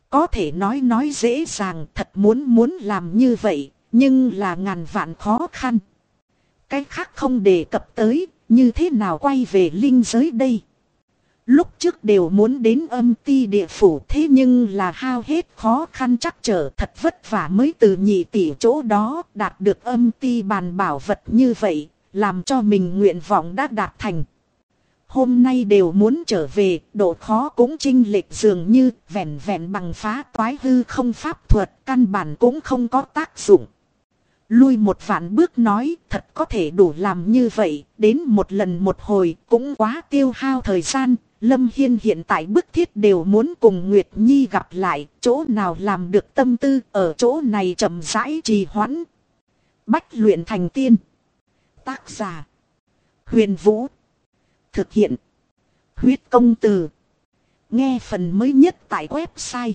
Có thể nói dễ dàng, thật muốn làm như vậy, nhưng là ngàn vạn khó khăn. Cái khác không đề cập tới, như thế nào quay về linh giới đây? Lúc trước đều muốn đến âm ti địa phủ, thế nhưng là hao hết khó khăn trắc trở, thật vất vả mới từ nhị tỷ chỗ đó đạt được âm ti bàn bảo vật như vậy, làm cho mình nguyện vọng đã đạt thành. Hôm nay đều muốn trở về, độ khó cũng chênh lệch, dường như vẹn bằng phá toái hư không pháp thuật, căn bản cũng không có tác dụng. Lui một vạn bước nói, thật có thể đủ làm như vậy, đến một lần một hồi cũng quá tiêu hao thời gian. Lâm Hiên hiện tại bức thiết đều muốn cùng Nguyệt Nhi gặp lại, chỗ nào làm được tâm tư, ở chỗ này chậm rãi trì hoãn. Bách luyện thành tiên. Tác giả: Huyền Vũ. Thực hiện: Huyết Công Từ. Nghe phần mới nhất tại website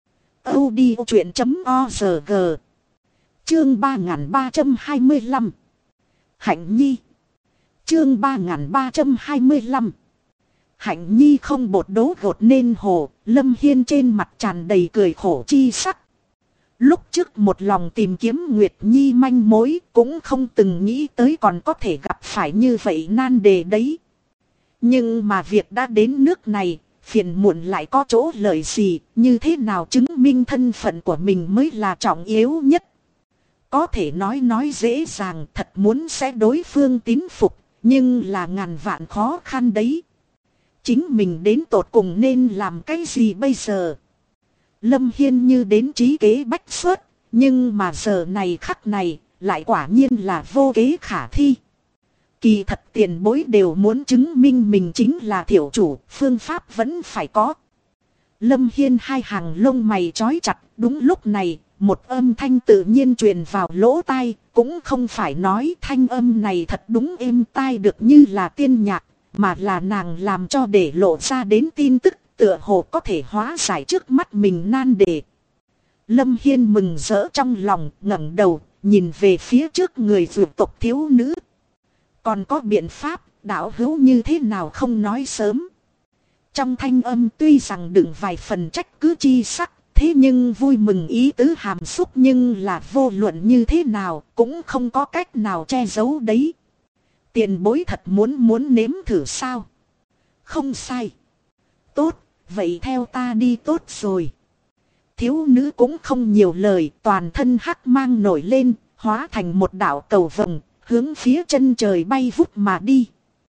audiochuyện.org. Chương 3325. Hạnh Nhi. Chương 3325. Hạnh Nhi không bột đố gột nên hồ, Lâm Hiên trên mặt tràn đầy cười khổ chi sắc. Lúc trước một lòng tìm kiếm Nguyệt Nhi manh mối, cũng không từng nghĩ tới còn có thể gặp phải như vậy nan đề đấy. Nhưng mà việc đã đến nước này, phiền muộn lại có chỗ lợi gì, như thế nào chứng minh thân phận của mình mới là trọng yếu nhất. Có thể nói dễ dàng, thật muốn sẽ đối phương tín phục, nhưng là ngàn vạn khó khăn đấy. Chính mình đến tột cùng nên làm cái gì bây giờ? Lâm Hiên như đến trí kế bách xuất, nhưng mà giờ này khắc này, lại quả nhiên là vô kế khả thi. Kỳ thật tiền bối đều muốn chứng minh mình chính là thiểu chủ, phương pháp vẫn phải có. Lâm Hiên hai hàng lông mày trói chặt, đúng lúc này, một âm thanh tự nhiên truyền vào lỗ tai, cũng không phải nói thanh âm này thật đúng êm tai được như là tiên nhạc, mà là nàng làm cho để lộ ra đến tin tức, tựa hồ có thể hóa giải trước mắt mình nan đề. Lâm Hiên mừng rỡ trong lòng, ngẩng đầu, nhìn về phía trước người vượt tộc thiếu nữ. Còn có biện pháp, đạo hữu như thế nào không nói sớm. Trong thanh âm tuy rằng đựng vài phần trách cứ chi sắc, thế nhưng vui mừng ý tứ hàm xúc, nhưng là vô luận như thế nào cũng không có cách nào che giấu đấy. Tiền bối thật muốn nếm thử sao? Không sai. Tốt, vậy theo ta đi tốt rồi. Thiếu nữ cũng không nhiều lời, toàn thân hắc mang nổi lên, hóa thành một đạo cầu vồng, hướng phía chân trời bay vút mà đi.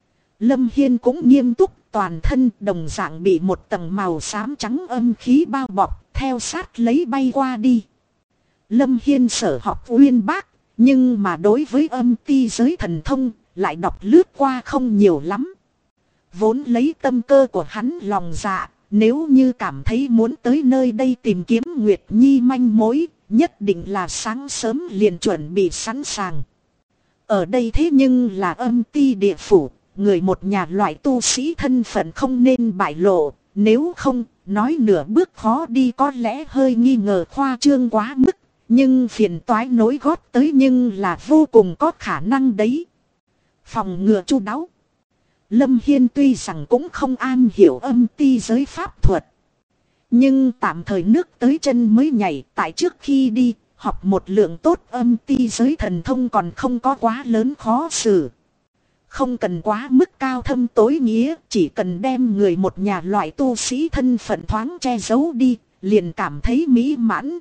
Lâm Hiên cũng nghiêm túc, toàn thân đồng dạng bị một tầng màu xám trắng âm khí bao bọc, theo sát lấy bay qua đi. Lâm Hiên sở học uyên bác, nhưng mà đối với âm ti giới thần thông, lại đọc lướt qua không nhiều lắm. Vốn lấy tâm cơ của hắn lòng dạ, nếu như cảm thấy muốn tới nơi đây tìm kiếm Nguyệt Nhi manh mối, nhất định là sáng sớm liền chuẩn bị sẵn sàng. Ở đây thế nhưng là âm ti địa phủ, người một nhà loại tu sĩ thân phận không nên bại lộ, nếu không, nói nửa bước khó đi có lẽ hơi nghi ngờ khoa trương quá mức, nhưng phiền toái nối gót tới nhưng là vô cùng có khả năng đấy. Phòng ngừa chu đáo. Lâm Hiên tuy rằng cũng không am hiểu âm ti giới pháp thuật, nhưng tạm thời nước tới chân mới nhảy, tại trước khi đi, học một lượng tốt âm ti giới thần thông còn không có quá lớn khó xử. Không cần quá mức cao thâm tối nghĩa, chỉ cần đem người một nhà loại tu sĩ thân phận thoáng che giấu đi, liền cảm thấy mỹ mãn.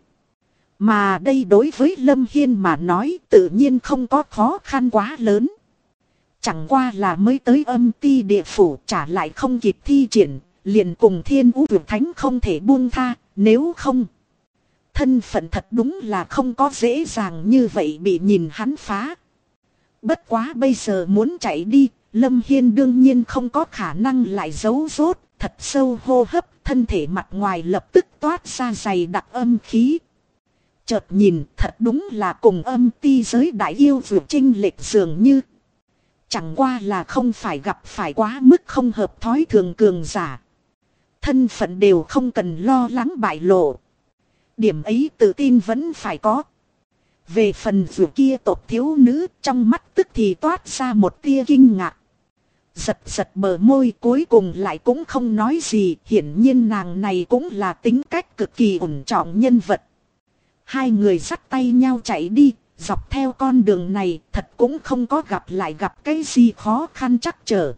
Mà đây đối với Lâm Hiên mà nói tự nhiên không có khó khăn quá lớn. Chẳng qua là mới tới âm ti địa phủ trả lại không kịp thi triển, liền cùng Thiên Vũ Vực Thánh không thể buông tha, nếu không. Thân phận thật đúng là không có dễ dàng như vậy bị nhìn hắn phá. Bất quá bây giờ muốn chạy đi, Lâm Hiên đương nhiên không có khả năng lại giấu rốt, thật sâu hô hấp, thân thể mặt ngoài lập tức toát ra dày đặc âm khí. Chợt nhìn thật đúng là cùng âm ti giới đại yêu vượt chênh lệch dường như. Chẳng qua là không phải gặp phải quá mức không hợp thói thường cường giả. Thân phận đều không cần lo lắng bại lộ. Điểm ấy tự tin vẫn phải có. Về phần vượt kia tộc thiếu nữ trong mắt tức thì toát ra một tia kinh ngạc. Giật giật bờ môi, cuối cùng lại cũng không nói gì. Hiển nhiên nàng này cũng là tính cách cực kỳ ổn trọng nhân vật. Hai người dắt tay nhau chạy đi. Dọc theo con đường này thật cũng không có gặp cái gì khó khăn trắc trở.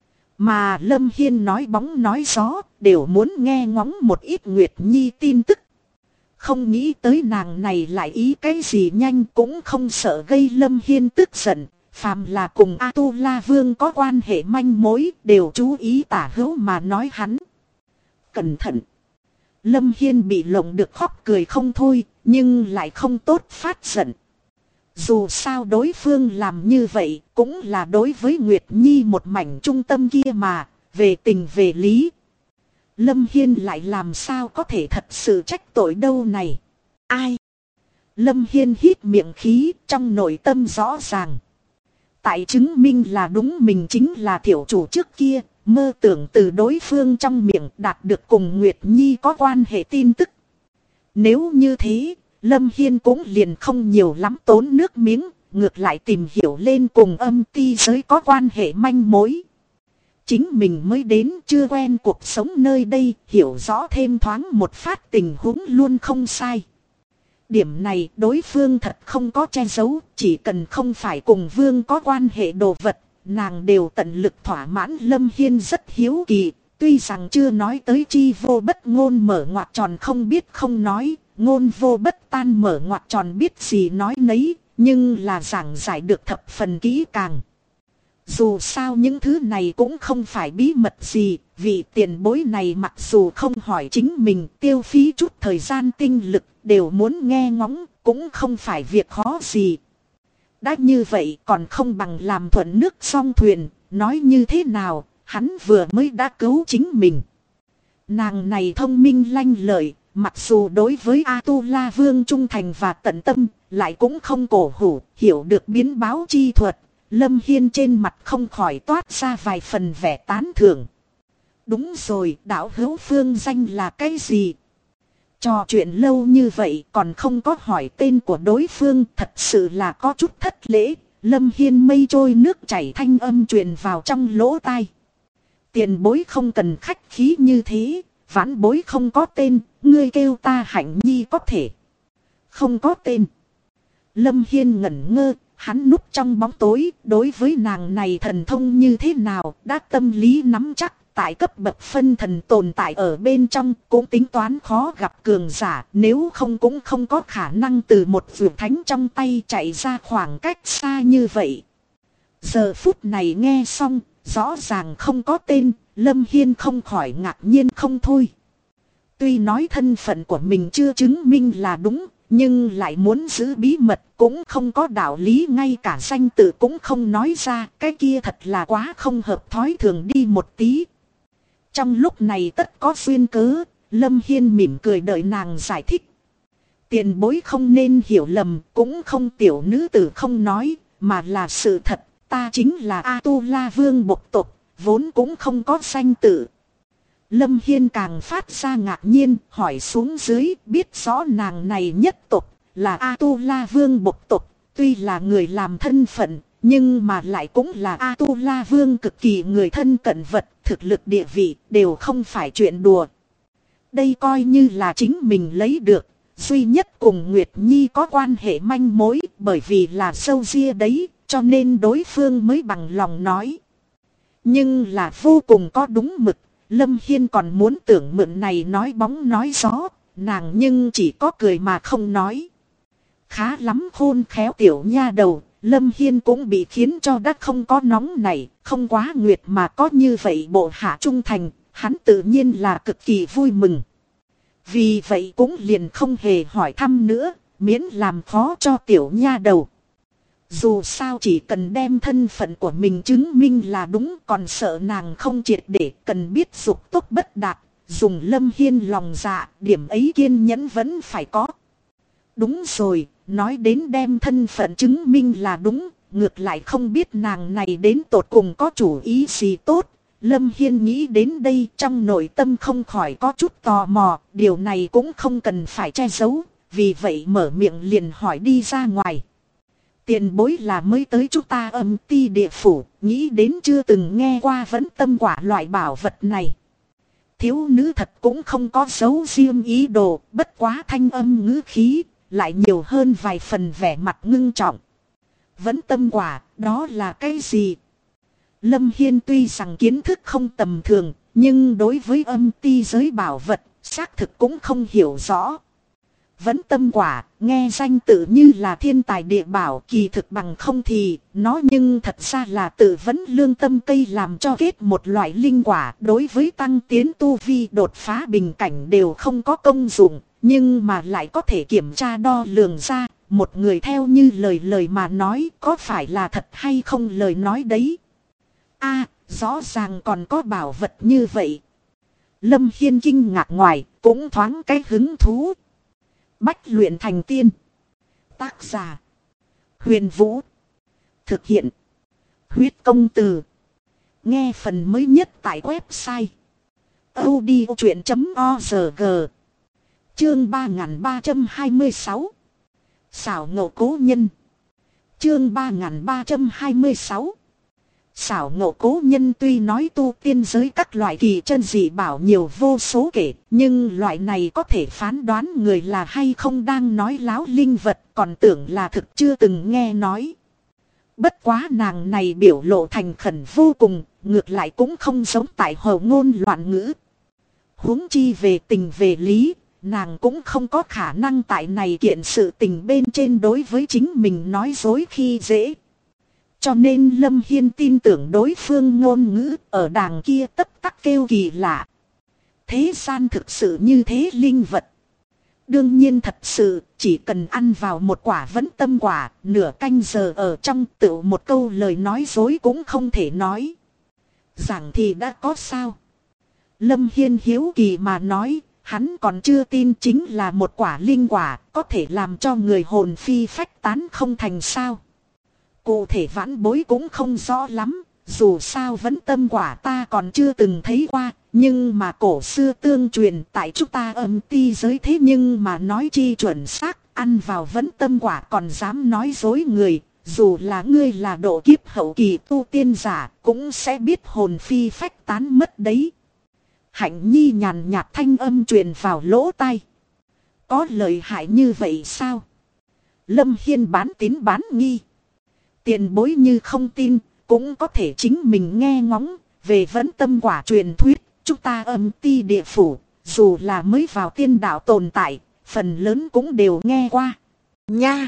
Mà Lâm Hiên nói bóng nói gió đều muốn nghe ngóng một ít Nguyệt Nhi tin tức. Không nghĩ tới nàng này lại ý cái gì nhanh, cũng không sợ gây Lâm Hiên tức giận. Phàm là cùng A-tu-la vương có quan hệ manh mối đều chú ý tả hữu mà nói hắn. Cẩn thận! Lâm Hiên bị lộng được khóc cười không thôi, nhưng lại không tốt phát giận. Dù sao đối phương làm như vậy cũng là đối với Nguyệt Nhi một mảnh trung tâm kia mà, về tình về lý. Lâm Hiên lại làm sao có thể thật sự trách tội đâu này. Ai? Lâm Hiên hít miệng khí, trong nội tâm rõ ràng. Tại chứng minh là đúng mình chính là thiểu chủ trước kia, mơ tưởng từ đối phương trong miệng đạt được cùng Nguyệt Nhi có quan hệ tin tức. Nếu như thế, Lâm Hiên cũng liền không nhiều lắm tốn nước miếng, ngược lại tìm hiểu lên cùng âm ti giới có quan hệ manh mối. Chính mình mới đến chưa quen cuộc sống nơi đây, hiểu rõ thêm thoáng một phát tình huống luôn không sai. Điểm này đối phương thật không có che giấu, chỉ cần không phải cùng vương có quan hệ đồ vật, nàng đều tận lực thỏa mãn. Lâm Hiên rất hiếu kỳ, tuy rằng chưa nói tới chi vô bất ngôn mở ngoặc tròn không biết không nói, ngôn vô bất tan mở ngoặc tròn biết gì nói nấy, nhưng là giảng giải được thập phần kỹ càng. Dù sao những thứ này cũng không phải bí mật gì, vị tiền bối này mặc dù không hỏi chính mình tiêu phí chút thời gian tinh lực đều muốn nghe ngóng, cũng không phải việc khó gì. Đã như vậy còn không bằng làm thuận nước song thuyền, nói như thế nào, hắn vừa mới đã cứu chính mình. Nàng này thông minh lanh lợi, mặc dù đối với A-tu-la vương trung thành và tận tâm, lại cũng không cổ hủ, hiểu được biến báo chi thuật. Lâm Hiên trên mặt không khỏi toát ra vài phần vẻ tán thưởng. Đúng rồi, đạo hữu phương danh là cái gì? Trò chuyện lâu như vậy còn không có hỏi tên của đối phương, thật sự là có chút thất lễ. Lâm Hiên mây trôi nước chảy thanh âm truyền vào trong lỗ tai. Tiền bối không cần khách khí như thế, vãn bối không có tên, ngươi kêu ta Hạnh Nhi có thể. Không có tên. Lâm Hiên ngẩn ngơ. Hắn núp trong bóng tối, đối với nàng này thần thông như thế nào, đã tâm lý nắm chắc, tại cấp bậc phân thần tồn tại ở bên trong, cũng tính toán khó gặp cường giả, nếu không cũng không có khả năng từ một vượt thánh trong tay chạy ra khoảng cách xa như vậy. Giờ phút này nghe xong, rõ ràng không có tên, Lâm Hiên không khỏi ngạc nhiên không thôi. Tuy nói thân phận của mình chưa chứng minh là đúng, nhưng lại muốn giữ bí mật cũng không có đạo lý, ngay cả danh tự cũng không nói ra, cái kia thật là quá không hợp thói thường đi một tí. Trong lúc này tất có duyên cớ, Lâm Hiên mỉm cười đợi nàng giải thích. Tiền bối không nên hiểu lầm, cũng không tiểu nữ tử không nói, mà là sự thật, ta chính là A-tu-la vương bộc tộc, vốn cũng không có danh tự. Lâm Hiên càng phát ra ngạc nhiên, hỏi xuống dưới, biết rõ nàng này nhất tộc là A-tu-la vương bộc tộc, tuy là người làm thân phận, nhưng mà lại cũng là A-tu-la vương cực kỳ người thân cận vật, thực lực địa vị đều không phải chuyện đùa. Đây coi như là chính mình lấy được, duy nhất cùng Nguyệt Nhi có quan hệ manh mối, bởi vì là sâu ria đấy, cho nên đối phương mới bằng lòng nói. Nhưng là vô cùng có đúng mực. Lâm Hiên còn muốn tưởng mượn này nói bóng nói gió, nàng nhưng chỉ có cười mà không nói. Khá lắm khôn khéo tiểu nha đầu, Lâm Hiên cũng bị khiến cho đã không có nóng này, không quá nguyệt mà có như vậy bộ hạ trung thành, hắn tự nhiên là cực kỳ vui mừng. Vì vậy cũng liền không hề hỏi thăm nữa, miễn làm khó cho tiểu nha đầu. Dù sao chỉ cần đem thân phận của mình chứng minh là đúng, còn sợ nàng không triệt để, cần biết dục tốc bất đạt, dùng Lâm Hiên lòng dạ, điểm ấy kiên nhẫn vẫn phải có. Đúng rồi, nói đến đem thân phận chứng minh là đúng, ngược lại không biết nàng này đến tột cùng có chủ ý gì tốt. Lâm Hiên nghĩ đến đây trong nội tâm không khỏi có chút tò mò, điều này cũng không cần phải che giấu, vì vậy mở miệng liền hỏi đi ra ngoài. Tiền bối là mới tới chúng ta Âm Ti địa phủ, nghĩ đến chưa từng nghe qua Vẫn Tâm Quả loại bảo vật này. Thiếu nữ thật cũng không có giấu riêng ý đồ, bất quá thanh âm ngữ khí, lại nhiều hơn vài phần vẻ mặt ngưng trọng. Vẫn Tâm Quả, đó là cái gì? Lâm Hiên tuy rằng kiến thức không tầm thường, nhưng đối với Âm Ti giới bảo vật, xác thực cũng không hiểu rõ. Vẫn Tâm Quả, nghe danh tự như là thiên tài địa bảo, kỳ thực bằng không thì, nó nhưng thật ra là tự vấn lương tâm cây làm cho kết một loại linh quả, đối với tăng tiến tu vi đột phá bình cảnh đều không có công dụng, nhưng mà lại có thể kiểm tra đo lường ra, một người theo như lời mà nói có phải là thật hay không lời nói đấy. Rõ ràng còn có bảo vật như vậy. Lâm Hiên kinh ngạc ngoài, cũng thoáng cái hứng thú. Bách luyện thành tiên. Tác giả: Huyền Vũ. Thực hiện: Huyết Công Từ. Nghe phần mới nhất tại website audiochuyện.org. Chương 3326. Xảo ngộ cố nhân. Chương 3326. Xảo ngộ cố nhân. Tuy nói tu tiên giới các loại kỳ chân dị bảo nhiều vô số kể, nhưng loại này có thể phán đoán người là hay không đang nói láo linh vật, còn tưởng là thực chưa từng nghe nói. Bất quá nàng này biểu lộ thành khẩn vô cùng, ngược lại cũng không giống tại hồ ngôn loạn ngữ. Huống chi về tình về lý, nàng cũng không có khả năng tại này kiện sự tình bên trên đối với chính mình nói dối khi dễ. Cho nên Lâm Hiên tin tưởng đối phương ngôn ngữ, ở đàng kia tất tắc kêu kỳ lạ. Thế gian thực sự như thế linh vật. Đương nhiên thật sự, chỉ cần ăn vào một quả Vẫn Tâm Quả, nửa canh giờ ở trong tựu một câu lời nói dối cũng không thể nói. Giảng thì đã có sao? Lâm Hiên hiếu kỳ mà nói, hắn còn chưa tin chính là một quả linh quả, có thể làm cho người hồn phi phách tán không thành sao. Cụ thể vãn bối cũng không rõ lắm, dù sao Vẫn Tâm Quả ta còn chưa từng thấy qua, nhưng mà cổ xưa tương truyền tại chúng ta Âm Ti giới thế nhưng mà nói chi chuẩn xác, ăn vào Vẫn Tâm Quả còn dám nói dối người, dù là ngươi là độ kiếp hậu kỳ tu tiên giả, cũng sẽ biết hồn phi phách tán mất đấy. Hạnh Nhi nhàn nhạt thanh âm truyền vào lỗ tai. Có lợi hại như vậy sao? Lâm Hiên bán tín bán nghi. Tiền bối như không tin, cũng có thể chính mình nghe ngóng, về Vẫn Tâm Quả truyền thuyết, chúng ta Âm Ti địa phủ, dù là mới vào tiên đạo tồn tại, phần lớn cũng đều nghe qua. Nha!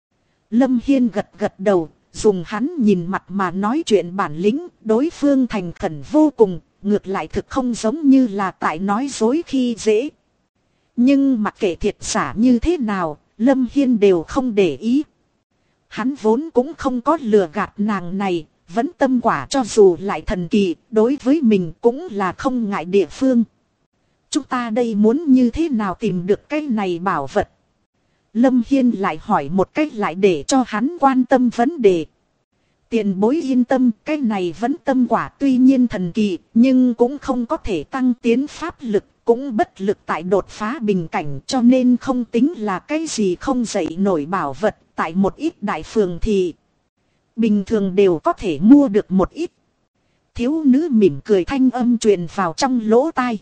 Lâm Hiên gật gật đầu, dùng hắn nhìn mặt mà nói chuyện bản lĩnh, đối phương thành khẩn vô cùng, ngược lại thực không giống như là tại nói dối khi dễ. Nhưng mặc kệ thiệt giả như thế nào, Lâm Hiên đều không để ý. Hắn vốn cũng không có lừa gạt nàng này, Vẫn Tâm Quả cho dù lại thần kỳ, đối với mình cũng là không ngại địa phương. Chúng ta đây muốn như thế nào tìm được cái này bảo vật? Lâm Hiên lại hỏi một cách lại để cho hắn quan tâm vấn đề. Tiền bối yên tâm, cái này Vẫn Tâm Quả tuy nhiên thần kỳ, nhưng cũng không có thể tăng tiến pháp lực, cũng bất lực tại đột phá bình cảnh, cho nên không tính là cái gì không dậy nổi bảo vật. Tại một ít đại phường thì bình thường đều có thể mua được một ít. Thiếu nữ mỉm cười thanh âm truyền vào trong lỗ tai.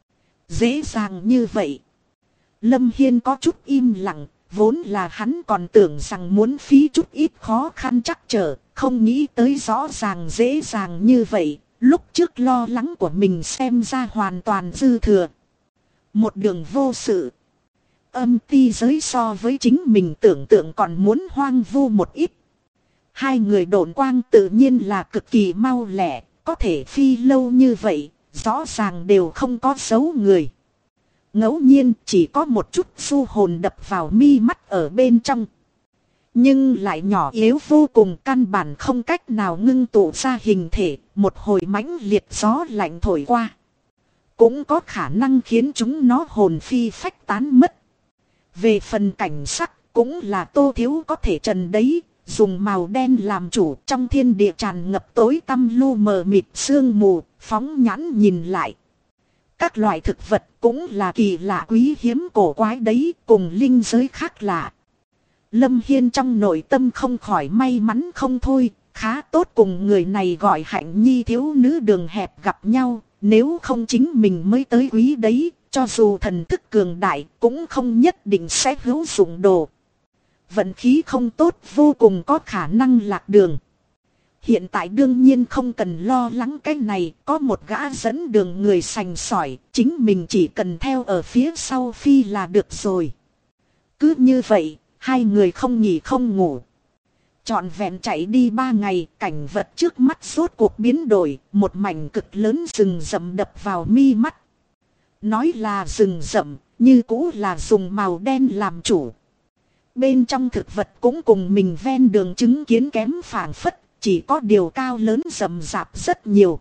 Dễ dàng như vậy. Lâm Hiên có chút im lặng, vốn là hắn còn tưởng rằng muốn phí chút ít khó khăn chắc trở, không nghĩ tới rõ ràng dễ dàng như vậy. Lúc trước lo lắng của mình xem ra hoàn toàn dư thừa. Một đường vô sự. Âm Ti giới so với chính mình tưởng tượng còn muốn hoang vu một ít. Hai người độn quang tự nhiên là cực kỳ mau lẹ, có thể phi lâu như vậy, rõ ràng đều không có dấu người. Ngẫu nhiên chỉ có một chút du hồn đập vào mi mắt ở bên trong. Nhưng lại nhỏ yếu vô cùng, căn bản không cách nào ngưng tụ ra hình thể, một hồi mãnh liệt gió lạnh thổi qua. Cũng có khả năng khiến chúng nó hồn phi phách tán mất. Về phần cảnh sắc cũng là Tô Thiếu có thể trần đấy, dùng màu đen làm chủ, trong thiên địa tràn ngập tối tăm lu mờ mịt sương mù, phóng nhãn nhìn lại. Các loại thực vật cũng là kỳ lạ quý hiếm cổ quái đấy, cùng linh giới khác lạ. Lâm Hiên trong nội tâm không khỏi may mắn không thôi, khá tốt cùng người này gọi Hạnh Nhi thiếu nữ đường hẹp gặp nhau, nếu không chính mình mới tới quý đấy, cho dù thần thức cường đại cũng không nhất định sẽ hữu dụng đồ. Vận khí không tốt vô cùng có khả năng lạc đường. Hiện tại đương nhiên không cần lo lắng cái này, có một gã dẫn đường người sành sỏi, chính mình chỉ cần theo ở phía sau phi là được rồi. Cứ như vậy, hai người không nghỉ không ngủ. Trọn vẹn chạy đi 3 ngày, cảnh vật trước mắt rốt cuộc biến đổi, một mảnh cực lớn rừng rậm đập vào mi mắt. Nói là rừng rậm, như cũ là dùng màu đen làm chủ. Bên trong thực vật cũng cùng mình ven đường chứng kiến kém phảng phất, chỉ có điều cao lớn rậm rạp rất nhiều.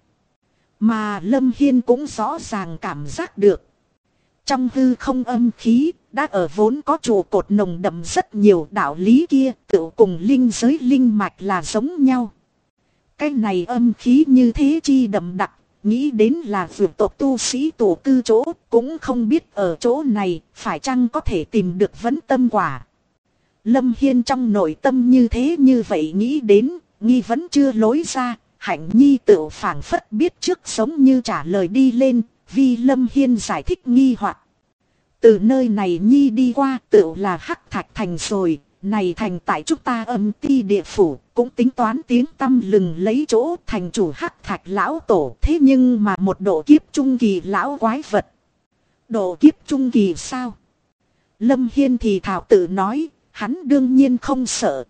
Mà Lâm Hiên cũng rõ ràng cảm giác được. Trong hư không âm khí, đã ở vốn có trụ cột nồng đậm rất nhiều, đạo lý kia tự cùng linh giới linh mạch là giống nhau. Cái này âm khí như thế chi đậm đặc, nghĩ đến là vượt tộc tu sĩ tổ cư chỗ, cũng không biết ở chỗ này phải chăng có thể tìm được vấn tâm quả. Lâm Hiên trong nội tâm như thế như vậy nghĩ đến, nghi vẫn chưa lối ra, Hạnh Nhi tự phảng phất biết trước giống như trả lời đi lên, vì Lâm Hiên giải thích nghi hoặc. Từ nơi này Nhi đi qua tự là Hắc Thạch Thành rồi, này thành tại chúng ta Âm Ti địa phủ, cũng tính toán tiếng tăm lừng lấy chỗ thành chủ Hắc Thạch lão tổ, thế nhưng mà một độ kiếp trung kỳ lão quái vật. Độ kiếp trung kỳ sao? Lâm Hiên thì thảo tự nói, hắn đương nhiên không sợ.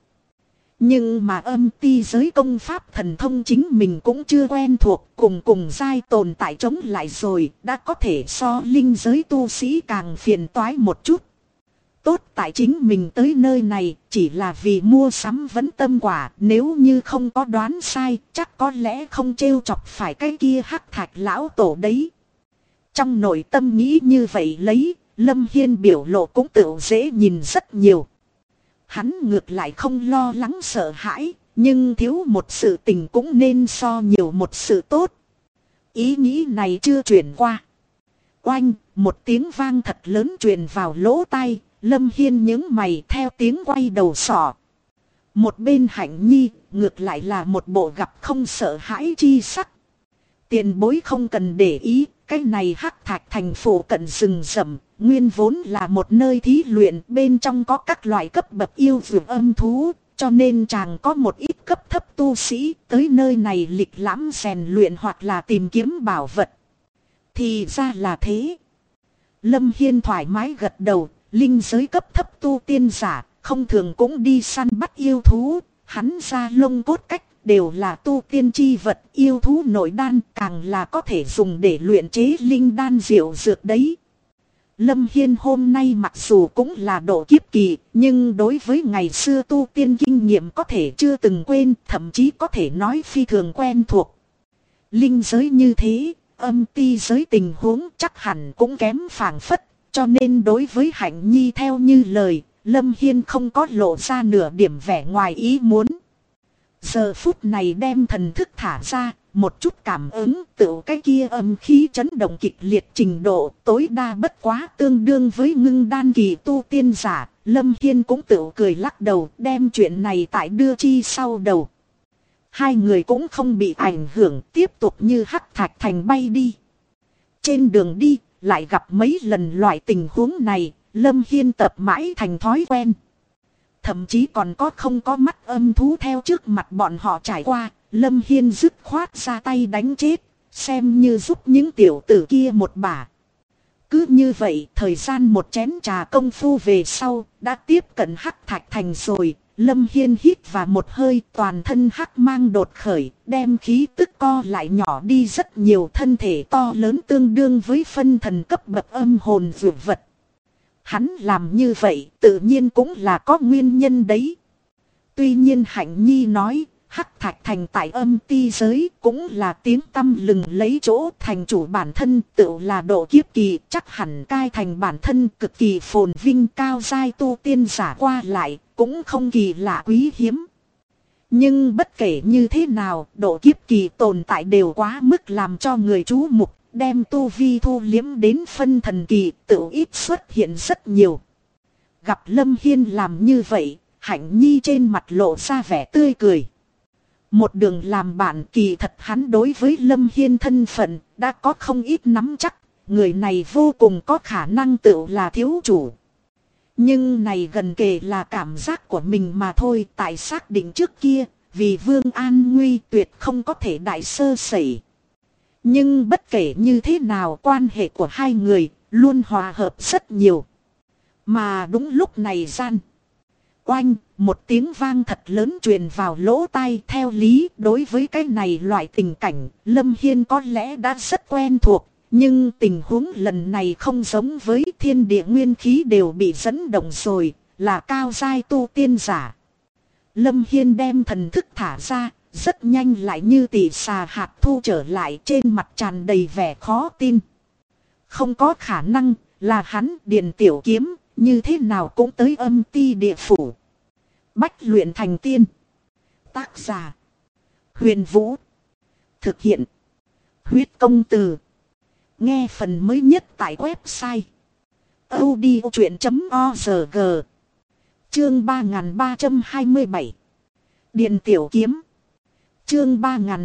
Nhưng mà Âm Ti giới công pháp thần thông chính mình cũng chưa quen thuộc, cùng giai tồn tại chống lại rồi, đã có thể so linh giới tu sĩ càng phiền toái một chút. Tốt tại chính mình tới nơi này chỉ là vì mua sắm vấn tâm quả, nếu như không có đoán sai chắc có lẽ không trêu chọc phải cái kia Hắc Thạch lão tổ đấy. Trong nội tâm nghĩ như vậy lấy, Lâm Hiên biểu lộ cũng tự dễ nhìn rất nhiều. Hắn ngược lại không lo lắng sợ hãi, nhưng thiếu một sự tình cũng nên so nhiều một sự tốt. Ý nghĩ này chưa chuyển qua. Oanh, một tiếng vang thật lớn truyền vào lỗ tai, Lâm Hiên nhướng mày theo tiếng quay đầu sọ. Một bên Hạnh Nhi, ngược lại là một bộ gặp không sợ hãi chi sắc. Tiền bối không cần để ý, cái này Hắc Thạch thành phủ cận rừng rậm, nguyên vốn là một nơi thí luyện, bên trong có các loại cấp bậc yêu dược âm thú, cho nên chàng có một ít cấp thấp tu sĩ tới nơi này lịch lãm rèn luyện hoặc là tìm kiếm bảo vật. Thì ra là thế. Lâm Hiên thoải mái gật đầu, linh giới cấp thấp tu tiên giả, không thường cũng đi săn bắt yêu thú, hắn ra lông cốt cách đều là tu tiên chi vật, yêu thú nội đan càng là có thể dùng để luyện chế linh đan diệu dược đấy. Lâm Hiên hôm nay mặc dù cũng là độ kiếp kỳ, nhưng đối với ngày xưa tu tiên kinh nghiệm có thể chưa từng quên, thậm chí có thể nói phi thường quen thuộc. Linh giới như thế, Âm Ti giới tình huống chắc hẳn cũng kém phảng phất, cho nên đối với Hạnh Nhi theo như lời, Lâm Hiên không có lộ ra nửa điểm vẻ ngoài ý muốn. Giờ phút này đem thần thức thả ra, một chút cảm ứng tự cái kia âm khí chấn động kịch liệt trình độ tối đa bất quá tương đương với ngưng đan kỳ tu tiên giả. Lâm Hiên cũng tự cười lắc đầu, đem chuyện này tại đưa chi sau đầu. Hai người cũng không bị ảnh hưởng, tiếp tục như Hắc Thạch thành bay đi. Trên đường đi, lại gặp mấy lần loại tình huống này, Lâm Hiên tập mãi thành thói quen. Thậm chí còn có không có mắt âm thú theo trước mặt bọn họ trải qua, Lâm Hiên dứt khoát ra tay đánh chết, xem như giúp những tiểu tử kia một bả. Cứ như vậy, thời gian một chén trà công phu về sau, đã tiếp cận Hắc Thạch thành rồi. Lâm Hiên hít vào một hơi, toàn thân hắc mang đột khởi, đem khí tức co lại nhỏ đi rất nhiều, thân thể to lớn tương đương với phân thần cấp bậc âm hồn dược vật. Hắn làm như vậy tự nhiên cũng là có nguyên nhân đấy. Tuy nhiên Hạnh Nhi nói, Hắc Thạch thành tại Âm Ti giới cũng là tiếng tăm lừng lấy chỗ, thành chủ bản thân tự là độ kiếp kỳ, chắc hẳn cai thành bản thân cực kỳ phồn vinh, cao giai tu tiên giả qua lại, cũng không kỳ lạ quý hiếm. Nhưng bất kể như thế nào, độ kiếp kỳ tồn tại đều quá mức làm cho người chú mục, đem tu vi thu liếm đến phân thần kỳ tự ít xuất hiện rất nhiều. Gặp Lâm Hiên làm như vậy, Hạnh Nhi trên mặt lộ ra vẻ tươi cười. Một đường làm bạn, kỳ thật hắn đối với Lâm Hiên thân phận đã có không ít nắm chắc. Người này vô cùng có khả năng tự là thiếu chủ. Nhưng này gần kề là cảm giác của mình mà thôi. Tại xác định trước kia, vì Vương an nguy tuyệt không có thể đại sơ sẩy. Nhưng bất kể như thế nào, quan hệ của hai người luôn hòa hợp rất nhiều. Mà đúng lúc này gian. Oanh, một tiếng vang thật lớn truyền vào lỗ tai. Theo lý, đối với cái này loại tình cảnh, Lâm Hiên có lẽ đã rất quen thuộc. Nhưng tình huống lần này không giống với, thiên địa nguyên khí đều bị dẫn động rồi, là cao giai tu tiên giả. Lâm Hiên đem thần thức thả ra, rất nhanh lại như tỷ xà hạt thu trở lại, trên mặt tràn đầy vẻ khó tin. Không có khả năng, là hắn Điền Tiểu Kiếm, như thế nào cũng tới Âm Ti Địa Phủ. Bách luyện thành tiên. Tác giả: Huyền Vũ. Thực hiện: Huyết Công Từ. Nghe phần mới nhất tại website audiochuyện.org. Chương 3327. Điền Tiểu Kiếm. Chương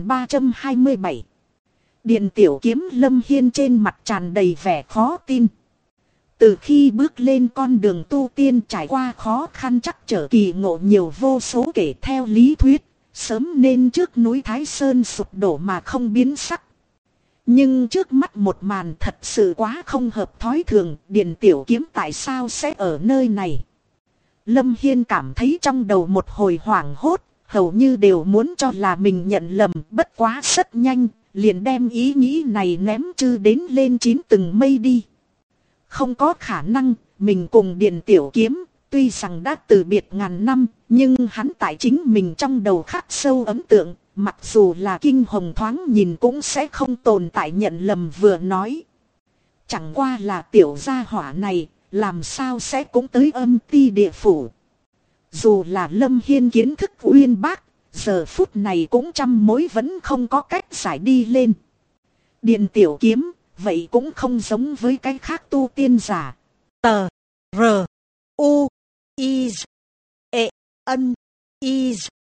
3327. Điền Tiểu Kiếm. Lâm Hiên trên mặt tràn đầy vẻ khó tin. Từ khi bước lên con đường tu tiên, trải qua khó khăn trắc trở, kỳ ngộ nhiều vô số kể, theo lý thuyết sớm nên trước núi Thái Sơn sụp đổ mà không biến sắc. Nhưng trước mắt một màn thật sự quá không hợp thói thường. Điền Tiểu Kiếm tại sao sẽ ở nơi này? Lâm Hiên cảm thấy trong đầu một hồi hoảng hốt, hầu như đều muốn cho là mình nhận lầm. Bất quá rất nhanh, liền đem ý nghĩ này ném chư đến lên 9 tầng mây đi. Không có khả năng, mình cùng Điền Tiểu Kiếm tuy rằng đã từ biệt ngàn năm, nhưng hắn tại chính mình trong đầu khắc sâu ấn tượng. Mặc dù là kinh hồng thoáng nhìn cũng sẽ không tồn tại nhận lầm vừa nói. Chẳng qua là tiểu gia hỏa này, làm sao sẽ cũng tới Âm Ti Địa Phủ. Dù là Lâm Hiên kiến thức uyên bác, giờ phút này cũng trăm mối vẫn không có cách giải đi lên. Điền Tiểu Kiếm, vậy cũng không giống với cái khác tu tiên giả. Tờ, R, U, I, E, N, I,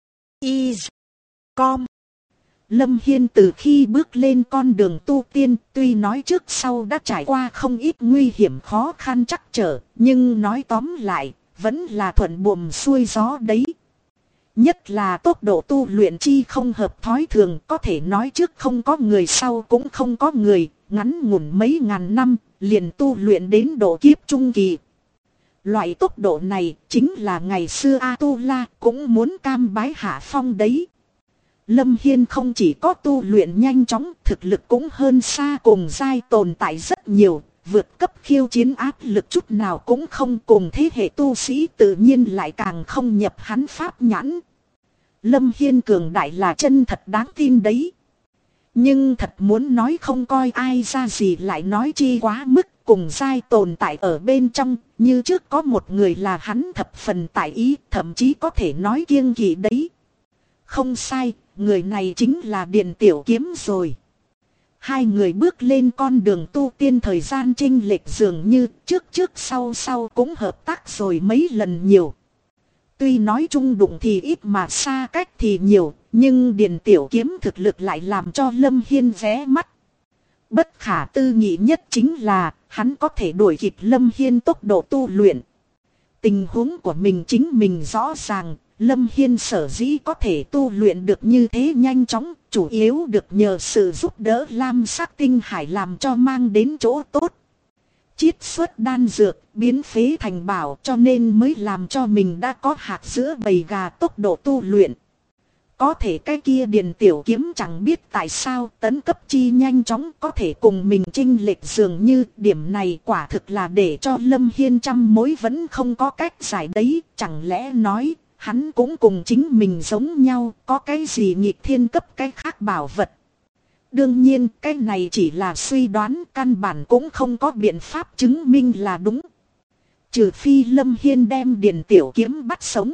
I, Com. Lâm Hiên từ khi bước lên con đường tu tiên, tuy nói trước sau đã trải qua không ít nguy hiểm khó khăn trắc trở, nhưng nói tóm lại, vẫn là thuận buồm xuôi gió đấy. Nhất là tốc độ tu luyện chi không hợp thói thường, có thể nói trước không có người sau cũng không có người, ngắn ngủn mấy ngàn năm, liền tu luyện đến độ kiếp trung kỳ. Loại tốc độ này chính là ngày xưa A-tu-la cũng muốn cam bái hạ phong đấy. Lâm Hiên không chỉ có tu luyện nhanh chóng, thực lực cũng hơn xa cùng giai tồn tại rất nhiều, vượt cấp khiêu chiến áp lực chút nào cũng không, cùng thế hệ tu sĩ tự nhiên lại càng không nhập hắn pháp nhãn. Lâm Hiên cường đại là chân thật đáng tin đấy. Nhưng thật muốn nói không coi ai ra gì lại nói chi quá mức, cùng giai tồn tại ở bên trong, như trước có một người là hắn thập phần tại ý, thậm chí có thể nói kiêng kỵ đấy. Không sai, người này chính là Điền Tiểu Kiếm rồi. Hai người bước lên con đường tu tiên, thời gian chênh lệch dường như trước sau cũng hợp tác rồi mấy lần nhiều. Tuy nói chung đụng thì ít mà xa cách thì nhiều, nhưng Điền Tiểu Kiếm thực lực lại làm cho Lâm Hiên ghé mắt. Bất khả tư nghị nhất chính là hắn có thể đuổi kịp Lâm Hiên tốc độ tu luyện. Tình huống của mình chính mình rõ ràng, Lâm Hiên sở dĩ có thể tu luyện được như thế nhanh chóng, chủ yếu được nhờ sự giúp đỡ lam sắc tinh hải làm cho mang đến chỗ tốt. Chiết xuất đan dược, biến phế thành bảo, cho nên mới làm cho mình đã có hạt giữa bầy gà tốc độ tu luyện. Có thể cái kia Điền Tiểu Kiếm chẳng biết tại sao tấn cấp chi nhanh chóng có thể cùng mình chênh lệch, dường như điểm này quả thực là để cho Lâm Hiên trăm mối vẫn không có cách giải đấy. Chẳng lẽ nói hắn cũng cùng chính mình giống nhau, có cái gì nghịch thiên cấp cái khác bảo vật. Đương nhiên cái này chỉ là suy đoán, căn bản cũng không có biện pháp chứng minh là đúng. Trừ phi Lâm Hiên đem Điền Tiểu Kiếm bắt sống.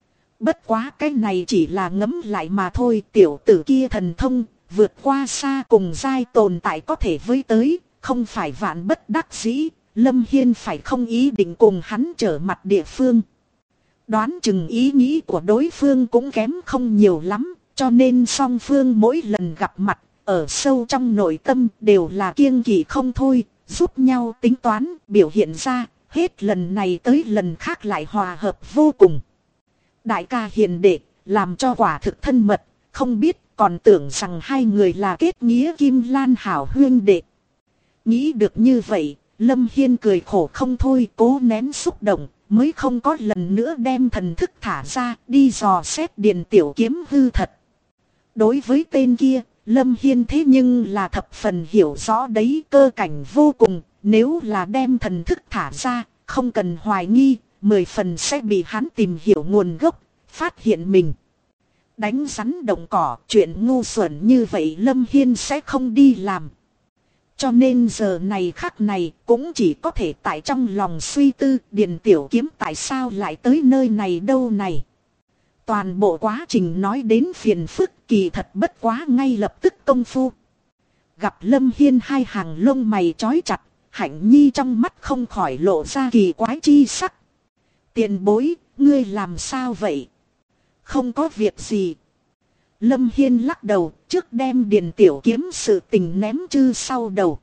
Bất quá cái này chỉ là ngấm lại mà thôi, tiểu tử kia thần thông vượt qua xa cùng giai tồn tại có thể với tới, không phải vạn bất đắc dĩ, Lâm Hiên phải không ý định cùng hắn trở mặt địa phương. Đoán chừng ý nghĩ của đối phương cũng kém không nhiều lắm, cho nên song phương mỗi lần gặp mặt, ở sâu trong nội tâm đều là kiêng kỵ không thôi, giúp nhau tính toán, biểu hiện ra, hết lần này tới lần khác lại hòa hợp vô cùng. Đại ca hiền đệ, làm cho quả thực thân mật, không biết còn tưởng rằng hai người là kết nghĩa kim lan hảo huyên đệ. Nghĩ được như vậy, Lâm Hiên cười khổ không thôi, cố nén xúc động, mới không có lần nữa đem thần thức thả ra, đi dò xét Điền Tiểu Kiếm hư thật. Đối với tên kia, Lâm Hiên thế nhưng là thập phần hiểu rõ đấy, cơ cảnh vô cùng, nếu là đem thần thức thả ra, không cần hoài nghi, 10 phần sẽ bị hắn tìm hiểu nguồn gốc, phát hiện mình đánh rắn động cỏ, chuyện ngu xuẩn như vậy Lâm Hiên sẽ không đi làm. Cho nên giờ này khắc này cũng chỉ có thể tại trong lòng suy tư Điền Tiểu Kiếm tại sao lại tới nơi này đâu này. Toàn bộ quá trình nói đến phiền phức, kỳ thật bất quá ngay lập tức công phu. Gặp Lâm Hiên hai hàng lông mày chói chặt, Hạnh Nhi trong mắt không khỏi lộ ra kỳ quái chi sắc. Tiền bối, ngươi làm sao vậy? Không có việc gì. Lâm Hiên lắc đầu, trước đem Điền Tiểu Kiếm sự tình ném chư sau đầu.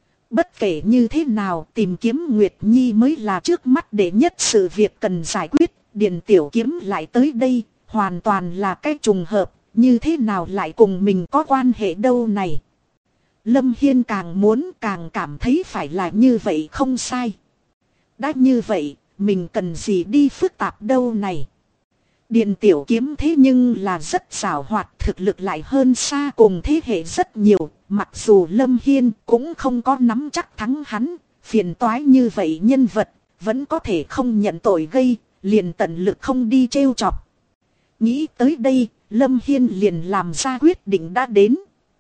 Bất kể như thế nào, tìm kiếm Nguyệt Nhi mới là trước mắt đệ nhất sự việc cần giải quyết. Điền Tiểu Kiếm lại tới đây, hoàn toàn là cái trùng hợp, như thế nào lại cùng mình có quan hệ đâu này. Lâm Hiên càng muốn càng cảm thấy phải là như vậy không sai. Đã như vậy, mình cần gì đi phức tạp đâu này. Điền Tiểu Kiếm thế nhưng là rất xảo hoạt, thực lực lại hơn xa cùng thế hệ rất nhiều, mặc dù Lâm Hiên cũng không có nắm chắc thắng hắn, phiền toái như vậy nhân vật, vẫn có thể không nhận tội gây, liền tận lực không đi trêu chọc. Nghĩ tới đây, Lâm Hiên liền làm ra quyết định đã đến.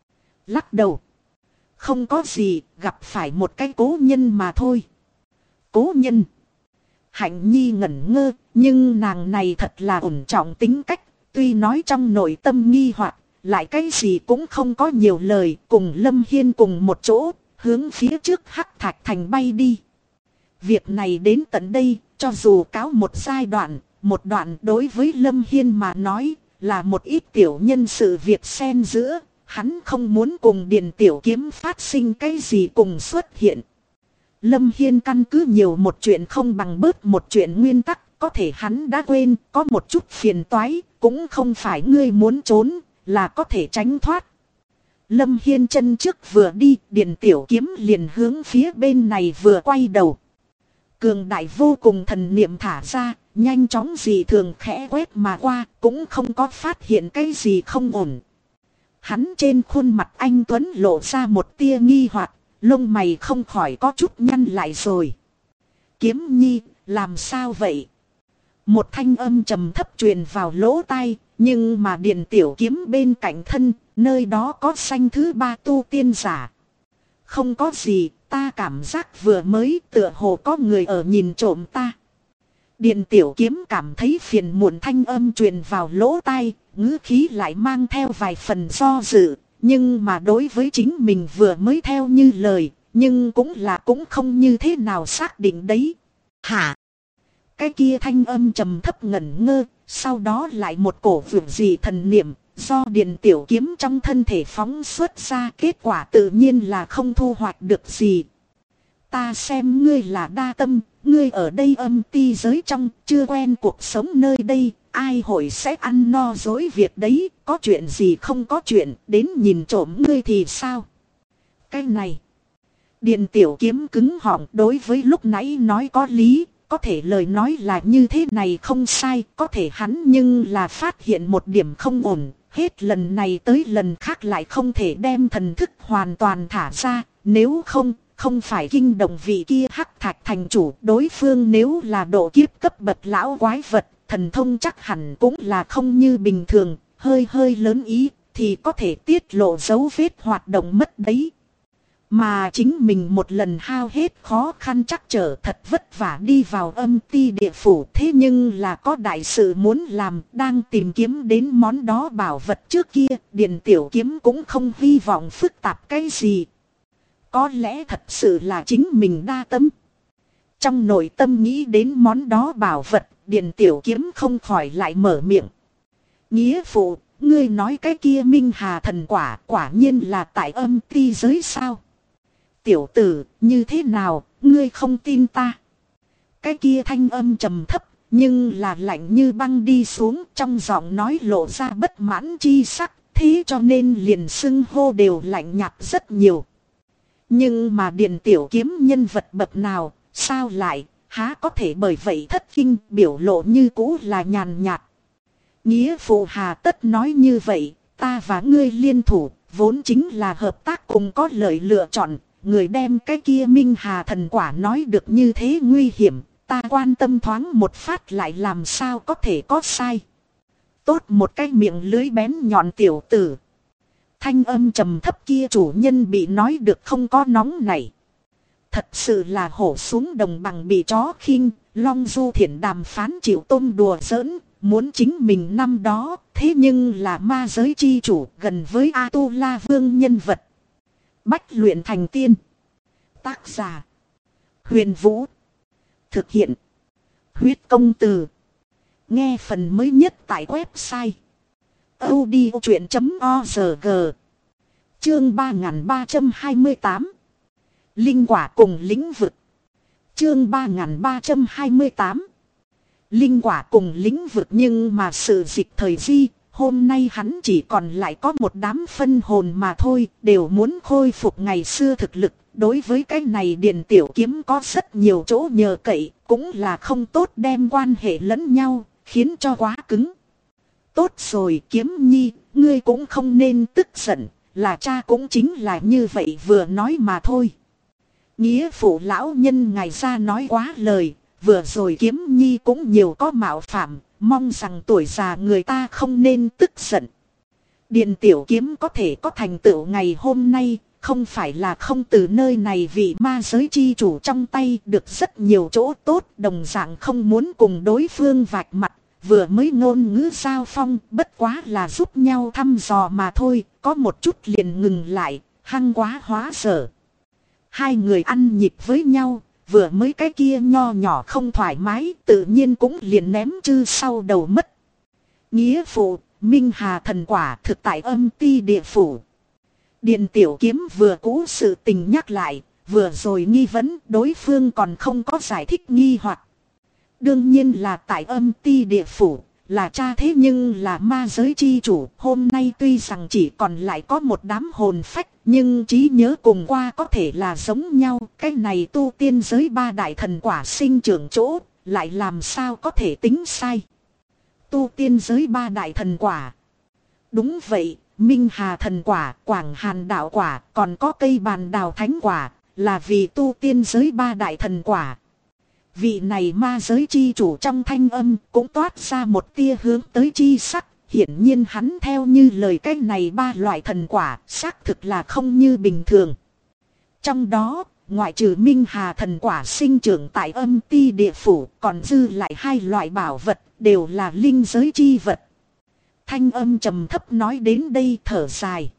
Lắc đầu. Không có gì, gặp phải một cái cố nhân mà thôi. Cố nhân. Hạnh Nhi ngẩn ngơ, nhưng nàng này thật là ổn trọng tính cách, tuy nói trong nội tâm nghi hoặc, lại cái gì cũng không có nhiều lời, cùng Lâm Hiên cùng một chỗ, hướng phía trước Hắc Thạch Thành bay đi. Việc này đến tận đây, cho dù cáo một đoạn đối với Lâm Hiên mà nói, là một ít tiểu nhân sự việc xen giữa, hắn không muốn cùng Điền Tiểu Kiếm phát sinh cái gì cùng xuất hiện. Lâm Hiên căn cứ nhiều một chuyện không bằng bớt một chuyện nguyên tắc, có thể hắn đã quên, có một chút phiền toái, cũng không phải ngươi muốn trốn, là có thể tránh thoát. Lâm Hiên chân trước vừa đi, Điền Tiểu Kiếm liền hướng phía bên này vừa quay đầu. Cường đại vô cùng thần niệm thả ra, nhanh chóng dị thường khẽ quét mà qua, cũng không có phát hiện cái gì không ổn. Hắn trên khuôn mặt anh Tuấn lộ ra một tia nghi hoặc, lông mày không khỏi có chút nhăn lại rồi. Kiếm Nhi, làm sao vậy? Một thanh âm trầm thấp truyền vào lỗ tai, nhưng mà Điền Tiểu Kiếm bên cạnh thân, nơi đó có sanh thứ 3 tu tiên giả. Không có gì, ta cảm giác vừa mới tựa hồ có người ở nhìn trộm ta. Điền Tiểu Kiếm cảm thấy phiền muộn, thanh âm truyền vào lỗ tai, ngữ khí lại mang theo vài phần do dự. Nhưng mà đối với chính mình vừa mới theo như lời, nhưng cũng không như thế nào xác định đấy. Hả? Cái kia thanh âm trầm thấp ngẩn ngơ, sau đó lại một cổ vượt dị thần niệm, do Điền Tiểu Kiếm trong thân thể phóng xuất ra, kết quả tự nhiên là không thu hoạch được gì. Ta xem ngươi là đa tâm, ngươi ở đây âm ti giới trong, chưa quen cuộc sống nơi đây, ai hội sẽ ăn no dối việc đấy, có chuyện gì không có chuyện, đến nhìn trộm ngươi thì sao? Cái này, Điền Tiểu Kiếm cứng họng, đối với lúc nãy nói có lý, có thể lời nói là như thế này không sai, có thể hắn nhưng là phát hiện một điểm không ổn, hết lần này tới lần khác lại không thể đem thần thức hoàn toàn thả ra, nếu không phải kinh động vị kia Hắc Thạch Thành chủ, đối phương nếu là độ kiếp cấp bậc lão quái vật, thần thông chắc hẳn cũng là không như bình thường, hơi lớn ý, thì có thể tiết lộ dấu vết hoạt động mất đấy. Mà chính mình một lần hao hết khó khăn chắc trở thật vất vả đi vào âm ti địa phủ, thế nhưng là có đại sự muốn làm, đang tìm kiếm đến món đó bảo vật trước kia, Điền Tiểu Kiếm cũng không hy vọng phức tạp cái gì. Có lẽ thật sự là chính mình đa tâm. Trong nội tâm nghĩ đến món đó bảo vật, Điền Tiểu Kiếm không khỏi lại mở miệng. Nghĩa phụ, ngươi nói cái kia Minh Hà thần quả quả nhiên là tại âm ti giới sao? Tiểu tử, như thế nào, ngươi không tin ta? Cái kia thanh âm trầm thấp, nhưng là lạnh như băng đi xuống, trong giọng nói lộ ra bất mãn chi sắc, thế cho nên liền xưng hô đều lạnh nhạt rất nhiều. Nhưng mà Điền Tiểu Kiếm nhân vật bậc nào, sao lại, há có thể bởi vậy thất kinh, biểu lộ như cũ là nhàn nhạt. Nghĩa phụ hà tất nói như vậy, ta và ngươi liên thủ, vốn chính là hợp tác cùng có lợi lựa chọn, người đem cái kia Minh Hà thần quả nói được như thế nguy hiểm, ta quan tâm thoáng một phát lại làm sao có thể có sai. Tốt một cái miệng lưới bén nhọn tiểu tử. Thanh âm trầm thấp kia chủ nhân bị nói được không có nóng này. Thật sự là hổ xuống đồng bằng bị chó khinh, Long Du Thiển đàm phán chịu tôm đùa giỡn, muốn chính mình năm đó, thế nhưng là ma giới chi chủ gần với A-tu-la vương nhân vật. Bách luyện thành tiên. Tác giả. Huyền Vũ. Thực hiện. Huyết công từ. Nghe phần mới nhất tại website audiochuyện.org. Chương 3328. Linh quả cùng lĩnh vực. Chương 3328. Linh quả cùng lĩnh vực, nhưng mà sự dịch thời di, hôm nay hắn chỉ còn lại có một đám phân hồn mà thôi, đều muốn khôi phục ngày xưa thực lực. Đối với cái này Điền Tiểu Kiếm có rất nhiều chỗ nhờ cậy, cũng là không tốt đem quan hệ lẫn nhau, khiến cho quá cứng. Tốt rồi Kiếm Nhi, ngươi cũng không nên tức giận, là cha cũng chính là như vậy vừa nói mà thôi. Nghĩa phụ lão nhân ngài ra nói quá lời, vừa rồi Kiếm Nhi cũng nhiều có mạo phạm, mong rằng tuổi già người ta không nên tức giận. Điền Tiểu Kiếm có thể có thành tựu ngày hôm nay, không phải là không từ nơi này vị ma giới chi chủ trong tay được rất nhiều chỗ tốt, đồng dạng không muốn cùng đối phương vạch mặt, vừa mới ngôn ngữ giao phong, bất quá là giúp nhau thăm dò mà thôi, có một chút liền ngừng lại, hăng quá hóa dở. Hai người ăn nhịp với nhau, vừa mới cái kia nho nhỏ không thoải mái, tự nhiên cũng liền ném chư sau đầu mất. Nghĩa phụ, Minh Hà thần quả thực tại âm ti địa phủ. Điền Tiểu Kiếm vừa cũ sự tình nhắc lại, vừa rồi nghi vấn đối phương còn không có giải thích nghi hoặc. Đương nhiên là tại âm ti địa phủ, là cha thế nhưng là ma giới chi chủ. Hôm nay tuy rằng chỉ còn lại có một đám hồn phách, nhưng trí nhớ cùng qua có thể là giống nhau. Cái này tu tiên giới ba đại thần quả sinh trưởng chỗ, lại làm sao có thể tính sai. Tu tiên giới ba đại thần quả. Đúng vậy, Minh Hà thần quả, Quảng Hàn đạo quả, còn có cây bàn đào thánh quả, là vì tu tiên giới ba đại thần quả. Vị này ma giới chi chủ trong thanh âm cũng toát ra một tia hướng tới chi sắc. Hiển nhiên hắn theo như lời cái này ba loại thần quả, xác thực là không như bình thường. Trong đó, ngoại trừ Minh Hà thần quả sinh trưởng tại âm ti địa phủ, còn dư lại hai loại bảo vật, đều là linh giới chi vật. Thanh âm trầm thấp nói đến đây thở dài.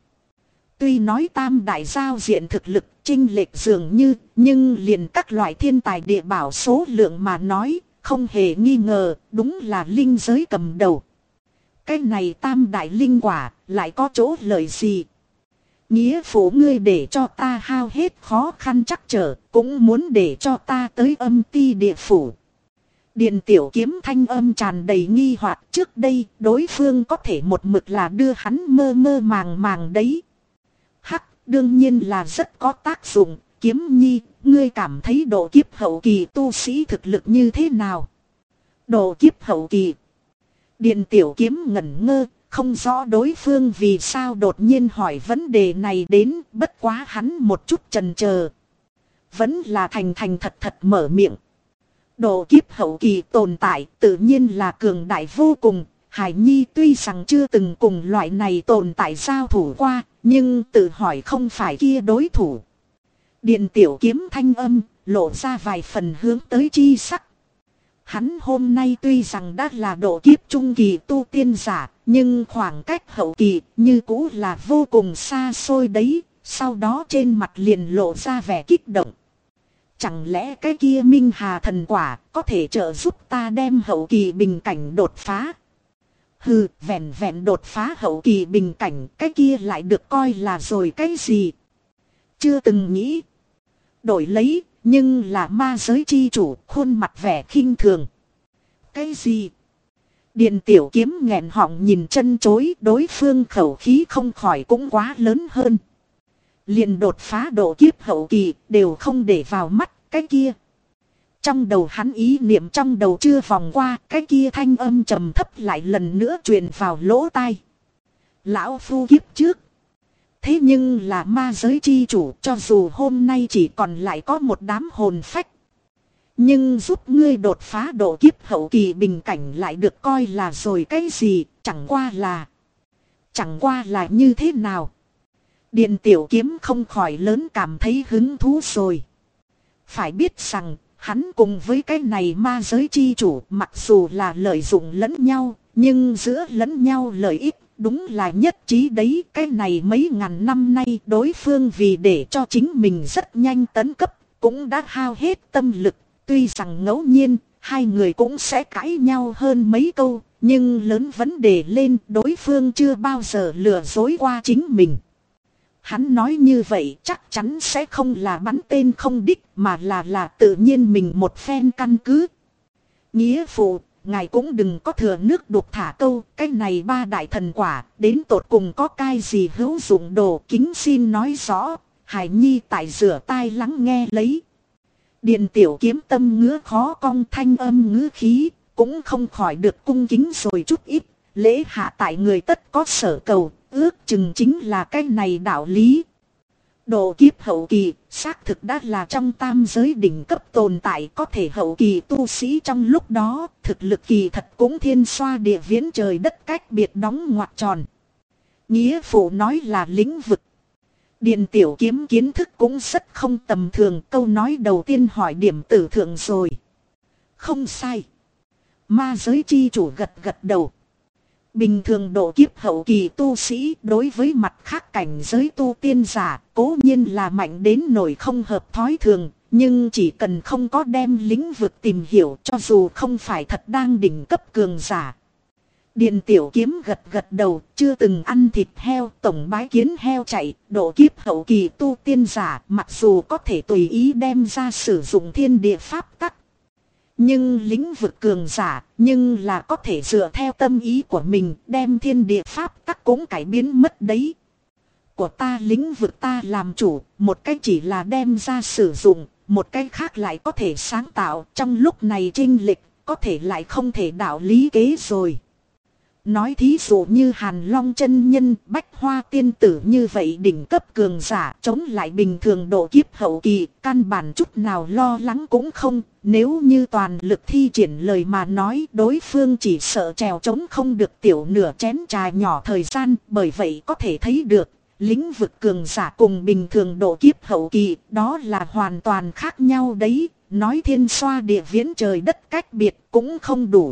Tuy nói tam đại giao diện thực lực chênh lệch dường như, nhưng liền các loại thiên tài địa bảo số lượng mà nói, không hề nghi ngờ, đúng là linh giới cầm đầu. Cái này tam đại linh quả, lại có chỗ lợi gì? Nghĩa phụ ngươi để cho ta hao hết khó khăn chắc trở, cũng muốn để cho ta tới âm ti địa phủ. Điền Tiểu Kiếm thanh âm tràn đầy nghi hoặc, trước đây đối phương có thể một mực là đưa hắn mơ mơ màng màng đấy. Hắc, đương nhiên là rất có tác dụng. Kiếm Nhi, ngươi cảm thấy độ kiếp hậu kỳ tu sĩ thực lực như thế nào? Độ kiếp hậu kỳ. Điền Tiểu Kiếm ngẩn ngơ, không rõ đối phương vì sao đột nhiên hỏi vấn đề này đến, bất quá hắn một chút chần chờ. Vẫn là thành thành thật thật mở miệng. Độ kiếp hậu kỳ tồn tại tự nhiên là cường đại vô cùng. Hải Nhi tuy rằng chưa từng cùng loại này tồn tại giao thủ qua, nhưng tự hỏi không phải kia đối thủ. Điền Tiểu Kiếm thanh âm, lộ ra vài phần hướng tới chi sắc. Hắn hôm nay tuy rằng đã là độ kiếp trung kỳ tu tiên giả, nhưng khoảng cách hậu kỳ như cũ là vô cùng xa xôi đấy. Sau đó trên mặt liền lộ ra vẻ kích động. Chẳng lẽ cái kia Minh Hà thần quả có thể trợ giúp ta đem hậu kỳ bình cảnh đột phá? Hừ, vẹn vẹn đột phá hậu kỳ bình cảnh, cái kia lại được coi là rồi cái gì? Chưa từng nghĩ. Đổi lấy, nhưng là ma giới chi chủ, khuôn mặt vẻ khinh thường. Cái gì? Điện tiểu kiếm nghẹn họng nhìn chân chối, đối phương khẩu khí không khỏi cũng quá lớn hơn. Liền đột phá độ kiếp hậu kỳ, đều không để vào mắt, cái kia. Trong đầu hắn ý niệm trong đầu chưa vòng qua, cái kia thanh âm trầm thấp lại lần nữa truyền vào lỗ tai. Lão phu kiếp trước. Thế nhưng là ma giới chi chủ, cho dù hôm nay chỉ còn lại có một đám hồn phách. Nhưng giúp ngươi đột phá độ kiếp hậu kỳ bình cảnh lại được coi là rồi cái gì, chẳng qua là như thế nào. Điện tiểu kiếm không khỏi lớn cảm thấy hứng thú rồi. Phải biết rằng, hắn cùng với cái này ma giới chi chủ mặc dù là lợi dụng lẫn nhau, nhưng giữa lẫn nhau lợi ích đúng là nhất trí đấy. Cái này mấy ngàn năm nay đối phương vì để cho chính mình rất nhanh tấn cấp, cũng đã hao hết tâm lực. Tuy rằng ngẫu nhiên, hai người cũng sẽ cãi nhau hơn mấy câu, nhưng lớn vấn đề lên đối phương chưa bao giờ lừa dối qua chính mình. Hắn nói như vậy chắc chắn sẽ không là bắn tên không đích mà là tự nhiên mình một phen căn cứ. Nghĩa phụ, ngài cũng đừng có thừa nước đục thả câu, cái này ba đại thần quả, đến tột cùng có cái gì hữu dụng đồ, kính xin nói rõ. Hải Nhi tại rửa tai lắng nghe lấy. Điện tiểu kiếm tâm ngứa khó cong thanh âm ngữ khí, cũng không khỏi được cung kính rồi chút ít, lễ hạ tại người tất có sở cầu, ước chừng chính là cái này đạo lý. Độ kiếp hậu kỳ, xác thực đã là trong tam giới đỉnh cấp tồn tại, có thể hậu kỳ tu sĩ trong lúc đó, thực lực kỳ thật cũng thiên xoa địa viễn trời đất cách biệt đóng ngoặc tròn. Nghĩa phụ nói là lĩnh vực. Điện tiểu kiếm kiến thức cũng rất không tầm thường, câu nói đầu tiên hỏi điểm tử thượng rồi. Không sai. Ma giới chi chủ gật gật đầu. Bình thường độ kiếp hậu kỳ tu sĩ đối với mặt khác cảnh giới tu tiên giả cố nhiên là mạnh đến nỗi không hợp thói thường, nhưng chỉ cần không có đem lĩnh vực tìm hiểu cho dù không phải thật đang đỉnh cấp cường giả. Điện tiểu kiếm gật gật đầu, chưa từng ăn thịt heo, tổng bái kiến heo chạy, độ kiếp hậu kỳ tu tiên giả mặc dù có thể tùy ý đem ra sử dụng thiên địa pháp tắc. Nhưng lĩnh vực cường giả, nhưng là có thể dựa theo tâm ý của mình đem thiên địa pháp tắc cũng cải biến mất đấy. Của ta lĩnh vực ta làm chủ, một cách chỉ là đem ra sử dụng, một cách khác lại có thể sáng tạo, trong lúc này chênh lệch, có thể lại không thể đạo lý kế rồi. Nói thí dụ như Hàn Long chân nhân, Bách Hoa tiên tử như vậy đỉnh cấp cường giả chống lại bình thường độ kiếp hậu kỳ, căn bản chút nào lo lắng cũng không. Nếu như toàn lực thi triển lời mà nói, đối phương chỉ sợ trèo chống không được tiểu nửa chén trà nhỏ thời gian. Bởi vậy có thể thấy được, lĩnh vực cường giả cùng bình thường độ kiếp hậu kỳ, đó là hoàn toàn khác nhau đấy. Nói thiên xoa địa viễn trời đất cách biệt cũng không đủ.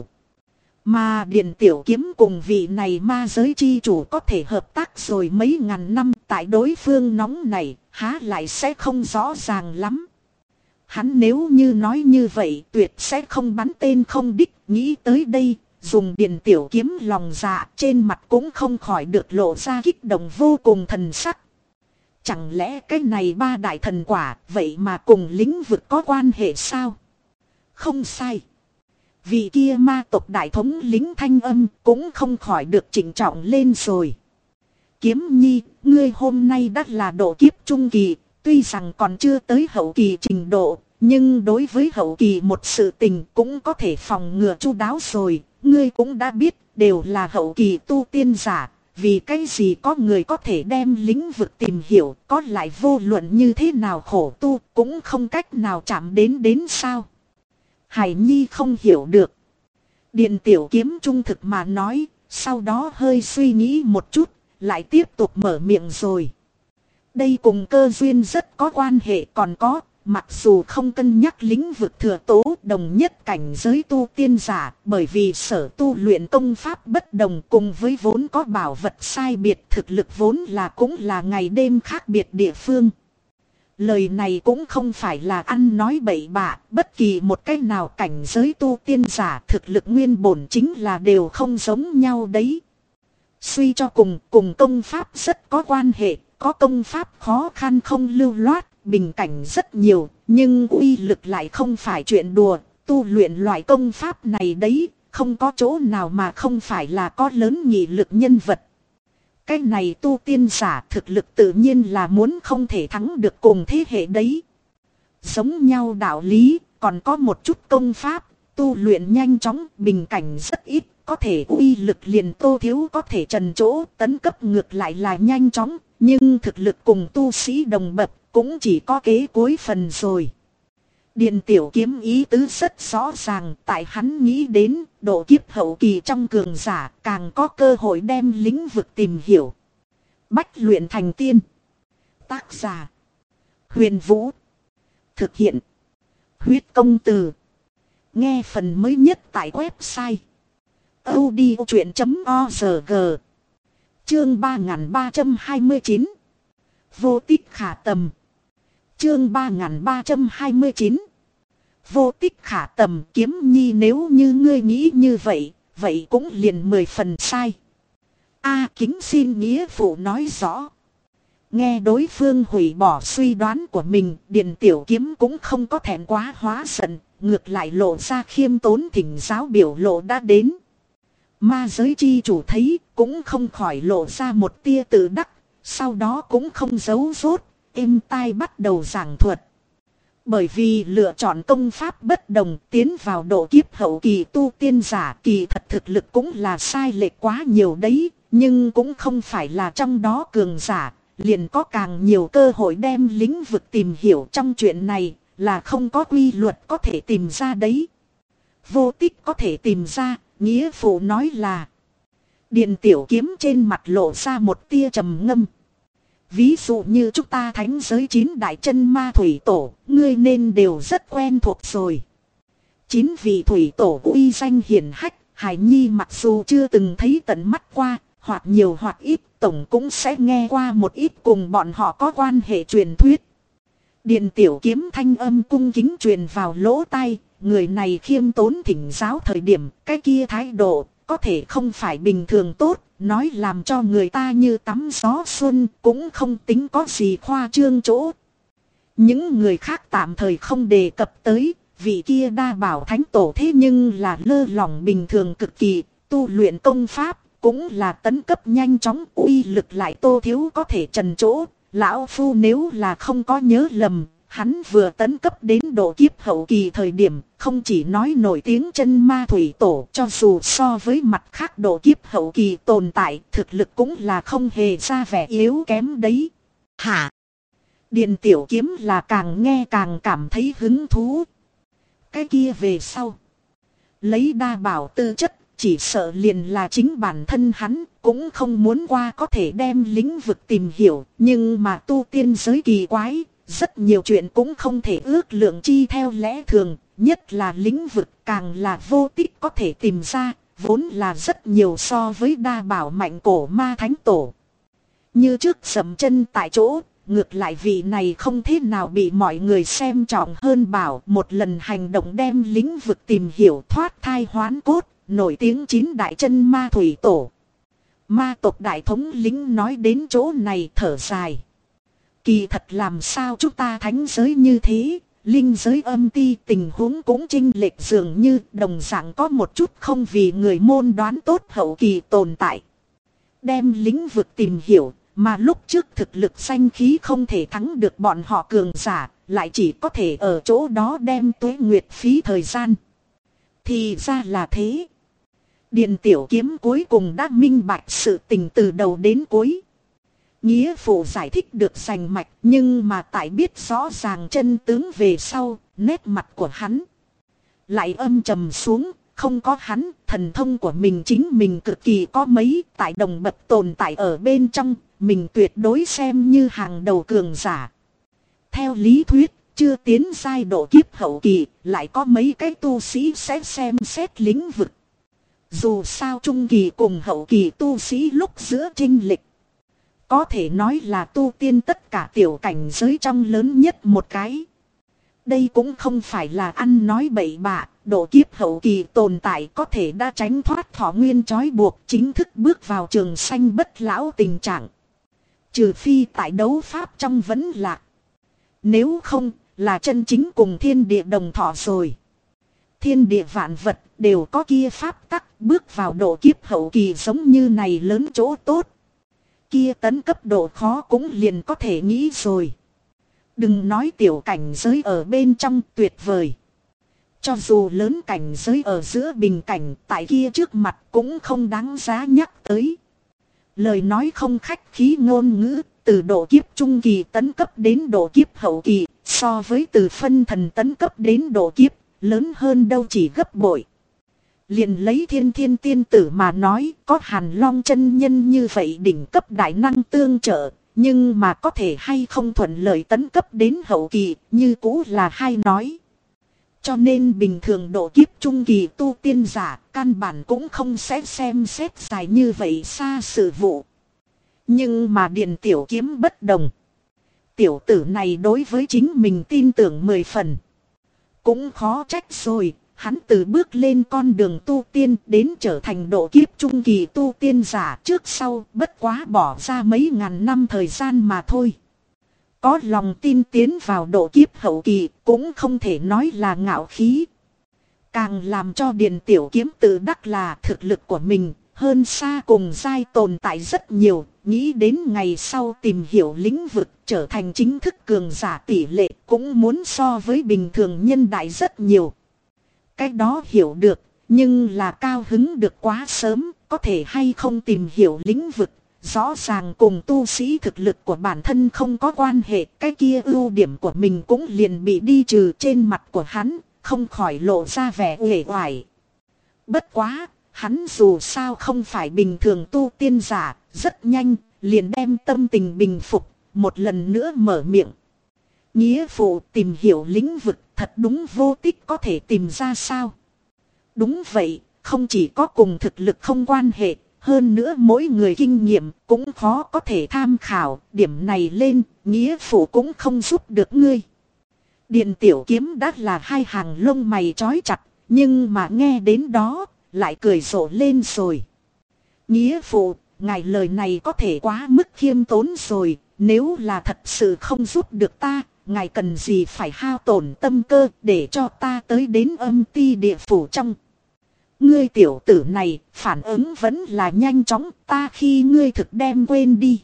Mà điện tiểu kiếm cùng vị này ma giới chi chủ có thể hợp tác rồi mấy ngàn năm, tại đối phương nóng này, há lại sẽ không rõ ràng lắm. Hắn nếu như nói như vậy tuyệt sẽ không bắn tên không đích, nghĩ tới đây, dùng điện tiểu kiếm lòng dạ, trên mặt cũng không khỏi được lộ ra kích động vô cùng thần sắc. Chẳng lẽ cái này ba đại thần quả, vậy mà cùng lĩnh vực có quan hệ sao? Không sai. Vị kia ma tộc đại thống lính thanh âm cũng không khỏi được chỉnh trọng lên rồi. Kiếm nhi, ngươi hôm nay đã là độ kiếp trung kỳ, tuy rằng còn chưa tới hậu kỳ trình độ, nhưng đối với hậu kỳ một sự tình cũng có thể phòng ngừa chu đáo rồi. Ngươi cũng đã biết, đều là hậu kỳ tu tiên giả, vì cái gì có người có thể đem lĩnh vực tìm hiểu, có lại vô luận như thế nào khổ tu, cũng không cách nào chạm đến sao. Hải Nhi không hiểu được. Điện tiểu kiếm trung thực mà nói, sau đó hơi suy nghĩ một chút, lại tiếp tục mở miệng rồi. Đây cùng cơ duyên rất có quan hệ, còn có, mặc dù không cân nhắc lĩnh vực thừa tố đồng nhất cảnh giới tu tiên giả, bởi vì sở tu luyện công pháp bất đồng cùng với vốn có bảo vật sai biệt, thực lực vốn là cũng là ngày đêm khác biệt địa phương. Lời này cũng không phải là ăn nói bậy bạ, bất kỳ một cách nào cảnh giới tu tiên giả thực lực nguyên bổn chính là đều không giống nhau đấy. Suy cho cùng công pháp rất có quan hệ, có công pháp khó khăn không lưu loát, bình cảnh rất nhiều, nhưng uy lực lại không phải chuyện đùa, tu luyện loại công pháp này đấy, không có chỗ nào mà không phải là có lớn nghị lực nhân vật. Cái này tu tiên giả thực lực tự nhiên là muốn không thể thắng được cùng thế hệ đấy. Giống nhau đạo lý, còn có một chút công pháp, tu luyện nhanh chóng, bình cảnh rất ít, có thể uy lực liền Tô Thiếu có thể trần chỗ, tấn cấp ngược lại là nhanh chóng, nhưng thực lực cùng tu sĩ đồng bậc cũng chỉ có kế cuối phần rồi. Điền Tiểu Kiếm ý tứ rất rõ ràng, tại hắn nghĩ đến độ kiếp hậu kỳ trong cường giả càng có cơ hội đem lĩnh vực tìm hiểu. Bách luyện thành tiên. Tác giả: Huyền Vũ. Thực hiện: Huyết Công Từ. Nghe phần mới nhất tại website audiochuyện.org. Chương 3329. Vô tích khả tầm. Chương 3329. Vô tích khả tầm. Kiếm Nhi, nếu như ngươi nghĩ như vậy, vậy cũng liền 10 phần sai. Kính xin nghĩa phụ nói rõ. Nghe đối phương hủy bỏ suy đoán của mình, Điền Tiểu Kiếm cũng không có thẹn quá hóa giận, ngược lại lộ ra khiêm tốn thỉnh giáo biểu lộ đã đến. Ma giới chi chủ thấy cũng không khỏi lộ ra một tia tự đắc, sau đó cũng không giấu rốt, êm tai bắt đầu giảng thuật. Bởi vì lựa chọn công pháp bất đồng, tiến vào độ kiếp hậu kỳ tu tiên giả kỳ thật thực lực cũng là sai lệch quá nhiều đấy, nhưng cũng không phải là trong đó cường giả, liền có càng nhiều cơ hội đem lĩnh vực tìm hiểu. Trong chuyện này là không có quy luật có thể tìm ra đấy. Vô tích có thể tìm ra, nghĩa phụ nói là. Điền Tiểu Kiếm trên mặt lộ ra một tia trầm ngâm. Ví dụ như chúng ta thánh giới 9 đại chân ma thủy tổ, ngươi nên đều rất quen thuộc rồi. 9 vị thủy tổ uy danh hiển hách, Hải Nhi mặc dù chưa từng thấy tận mắt qua, hoặc nhiều hoặc ít, tổng cũng sẽ nghe qua một ít cùng bọn họ có quan hệ truyền thuyết. Điền Tiểu Kiếm thanh âm cung kính truyền vào lỗ tai, người này khiêm tốn thỉnh giáo thời điểm, cái kia thái độ, có thể không phải bình thường tốt, nói làm cho người ta như tắm gió xuân, cũng không tính có gì khoa trương chỗ. Những người khác tạm thời không đề cập tới, vị kia đa bảo thánh tổ thế nhưng là lơ lỏng bình thường cực kỳ, tu luyện công pháp, cũng là tấn cấp nhanh chóng, uy lực lại Tô Thiếu có thể trần chỗ. Lão Phu nếu là không có nhớ lầm, hắn vừa tấn cấp đến độ kiếp hậu kỳ thời điểm, không chỉ nói nổi tiếng chân ma thủy tổ, cho dù so với mặt khác độ kiếp hậu kỳ tồn tại, thực lực cũng là không hề ra vẻ yếu kém đấy. Hả? Điền Tiểu Kiếm là càng nghe càng cảm thấy hứng thú. Cái kia về sau, lấy đa bảo tư chất, chỉ sợ liền là chính bản thân hắn, cũng không muốn qua có thể đem lĩnh vực tìm hiểu, nhưng mà tu tiên giới kỳ quái, rất nhiều chuyện cũng không thể ước lượng chi theo lẽ thường, nhất là lĩnh vực càng là vô tích có thể tìm ra, vốn là rất nhiều so với đa bảo mạnh cổ ma thánh tổ. Như trước sầm chân tại chỗ, ngược lại vị này không thế nào bị mọi người xem trọng hơn bảo một lần hành động đem lĩnh vực tìm hiểu thoát thai hoán cốt, nổi tiếng 9 đại chân ma thủy tổ. Ma tộc đại thống lĩnh nói đến chỗ này thở dài. Kỳ thật làm sao chúng ta thánh giới như thế, linh giới âm ti tình huống cũng chênh lệch dường như đồng dạng có một chút không vì người môn đoán tốt hậu kỳ tồn tại. Đem lĩnh vực tìm hiểu, mà lúc trước thực lực danh khí không thể thắng được bọn họ cường giả, lại chỉ có thể ở chỗ đó đem tuế nguyệt phí thời gian. Thì ra là thế. Điền Tiểu Kiếm cuối cùng đã minh bạch sự tình từ đầu đến cuối. Nghĩa phụ giải thích được rành mạch, nhưng mà tại biết rõ ràng chân tướng về sau, nét mặt của hắn lại âm trầm xuống. Không có hắn, thần thông của mình chính mình cực kỳ có mấy, tại đồng bậc tồn tại ở bên trong, mình tuyệt đối xem như hàng đầu cường giả. Theo lý thuyết, chưa tiến giai độ kiếp hậu kỳ, lại có mấy cái tu sĩ sẽ xem xét lĩnh vực. Dù sao trung kỳ cùng hậu kỳ tu sĩ lúc giữa chênh lệch Có thể nói là tu tiên tất cả tiểu cảnh giới trong lớn nhất một cái. Đây cũng không phải là ăn nói bậy bạ, độ kiếp hậu kỳ tồn tại có thể đã tránh thoát thọ nguyên trói buộc, chính thức bước vào trường sanh bất lão tình trạng. Trừ phi tại đấu pháp trong vẫn lạc. Nếu không, là chân chính cùng thiên địa đồng thọ rồi. Thiên địa vạn vật đều có kia pháp tắc, bước vào độ kiếp hậu kỳ giống như này lớn chỗ tốt. Kia tấn cấp độ khó cũng liền có thể nghĩ rồi. Đừng nói tiểu cảnh giới ở bên trong tuyệt vời. Cho dù lớn cảnh giới ở giữa bình cảnh tại kia trước mặt cũng không đáng giá nhắc tới. Lời nói không khách khí ngôn ngữ, từ độ kiếp trung kỳ tấn cấp đến độ kiếp hậu kỳ, so với từ phân thần tấn cấp đến độ kiếp, lớn hơn đâu chỉ gấp bội. Liền lấy thiên thiên tiên tử mà nói, có Hàn Long chân nhân như vậy đỉnh cấp đại năng tương trợ, nhưng mà có thể hay không thuận lợi tấn cấp đến hậu kỳ, như cũ là hai nói. Cho nên bình thường độ kiếp trung kỳ tu tiên giả, căn bản cũng không sẽ xem xét dài như vậy xa sự vụ. Nhưng mà Điền Tiểu Kiếm bất đồng. Tiểu tử này đối với chính mình tin tưởng 10 phần. Cũng khó trách rồi, hắn từ bước lên con đường tu tiên đến trở thành độ kiếp trung kỳ tu tiên giả trước sau bất quá bỏ ra mấy ngàn năm thời gian mà thôi. Có lòng tin tiến vào độ kiếp hậu kỳ cũng không thể nói là ngạo khí. Càng làm cho Điền Tiểu Kiếm tự đắc là thực lực của mình hơn xa cùng giai tồn tại rất nhiều. Nghĩ đến ngày sau tìm hiểu lĩnh vực trở thành chính thức cường giả tỷ lệ cũng muốn so với bình thường nhân đại rất nhiều. Cái đó hiểu được, nhưng là cao hứng được quá sớm, có thể hay không tìm hiểu lĩnh vực. Rõ ràng cùng tu sĩ thực lực của bản thân không có quan hệ, cái kia ưu điểm của mình cũng liền bị đi trừ trên mặt của hắn, không khỏi lộ ra vẻ uể oải. Bất quá, hắn dù sao không phải bình thường tu tiên giả, rất nhanh, liền đem tâm tình bình phục, một lần nữa mở miệng. Nghĩa phụ tìm hiểu lĩnh vực thật đúng vô tích có thể tìm ra sao? Đúng vậy, không chỉ có cùng thực lực không quan hệ. Hơn nữa mỗi người kinh nghiệm cũng khó có thể tham khảo, điểm này lên, nghĩa phụ cũng không giúp được ngươi. Điền Tiểu Kiếm đã là hai hàng lông mày trói chặt, nhưng mà nghe đến đó, lại cười rộ lên rồi. Nghĩa phụ, ngài lời này có thể quá mức khiêm tốn rồi, nếu là thật sự không giúp được ta, ngài cần gì phải hao tổn tâm cơ để cho ta tới đến âm ti địa phủ trong. Ngươi tiểu tử này, phản ứng vẫn là nhanh chóng, ta khi ngươi thực đem quên đi.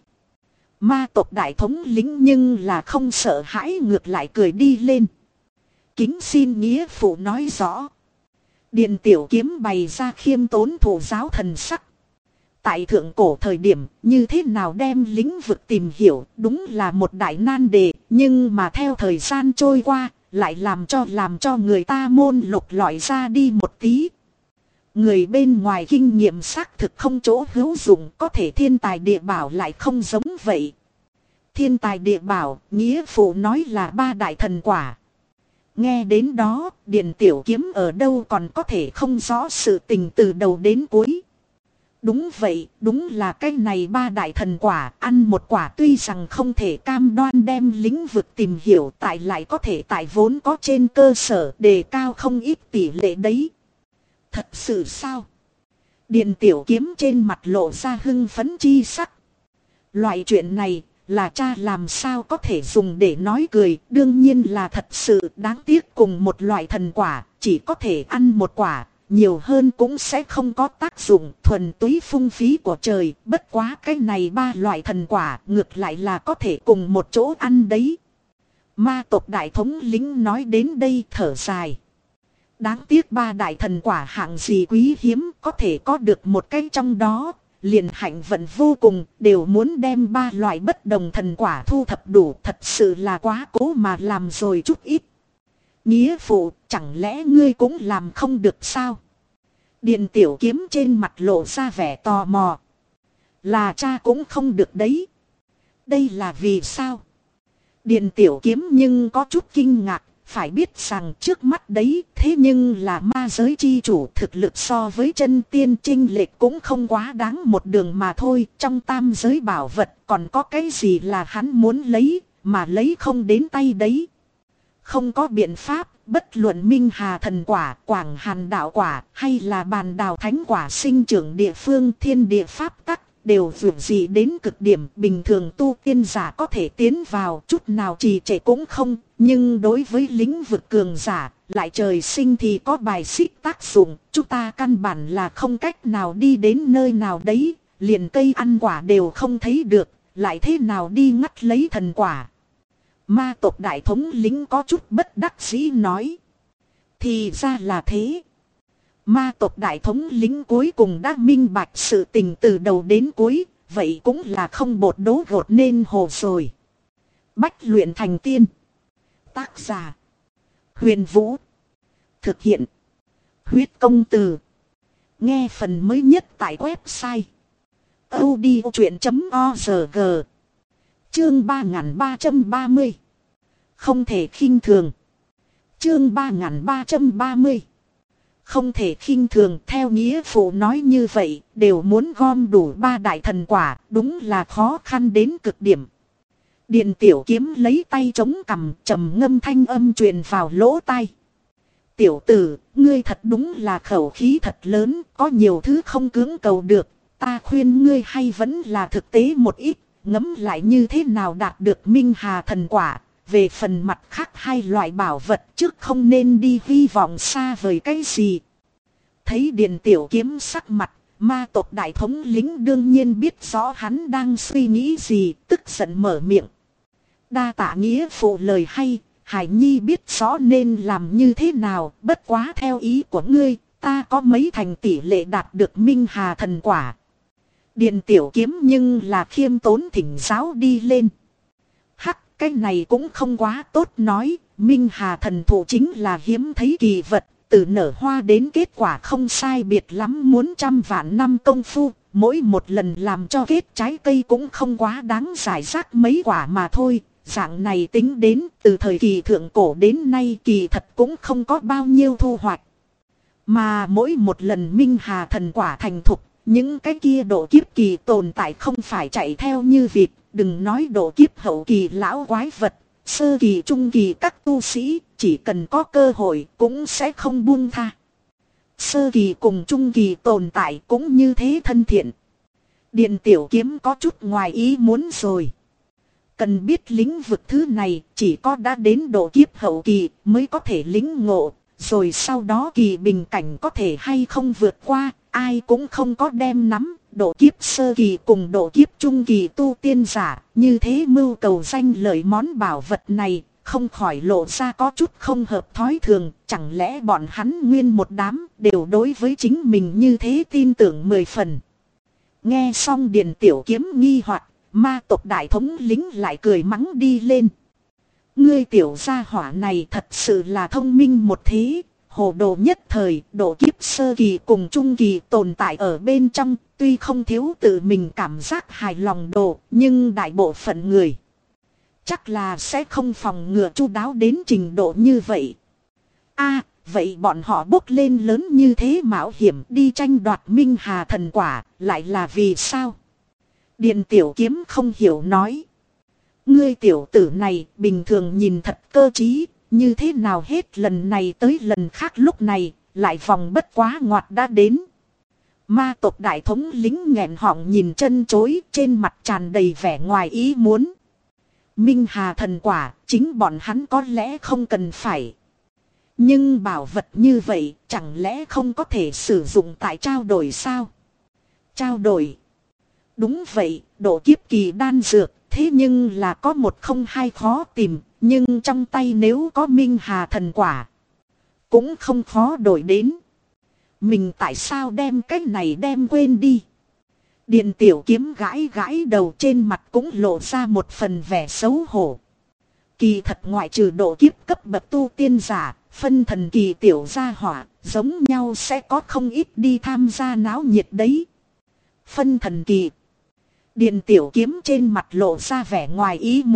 Ma tộc đại thống lĩnh nhưng là không sợ hãi ngược lại cười đi lên. Kính xin nghĩa phụ nói rõ. Điền Tiểu Kiếm bày ra khiêm tốn thủ giáo thần sắc. Tại thượng cổ thời điểm, như thế nào đem lĩnh vực tìm hiểu, đúng là một đại nan đề, nhưng mà theo thời gian trôi qua, lại làm cho người ta môn lục lọi ra đi một tí. Người bên ngoài kinh nghiệm xác thực không chỗ hữu dụng, có thể thiên tài địa bảo lại không giống vậy. Thiên tài địa bảo, nghĩa phụ nói là ba đại thần quả. Nghe đến đó, Điền Tiểu Kiếm ở đâu còn có thể không rõ sự tình từ đầu đến cuối. Đúng vậy, đúng là cái này ba đại thần quả, ăn một quả tuy rằng không thể cam đoan đem lĩnh vực tìm hiểu, tại lại có thể tại vốn có trên cơ sở đề cao không ít tỷ lệ đấy. Thật sự sao? Điền Tiểu Kiếm trên mặt lộ ra hưng phấn chi sắc. Loại chuyện này là cha làm sao có thể dùng để nói cười, đương nhiên là thật sự. Đáng tiếc cùng một loại thần quả, chỉ có thể ăn một quả, nhiều hơn cũng sẽ không có tác dụng, thuần túy phung phí của trời. Bất quá cái này ba loại thần quả ngược lại là có thể cùng một chỗ ăn đấy. Ma tộc đại thống lĩnh nói đến đây thở dài. Đáng tiếc ba đại thần quả hạng gì quý hiếm, có thể có được một cái trong đó, liền hạnh vận vô cùng, đều muốn đem ba loại bất đồng thần quả thu thập đủ, thật sự là quá cố mà làm rồi chút ít. Nghĩa phụ, chẳng lẽ ngươi cũng làm không được sao? Điền Tiểu Kiếm trên mặt lộ ra vẻ tò mò. Là cha cũng không được đấy. Đây là vì sao? Điền Tiểu Kiếm nhưng có chút kinh ngạc. Phải biết rằng trước mắt đấy thế nhưng là ma giới chi chủ, thực lực so với chân tiên chênh lệch cũng không quá đáng một đường mà thôi. Trong tam giới bảo vật còn có cái gì là hắn muốn lấy mà lấy không đến tay đấy. Không có biện pháp, bất luận Minh Hà thần quả, Quảng Hàn đạo quả hay là Bàn Đào thánh quả sinh trưởng địa phương thiên địa pháp tắc đều vượt dị đến cực điểm. Bình thường tu tiên giả có thể tiến vào, chút nào trì trệ cũng không, nhưng đối với lĩnh vực cường giả lại trời sinh thì có bài xích tác dụng. Chúng ta căn bản là không cách nào đi đến nơi nào đấy, liền cây ăn quả đều không thấy được, lại thế nào đi ngắt lấy thần quả. Ma tộc đại thống lĩnh có chút bất đắc dĩ nói. Thì ra là thế. Ma tộc đại thống lĩnh cuối cùng đã minh bạch sự tình từ đầu đến cuối, vậy cũng là không bột đố gột nên hồ rồi. Bách luyện thành tiên. Tác giả: Huyền Vũ. Thực hiện: Huyết Công Từ. Nghe phần mới nhất tại website audiochuyện.org. Chương 3330. Không thể khinh thường. Chương 3330. Không thể khinh thường, theo nghĩa phụ nói như vậy, đều muốn gom đủ 3 đại thần quả, đúng là khó khăn đến cực điểm. Điện Tiểu Kiếm lấy tay chống cằm, trầm ngâm thanh âm truyền vào lỗ tai. Tiểu tử, ngươi thật đúng là khẩu khí thật lớn, có nhiều thứ không cưỡng cầu được, ta khuyên ngươi hay vẫn là thực tế một ít, ngẫm lại như thế nào đạt được Minh Hà thần quả. Về phần mặt khác hai loại bảo vật trước không nên đi hy vọng xa vời cái gì. Thấy Điện Tiểu Kiếm sắc mặt, ma tộc đại thống lĩnh đương nhiên biết rõ hắn đang suy nghĩ gì, tức giận mở miệng. Đa tạ nghĩa phụ lời hay, Hải Nhi biết rõ nên làm như thế nào, bất quá theo ý của ngươi, ta có mấy thành tỷ lệ đạt được Minh Hà thần quả. Điện Tiểu Kiếm nhưng là khiêm tốn thỉnh giáo đi lên. Cái này cũng không quá tốt nói, Minh Hà thần thụ chính là hiếm thấy kỳ vật, từ nở hoa đến kết quả không sai biệt lắm, muốn 100 vạn năm công phu, mỗi một lần làm cho kết trái cây cũng không quá đáng, giải rác mấy quả mà thôi. Dạng này tính đến từ thời kỳ thượng cổ đến nay kỳ thật cũng không có bao nhiêu thu hoạch. Mà mỗi một lần Minh Hà thần quả thành thục, những cái kia độ kiếp kỳ tồn tại không phải chạy theo như vịt. Đừng nói độ kiếp hậu kỳ lão quái vật, sơ kỳ trung kỳ các tu sĩ, chỉ cần có cơ hội cũng sẽ không buông tha. Sơ kỳ cùng trung kỳ tồn tại cũng như thế thân thiện. Điện Tiểu Kiếm có chút ngoài ý muốn rồi. Cần biết lĩnh vực thứ này chỉ có đã đến độ kiếp hậu kỳ mới có thể lĩnh ngộ, rồi sau đó kỳ bình cảnh có thể hay không vượt qua, ai cũng không có đem nắm. Độ kiếp sơ kỳ cùng độ kiếp trung kỳ tu tiên giả, như thế mưu cầu danh lợi món bảo vật này, không khỏi lộ ra có chút không hợp thói thường. Chẳng lẽ bọn hắn nguyên một đám đều đối với chính mình như thế tin tưởng 10 phần. Nghe xong Điện Tiểu Kiếm nghi hoặc, ma tộc đại thống lĩnh lại cười mắng đi lên. Ngươi tiểu gia hỏa này thật sự là thông minh một thế. Hồ đồ nhất thời, độ kiếp sơ kỳ cùng trung kỳ tồn tại ở bên trong, tuy không thiếu tự mình cảm giác hài lòng độ, nhưng đại bộ phận người chắc là sẽ không phòng ngừa chu đáo đến trình độ như vậy. Vậy bọn họ bốc lên lớn như thế mạo hiểm đi tranh đoạt Minh Hà thần quả, lại là vì sao? Điện Tiểu Kiếm không hiểu nói. Ngươi tiểu tử này bình thường nhìn thật cơ trí. Như thế nào hết lần này tới lần khác lúc này, lại vòng bất quá ngoặt đã đến. Ma tộc đại thống lính nghẹn họng nhìn chân chối, trên mặt tràn đầy vẻ ngoài ý muốn. Minh Hà thần quả, chính bọn hắn có lẽ không cần phải. Nhưng bảo vật như vậy, chẳng lẽ không có thể sử dụng tại trao đổi sao? Trao đổi. Đúng vậy, độ kiếp kỳ đan dược, thế nhưng là có một không hai khó tìm. Nhưng trong tay nếu có Minh Hà thần quả, cũng không khó đổi đến. Mình tại sao đem cái này đem quên đi? Điện Tiểu Kiếm gãi gãi đầu, trên mặt cũng lộ ra một phần vẻ xấu hổ. Kỳ thật ngoại trừ độ kiếp cấp bậc tu tiên giả, phân thần kỳ tiểu gia hỏa, giống nhau sẽ có không ít đi tham gia náo nhiệt đấy. Phân thần kỳ. Điện Tiểu Kiếm trên mặt lộ ra vẻ ngoài ý muốn.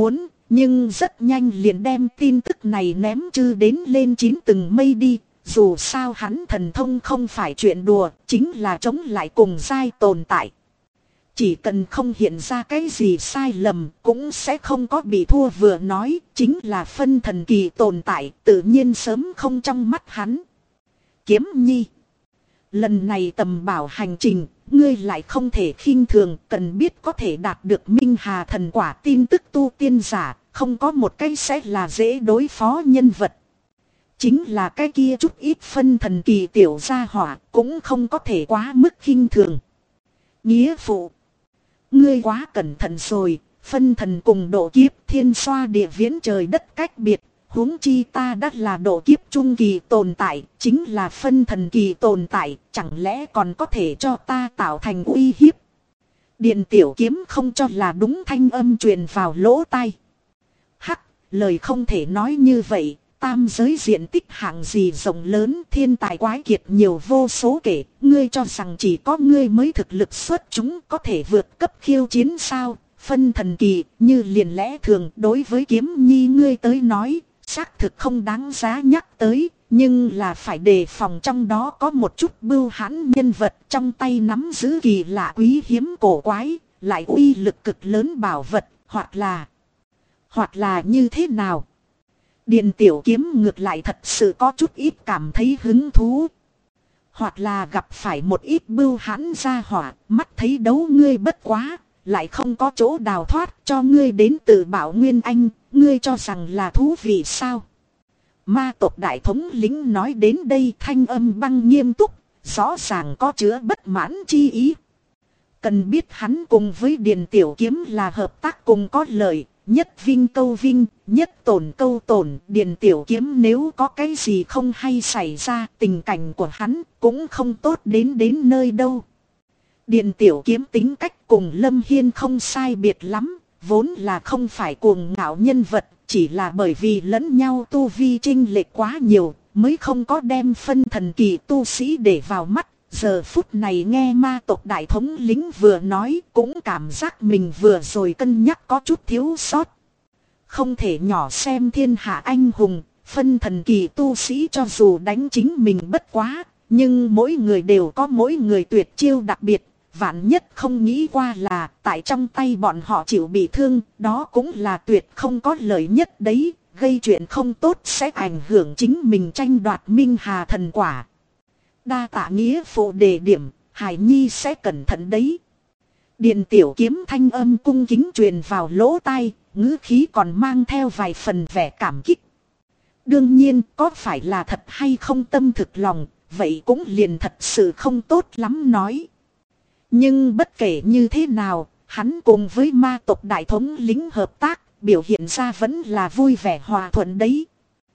Nhưng rất nhanh liền đem tin tức này ném chư đến lên 9 tầng mây đi. Dù sao hắn thần thông không phải chuyện đùa, chính là chống lại cùng giai tồn tại. Chỉ cần không hiện ra cái gì sai lầm cũng sẽ không có bị thua, vừa nói chính là phân thần kỳ tồn tại, tự nhiên sớm không trong mắt hắn. Kiếm Nhi, lần này tầm bảo hành trình, ngươi lại không thể khinh thường, cần biết có thể đạt được Minh Hà thần quả tin tức tu tiên giả, không có một cái sẽ là dễ đối phó nhân vật. Chính là cái kia chút ít phân thần kỳ tiểu gia hỏa, cũng không có thể quá mức khinh thường. Nghĩa phụ, ngươi quá cẩn thận rồi, phân thần cùng độ kiếp thiên xoa địa viễn trời đất cách biệt. Huống chi ta đã là độ kiếp trung kỳ tồn tại, chính là phân thần kỳ tồn tại, chẳng lẽ còn có thể cho ta tạo thành uy hiếp. Điện tiểu kiếm không cho là đúng, thanh âm truyền vào lỗ tai. Hắc, lời không thể nói như vậy, tam giới diện tích hạng gì rộng lớn, thiên tài quái kiệt nhiều vô số kể, ngươi cho rằng chỉ có ngươi mới thực lực xuất chúng có thể vượt cấp khiêu chiến sao? Phân thần kỳ như liền lẽ thường đối với Kiếm Nhi ngươi tới nói, xác thực không đáng giá nhắc tới, nhưng là phải đề phòng trong đó có một chút bưu hãn nhân vật trong tay nắm giữ kỳ lạ quý hiếm cổ quái, lại uy lực cực lớn bảo vật, hoặc là như thế nào. Điền tiểu kiếm ngược lại thật sự có chút ít cảm thấy hứng thú. Hoặc là gặp phải một ít bưu hãn gia hỏa, mắt thấy đấu ngươi bất quá, lại không có chỗ đào thoát cho ngươi đến từ Bảo Nguyên Anh, ngươi cho rằng là thú vị sao? Ma tộc đại thống lĩnh nói đến đây thanh âm băng nghiêm túc, rõ ràng có chứa bất mãn chi ý. Cần biết hắn cùng với Điền tiểu kiếm là hợp tác cùng có lợi. Nhất vinh câu vinh, nhất tổn câu tổn, Điền tiểu kiếm nếu có cái gì không hay xảy ra, tình cảnh của hắn cũng không tốt đến nơi đâu. Điền tiểu kiếm tính cách cùng Lâm Hiên không sai biệt lắm, vốn là không phải cuồng ngạo nhân vật, chỉ là bởi vì lẫn nhau tu vi chênh lệch quá nhiều, mới không có đem phân thần kỳ tu sĩ để vào mắt. Giờ phút này nghe ma tộc đại thống lĩnh vừa nói, cũng cảm giác mình vừa rồi cân nhắc có chút thiếu sót. Không thể nhỏ xem thiên hạ anh hùng, phân thần kỳ tu sĩ cho dù đánh chính mình bất quá, nhưng mỗi người đều có mỗi người tuyệt chiêu đặc biệt. Vạn nhất không nghĩ qua là tại trong tay bọn họ chịu bị thương, đó cũng là tuyệt không có lợi nhất đấy, gây chuyện không tốt sẽ ảnh hưởng chính mình tranh đoạt Minh Hà thần quả. Đa tạ nghĩa phụ đề điểm, Hải Nhi sẽ cẩn thận đấy. Điền tiểu kiếm thanh âm cung kính truyền vào lỗ tai, ngữ khí còn mang theo vài phần vẻ cảm kích. Đương nhiên có phải là thật hay không tâm thực lòng, vậy cũng liền thật sự không tốt lắm nói. Nhưng bất kể như thế nào, hắn cùng với ma tộc đại thống lĩnh hợp tác, biểu hiện ra vẫn là vui vẻ hòa thuận đấy.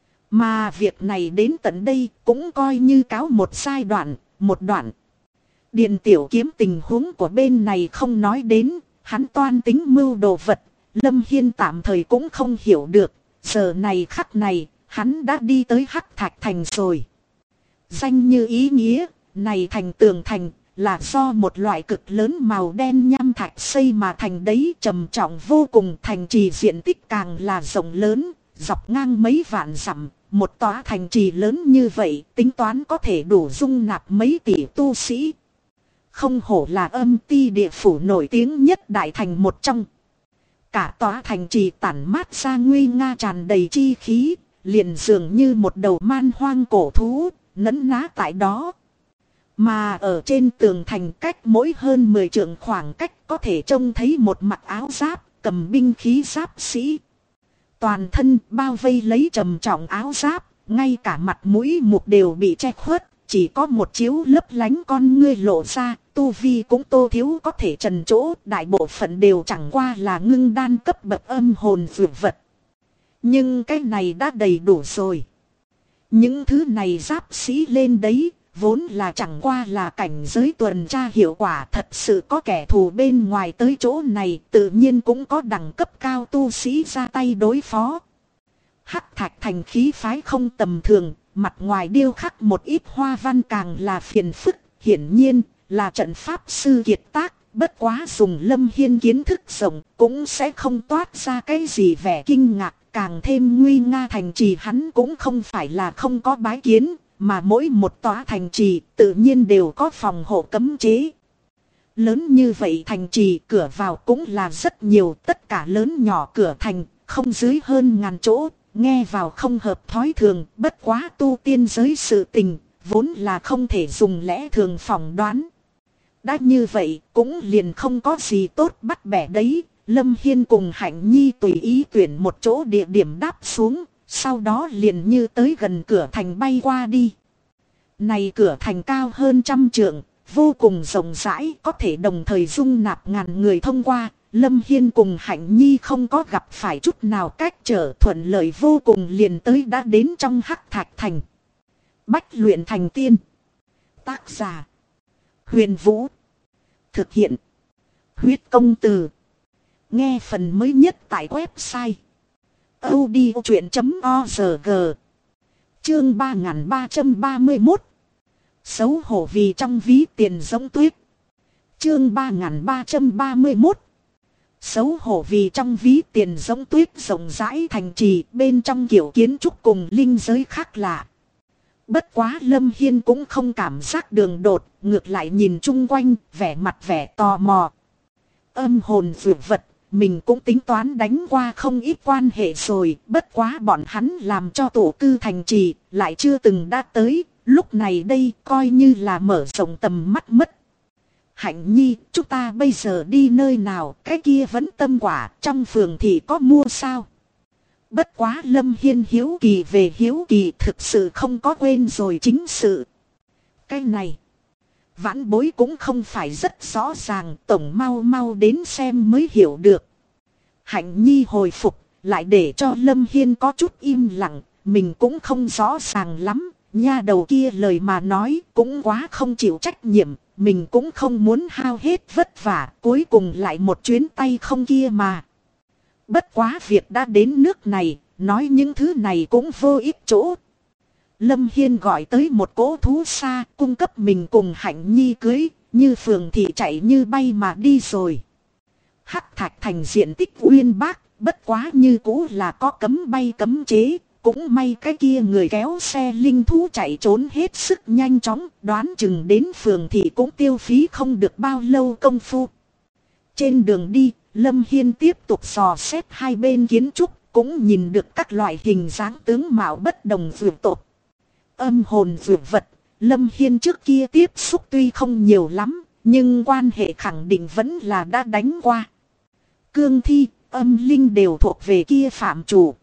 Mà việc này đến tận đây cũng coi như cáo một giai đoạn, một đoạn. Điền tiểu kiếm tình huống của bên này không nói đến, hắn toan tính mưu đồ vật, Lâm Hiên tạm thời cũng không hiểu được, giờ này khắc này, hắn đã đi tới Hắc Thạch Thành rồi. Danh như ý nghĩa, này thành tường thành, là do một loại cực lớn màu đen nham thạch xây mà thành đấy, trầm trọng vô cùng, thành trì diện tích càng là rộng lớn, dọc ngang mấy vạn dặm. Một tòa thành trì lớn như vậy, tính toán có thể đủ dung nạp mấy tỷ tu sĩ. Không hổ là âm ti địa phủ nổi tiếng nhất đại thành một trong. Cả tòa thành trì tản mát ra nguy nga tràn đầy chi khí, liền dường như một đầu man hoang cổ thú, nấn ná tại đó. Mà ở trên tường thành cách mỗi hơn 10 trượng khoảng cách có thể trông thấy một mặc áo giáp, cầm binh khí giáp sĩ. Toàn thân bao vây lấy trầm trọng áo giáp, ngay cả mặt mũi mục đều bị che khuất, chỉ có một chiếu lấp lánh con ngươi lộ ra, tu vi cũng tô thiếu có thể trần chỗ, đại bộ phận đều chẳng qua là ngưng đan cấp bậc âm hồn vượt vật. Nhưng cái này đã đầy đủ rồi. Những thứ này giáp sĩ lên đấy, vốn là chẳng qua là cảnh giới tuần tra hiệu quả, thật sự có kẻ thù bên ngoài tới chỗ này, tự nhiên cũng có đẳng cấp cao tu sĩ ra tay đối phó. Hắc Thạch Thành khí phái không tầm thường, mặt ngoài điêu khắc một ít hoa văn càng là phiền phức, hiển nhiên là trận pháp sư kiệt tác, bất quá dùng Lâm Hiên kiến thức rộng cũng sẽ không toát ra cái gì vẻ kinh ngạc. Càng thêm nguy nga thành trì hắn cũng không phải là không có bái kiến, mà mỗi một tòa thành trì tự nhiên đều có phòng hộ cấm chế. Lớn như vậy thành trì cửa vào cũng là rất nhiều, tất cả lớn nhỏ cửa thành, không dưới hơn 1000 chỗ, nghe vào không hợp thói thường, bất quá tu tiên giới sự tình, vốn là không thể dùng lẽ thường phỏng đoán. Đã như vậy, cũng liền không có gì tốt bắt bẻ đấy. Lâm Hiên cùng Hạnh Nhi tùy ý tuyển một chỗ địa điểm đáp xuống, sau đó liền như tới gần cửa thành bay qua đi. Này cửa thành cao hơn 100 trượng, vô cùng rộng rãi, có thể đồng thời dung nạp ngàn người thông qua. Lâm Hiên cùng Hạnh Nhi không có gặp phải chút nào cách trở, thuận lợi vô cùng liền tới đã đến trong Hắc Thạch Thành. Bách luyện thành tiên. Tác giả: Huyền Vũ. Thực hiện: Huyết Công Từ. Nghe phần mới nhất tại website audiochuyện.org. Chương 3331. Xấu hổ vì trong ví tiền giống tuyết. Chương 3331. Xấu hổ vì trong ví tiền giống tuyết, rộng rãi thành trì, bên trong kiểu kiến trúc cùng linh giới khác lạ. Bất quá Lâm Hiên cũng không cảm giác đường đột, ngược lại nhìn chung quanh, vẻ mặt vẻ tò mò. Âm hồn vượt vật, mình cũng tính toán đánh qua không ít quan hệ rồi, bất quá bọn hắn làm cho tổ cư thành trì, lại chưa từng đã tới, lúc này đây coi như là mở rộng tầm mắt mất. Hạnh Nhi, chúng ta bây giờ đi nơi nào, cái kia vẫn tâm quả, trong phường thì có mua sao? Bất quá Lâm Hiên hiếu kỳ về hiếu kỳ, thực sự không có quên rồi chính sự. Cái này, vãn bối cũng không phải rất rõ ràng, tổng mau mau đến xem mới hiểu được. Hạnh Nhi hồi phục, lại để cho Lâm Hiên có chút im lặng, mình cũng không rõ ràng lắm. Nha đầu kia lời mà nói cũng quá không chịu trách nhiệm, mình cũng không muốn hao hết vất vả, cuối cùng lại một chuyến tay không kia mà. Bất quá việc đã đến nước này, nói những thứ này cũng vô ích chỗ. Lâm Hiên gọi tới một cỗ thú xa, cung cấp mình cùng Hạnh Nhi cưới, như phường thì chạy như bay mà đi rồi. Hắc Thạch Thành diện tích uyên bác, bất quá như cũ là có cấm bay cấm chế. Cũng may cái kia người kéo xe linh thú chạy trốn hết sức nhanh chóng, đoán chừng đến phường thì cũng tiêu phí không được bao lâu công phu. Trên đường đi, Lâm Hiên tiếp tục dò xét hai bên kiến trúc, cũng nhìn được các loại hình dáng tướng mạo bất đồng vượt tột. Âm hồn vượt vật, Lâm Hiên trước kia tiếp xúc tuy không nhiều lắm, nhưng quan hệ khẳng định vẫn là đã đánh qua. Cương thi, âm linh đều thuộc về kia phạm chủ.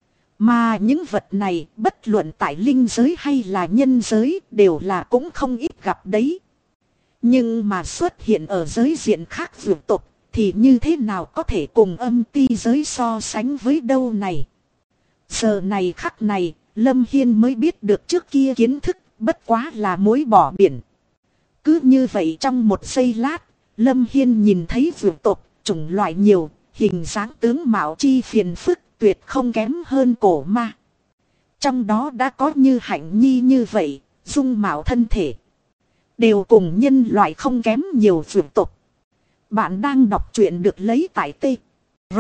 Mà những vật này, bất luận tại linh giới hay là nhân giới, đều là cũng không ít gặp đấy. Nhưng mà xuất hiện ở giới diện khác vượt tục, thì như thế nào có thể cùng âm ti giới so sánh với đâu này. Giờ này khắc này, Lâm Hiên mới biết được trước kia kiến thức, bất quá là mối bỏ biển. Cứ như vậy trong một giây lát, Lâm Hiên nhìn thấy vượt tục, chủng loại nhiều, hình dáng tướng mạo chi phiền phức, tuyệt không kém hơn cổ ma. Trong đó đã có như Hạnh Nhi như vậy, dung mạo thân thể đều cùng nhân loại không kém nhiều vượt tục. Bạn đang đọc truyện được lấy tại T R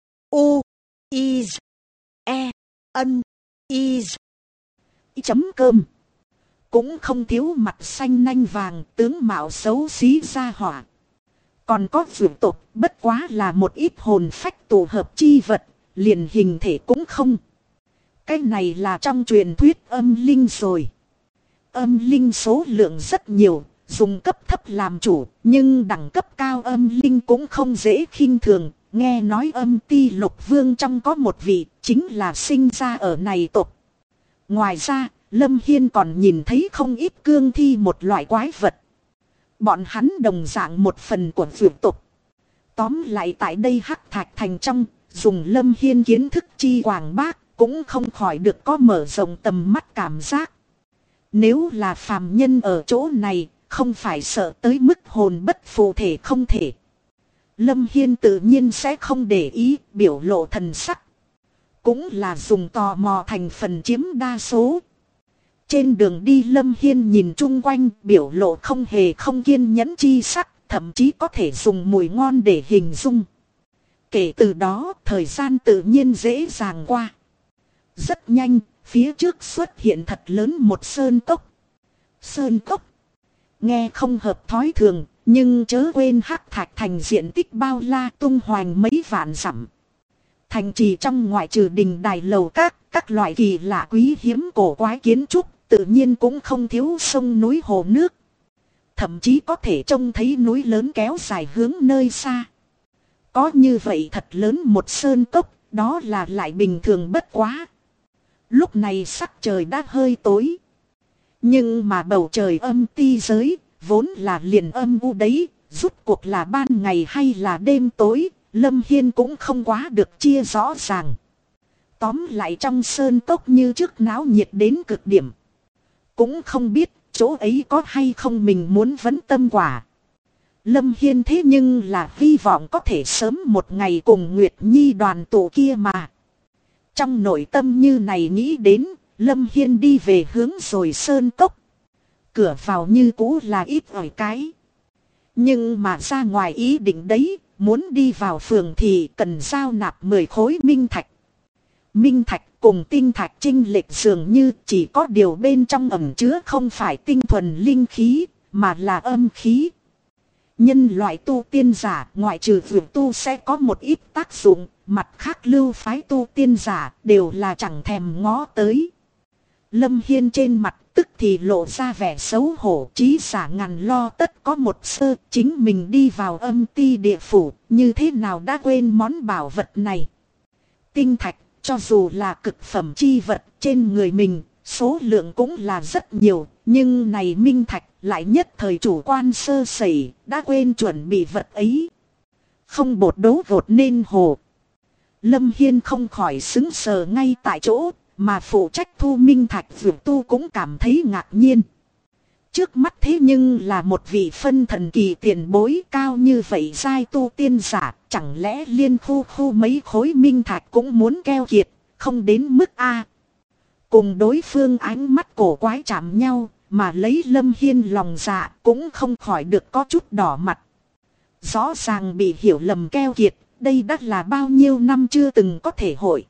U I E N I chấm cơm. Cũng không thiếu mặt xanh nanh vàng, tướng mạo xấu xí ra hỏa. Còn có vượt tục, bất quá là một ít hồn phách tụ hợp chi vật, liền hình thể cũng không. Cái này là trong truyền thuyết âm linh rồi. Âm linh số lượng rất nhiều, dùng cấp thấp làm chủ, nhưng đẳng cấp cao âm linh cũng không dễ khinh thường. Nghe nói âm ti lục vương trong có một vị, chính là sinh ra ở này tộc. Ngoài ra, Lâm Hiên còn nhìn thấy không ít cương thi, một loại quái vật. Bọn hắn đồng dạng một phần của vượt tục. Tóm lại tại đây Hắc Thạch Thành trong, dùng Lâm Hiên kiến thức chi quảng bác, cũng không khỏi được có mở rộng tầm mắt cảm giác. Nếu là phàm nhân ở chỗ này, không phải sợ tới mức hồn bất phù thể không thể. Lâm Hiên tự nhiên sẽ không để ý, biểu lộ thần sắc. Cũng là dùng tò mò thành phần chiếm đa số. Trên đường đi Lâm Hiên nhìn chung quanh, biểu lộ không hề không kiên nhẫn chi sắc, thậm chí có thể dùng mùi ngon để hình dung. Kể từ đó, thời gian tự nhiên dễ dàng qua. Rất nhanh, phía trước xuất hiện thật lớn một sơn cốc. Sơn cốc. Nghe không hợp thói thường, nhưng chớ quên Hắc Thạch thành diện tích bao la tung hoành mấy vạn dặm. Thành trì trong ngoại trừ đình đài lầu các loại kỳ lạ quý hiếm cổ quái kiến trúc, tự nhiên cũng không thiếu sông núi hồ nước. Thậm chí có thể trông thấy núi lớn kéo dài hướng nơi xa. Có như vậy thật lớn một sơn cốc, đó là lại bình thường bất quá. Lúc này sắc trời đã hơi tối. Nhưng mà bầu trời âm ti giới, vốn là liền âm u đấy, rút cuộc là ban ngày hay là đêm tối, Lâm Hiên cũng không quá được chia rõ ràng. Tóm lại trong sơn cốc như trước náo nhiệt đến cực điểm. Cũng không biết chỗ ấy có hay không mình muốn vấn tâm quả. Lâm Hiên thế nhưng là hy vọng có thể sớm một ngày cùng Nguyệt Nhi đoàn tụ kia mà. Trong nội tâm như này nghĩ đến, Lâm Hiên đi về hướng rồi sơn cốc. Cửa vào như cũ là ít ỏi cái. Nhưng mà ra ngoài ý định đấy, muốn đi vào phường thì cần giao nạp 10 khối minh thạch. Minh thạch cùng tinh thạch chênh lệch dường như chỉ có điều bên trong ẩn chứa không phải tinh thuần linh khí, mà là âm khí. Nhân loại tu tiên giả ngoại trừ vượt tu sẽ có một ít tác dụng, mặt khác lưu phái tu tiên giả đều là chẳng thèm ngó tới. Lâm Hiên trên mặt tức thì lộ ra vẻ xấu hổ, trí giả ngàn lo tất có một sơ, chính mình đi vào âm ti địa phủ, như thế nào đã quên món bảo vật này. Tinh thạch, cho dù là cực phẩm chi vật trên người mình, số lượng cũng là rất nhiều, nhưng này minh thạch lại nhất thời chủ quan sơ sẩy, đã quên chuẩn bị vật ấy. Không bột đấu vột nên hồ. Lâm Hiên không khỏi xứng sờ ngay tại chỗ, mà phụ trách thu minh thạch vượt tu cũng cảm thấy ngạc nhiên. Trước mắt thế nhưng là một vị phân thần kỳ tiền bối cao như vậy giai tu tiên giả, chẳng lẽ liên khu mấy khối minh thạch cũng muốn keo kiệt, không đến mức A. Cùng đối phương ánh mắt cổ quái chạm nhau, mà lấy Lâm Hiên lòng dạ cũng không khỏi được có chút đỏ mặt. Rõ ràng bị hiểu lầm keo kiệt, đây đã là bao nhiêu năm chưa từng có thể hội.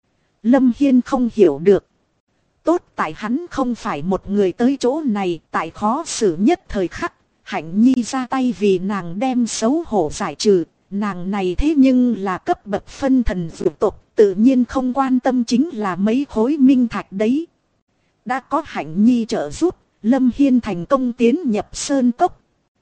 Lâm Hiên không hiểu được. Tốt tại hắn không phải một người tới chỗ này, tại khó xử nhất thời khắc, Hạnh Nhi ra tay vì nàng đem xấu hổ giải trừ, nàng này thế nhưng là cấp bậc phân thần vượt tục, tự nhiên không quan tâm chính là mấy khối minh thạch đấy. Đã có Hạnh Nhi trợ giúp, Lâm Hiên thành công tiến nhập sơn cốc.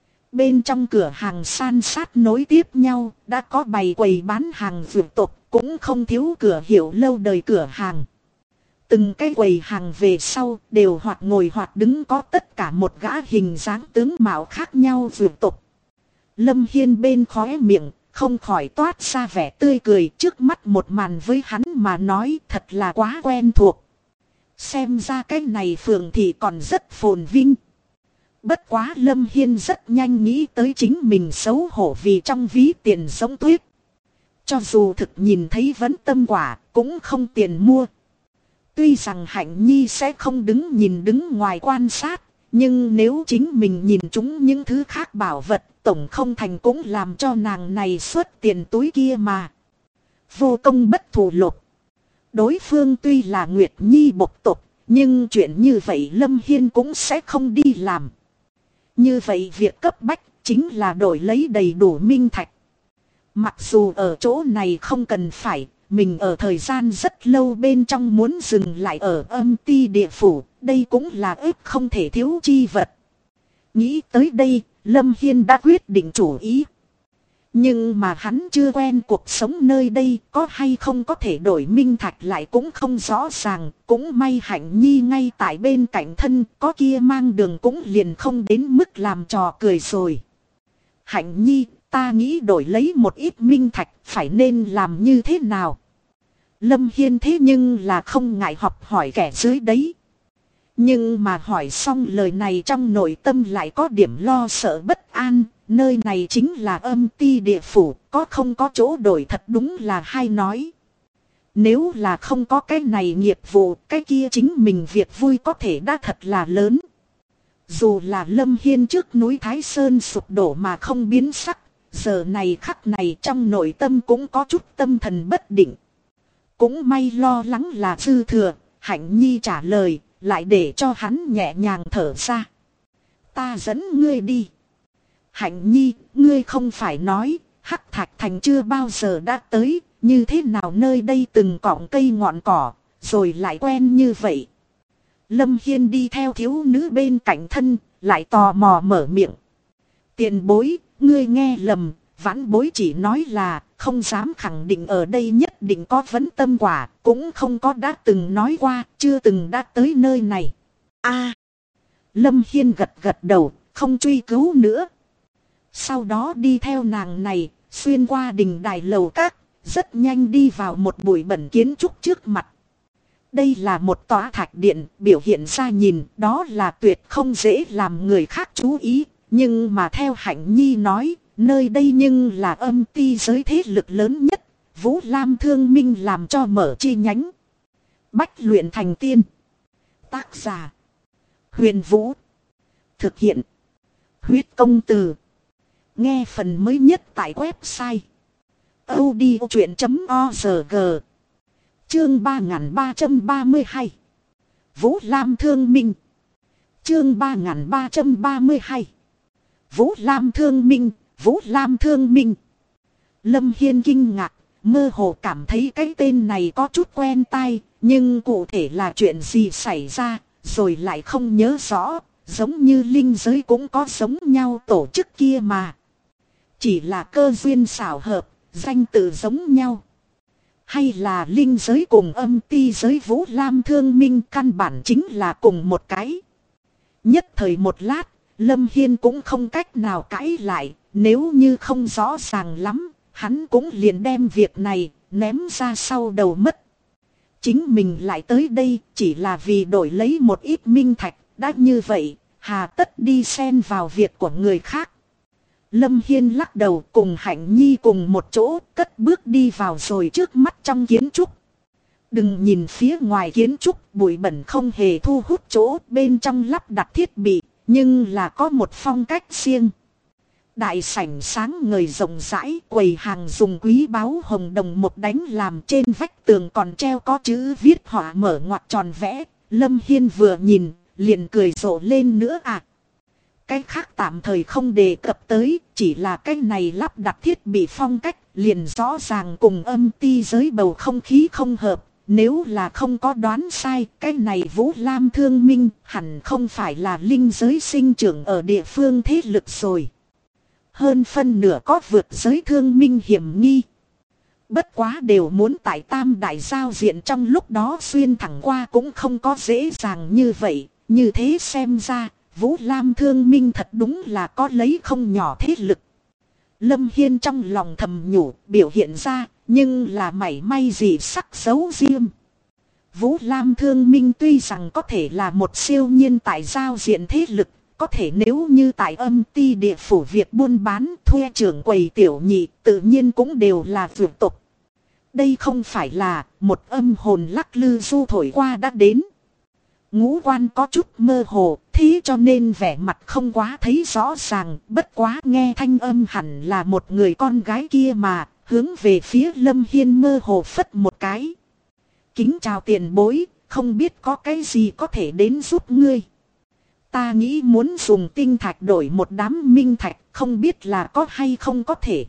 Bên trong cửa hàng san sát nối tiếp nhau, đã có bày quầy bán hàng vượt tục, cũng không thiếu cửa hiệu lâu đời cửa hàng. Từng cái quầy hàng về sau đều hoặc ngồi hoặc đứng có tất cả một gã hình dáng tướng mạo khác nhau vượt tục. Lâm Hiên bên khóe miệng, không khỏi toát ra vẻ tươi cười, trước mắt một màn với hắn mà nói thật là quá quen thuộc. Xem ra cái này phường thì còn rất phồn vinh. Bất quá Lâm Hiên rất nhanh nghĩ tới chính mình xấu hổ vì trong ví tiền giống tuyết. Cho dù thực nhìn thấy vấn tâm quả, cũng không tiền mua. Tuy rằng Hạnh Nhi sẽ không đứng ngoài quan sát, nhưng nếu chính mình nhìn chúng những thứ khác bảo vật, tổng không thành cũng làm cho nàng này xuất tiền túi kia mà. Vô công bất thù lục. Đối phương tuy là Nguyệt Nhi bộc tục, nhưng chuyện như vậy Lâm Hiên cũng sẽ không đi làm. Như vậy việc cấp bách chính là đổi lấy đầy đủ minh thạch. Mặc dù ở chỗ này không cần phải, mình ở thời gian rất lâu bên trong muốn dừng lại ở âm ti địa phủ, đây cũng là ếp không thể thiếu chi vật. Nghĩ tới đây, Lâm Hiên đã quyết định chủ ý. Nhưng mà hắn chưa quen cuộc sống nơi đây, có hay không có thể đổi minh thạch lại cũng không rõ ràng. Cũng may Hạnh Nhi ngay tại bên cạnh thân, có kia mang đường cũng liền không đến mức làm trò cười rồi. Hạnh Nhi, ta nghĩ đổi lấy một ít minh thạch, phải nên làm như thế nào? Lâm Hiên thế nhưng là không ngại học hỏi kẻ dưới đấy. Nhưng mà hỏi xong lời này trong nội tâm lại có điểm lo sợ bất an. Nơi này chính là âm ti địa phủ, có không có chỗ đổi thật đúng là hay nói. Nếu là không có cái này nghiệp vụ, cái kia chính mình việc vui có thể đã thật là lớn. Dù là Lâm Hiên trước núi Thái Sơn sụp đổ mà không biến sắc, giờ này khắc này trong nội tâm cũng có chút tâm thần bất định. Cũng may lo lắng là dư thừa, Hạnh Nhi trả lời, lại để cho hắn nhẹ nhàng thở ra. Ta dẫn ngươi đi. Hạnh Nhi, ngươi không phải nói, Hắc Thạch Thành chưa bao giờ đã tới, như thế nào nơi đây từng cọng cây ngọn cỏ, rồi lại quen như vậy. Lâm Hiên đi theo thiếu nữ bên cạnh thân, lại tò mò mở miệng. Tiền bối, ngươi nghe lầm, vãn bối chỉ nói là không dám khẳng định ở đây nhất định có vấn tâm quả, cũng không có đã từng nói qua, chưa từng đã tới nơi này. A. Lâm Hiên gật gật đầu, không truy cứu nữa. Sau đó đi theo nàng này, xuyên qua đình đài lầu các, rất nhanh đi vào một bụi bẩn kiến trúc trước mặt. Đây là một tòa thạch điện, biểu hiện ra nhìn, đó là tuyệt không dễ làm người khác chú ý. Nhưng mà theo Hạnh Nhi nói, nơi đây nhưng là âm ti giới thế lực lớn nhất, Vũ Lam Thương Minh làm cho mở chi nhánh. Bách luyện thành tiên. Tác giả: Huyền Vũ. Thực hiện: Huyết Công Từ. Nghe phần mới nhất tại website audiochuyện.org. Chương 3332. Vũ Lam Thương Minh. Chương 3332. Vũ Lam Thương Minh, Vũ Lam Thương Minh. Lâm Hiên kinh ngạc, mơ hồ cảm thấy cái tên này có chút quen tai, nhưng cụ thể là chuyện gì xảy ra, rồi lại không nhớ rõ, giống như linh giới cũng có giống nhau tổ chức kia mà. Chỉ là cơ duyên xảo hợp, danh tự giống nhau. Hay là linh giới cùng âm ti giới Vũ Lam Thương Minh căn bản chính là cùng một cái. Nhất thời một lát, Lâm Hiên cũng không cách nào cãi lại, nếu như không rõ ràng lắm, hắn cũng liền đem việc này ném ra sau đầu mất. Chính mình lại tới đây chỉ là vì đổi lấy một ít minh thạch, đã như vậy, hà tất đi xen vào việc của người khác. Lâm Hiên lắc đầu cùng Hạnh Nhi cùng một chỗ cất bước đi vào rồi trước mắt trong kiến trúc. Đừng nhìn phía ngoài kiến trúc bụi bẩn không hề thu hút chỗ bên trong lắp đặt thiết bị, nhưng là có một phong cách riêng. Đại sảnh sáng ngời rộng rãi, quầy hàng dùng quý báu hồng đồng một đánh làm, trên vách tường còn treo có chữ viết họa mở ngoặc tròn vẽ. Lâm Hiên vừa nhìn, liền cười rộ lên nữa à. Cái khác tạm thời không đề cập tới, chỉ là cái này lắp đặt thiết bị phong cách liền rõ ràng cùng âm ti giới bầu không khí không hợp. Nếu là không có đoán sai, cái này Vũ Lam Thương Minh hẳn không phải là linh giới sinh trưởng ở địa phương thế lực rồi. Hơn phân nửa có vượt giới thương minh hiểm nghi. Bất quá đều muốn tại tam đại giao diện trong lúc đó xuyên thẳng qua cũng không có dễ dàng như vậy. Như thế xem ra, Vũ Lam Thương Minh thật đúng là có lấy không nhỏ thế lực. Lâm Hiên trong lòng thầm nhủ, biểu hiện ra, nhưng là mảy may gì sắc xấu riêng. Vũ Lam Thương Minh tuy rằng có thể là một siêu nhiên tại giao diện thế lực, có thể nếu như tại âm ti địa phủ việc buôn bán thuê trưởng quầy tiểu nhị tự nhiên cũng đều là vượt tục. Đây không phải là một âm hồn lắc lư du thổi qua đã đến. Ngũ quan có chút mơ hồ, thế cho nên vẻ mặt không quá thấy rõ ràng, bất quá nghe thanh âm hẳn là một người con gái kia mà, hướng về phía Lâm Hiên mơ hồ phất một cái. Kính chào tiền bối, không biết có cái gì có thể đến giúp ngươi. Ta nghĩ muốn dùng tinh thạch đổi một đám minh thạch, không biết là có hay không có thể.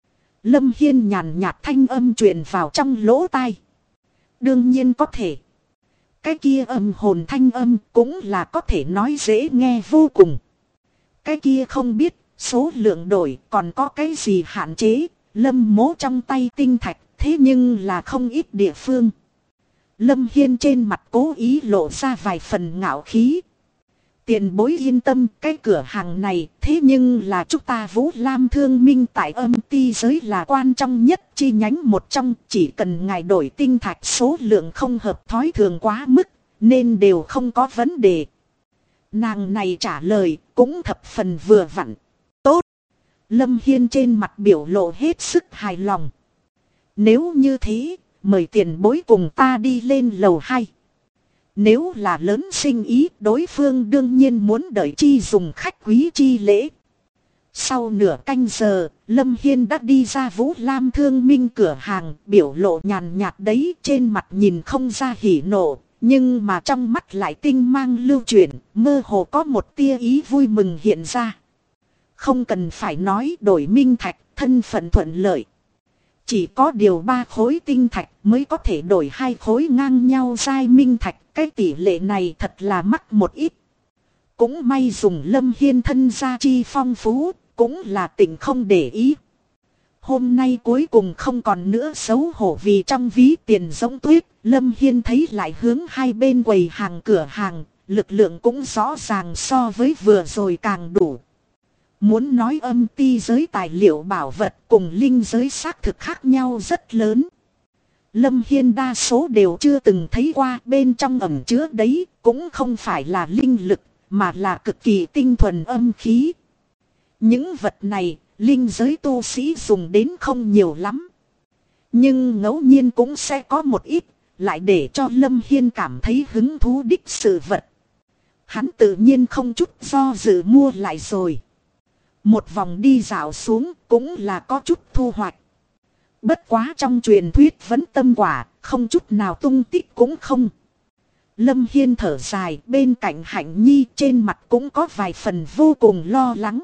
Lâm Hiên nhàn nhạt thanh âm truyền vào trong lỗ tai. Đương nhiên có thể. Cái kia âm hồn thanh âm cũng là có thể nói dễ nghe vô cùng. Cái kia không biết, số lượng đổi còn có cái gì hạn chế, Lâm mố trong tay tinh thạch, thế nhưng là không ít địa phương. Lâm Hiên trên mặt cố ý lộ ra vài phần ngạo khí. Tiền bối yên tâm, cái cửa hàng này, thế nhưng là chúng ta Vũ Lam Thương Minh tại âm ti giới là quan trọng nhất chi nhánh một trong, chỉ cần ngài đổi tinh thạch số lượng không hợp thói thường quá mức, nên đều không có vấn đề. Nàng này trả lời, cũng thập phần vừa vặn. Tốt! Lâm Hiên trên mặt biểu lộ hết sức hài lòng. Nếu như thế, mời tiền bối cùng ta đi lên lầu 2. Nếu là lớn sinh ý, đối phương đương nhiên muốn đợi chi dùng khách quý chi lễ. Sau nửa canh giờ, Lâm Hiên đã đi ra Vũ Lam Thương Minh cửa hàng, biểu lộ nhàn nhạt đấy, trên mặt nhìn không ra hỉ nộ, nhưng mà trong mắt lại tinh mang lưu chuyển, mơ hồ có một tia ý vui mừng hiện ra. Không cần phải nói đổi minh thạch, thân phận thuận lợi. Chỉ có điều 3 khối tinh thạch mới có thể đổi 2 khối ngang nhau giai minh thạch, cái tỷ lệ này thật là mắc một ít. Cũng may dùng Lâm Hiên thân gia chi phong phú, cũng là tỉnh không để ý. Hôm nay cuối cùng không còn nữa xấu hổ vì trong ví tiền giống tuyết, Lâm Hiên thấy lại hướng hai bên quầy hàng cửa hàng, lực lượng cũng rõ ràng so với vừa rồi càng đủ. Muốn nói âm ti giới tài liệu bảo vật cùng linh giới xác thực khác nhau rất lớn. Lâm Hiên đa số đều chưa từng thấy qua, bên trong ẩn chứa đấy cũng không phải là linh lực, mà là cực kỳ tinh thuần âm khí. Những vật này, linh giới tu sĩ dùng đến không nhiều lắm. Nhưng ngẫu nhiên cũng sẽ có một ít, lại để cho Lâm Hiên cảm thấy hứng thú đích sự vật. Hắn tự nhiên không chút do dự mua lại rồi. Một vòng đi dạo xuống cũng là có chút thu hoạch. Bất quá trong truyền thuyết vẫn tâm quả, không chút nào tung tích cũng không. Lâm Hiên thở dài, bên cạnh Hạnh Nhi trên mặt cũng có vài phần vô cùng lo lắng.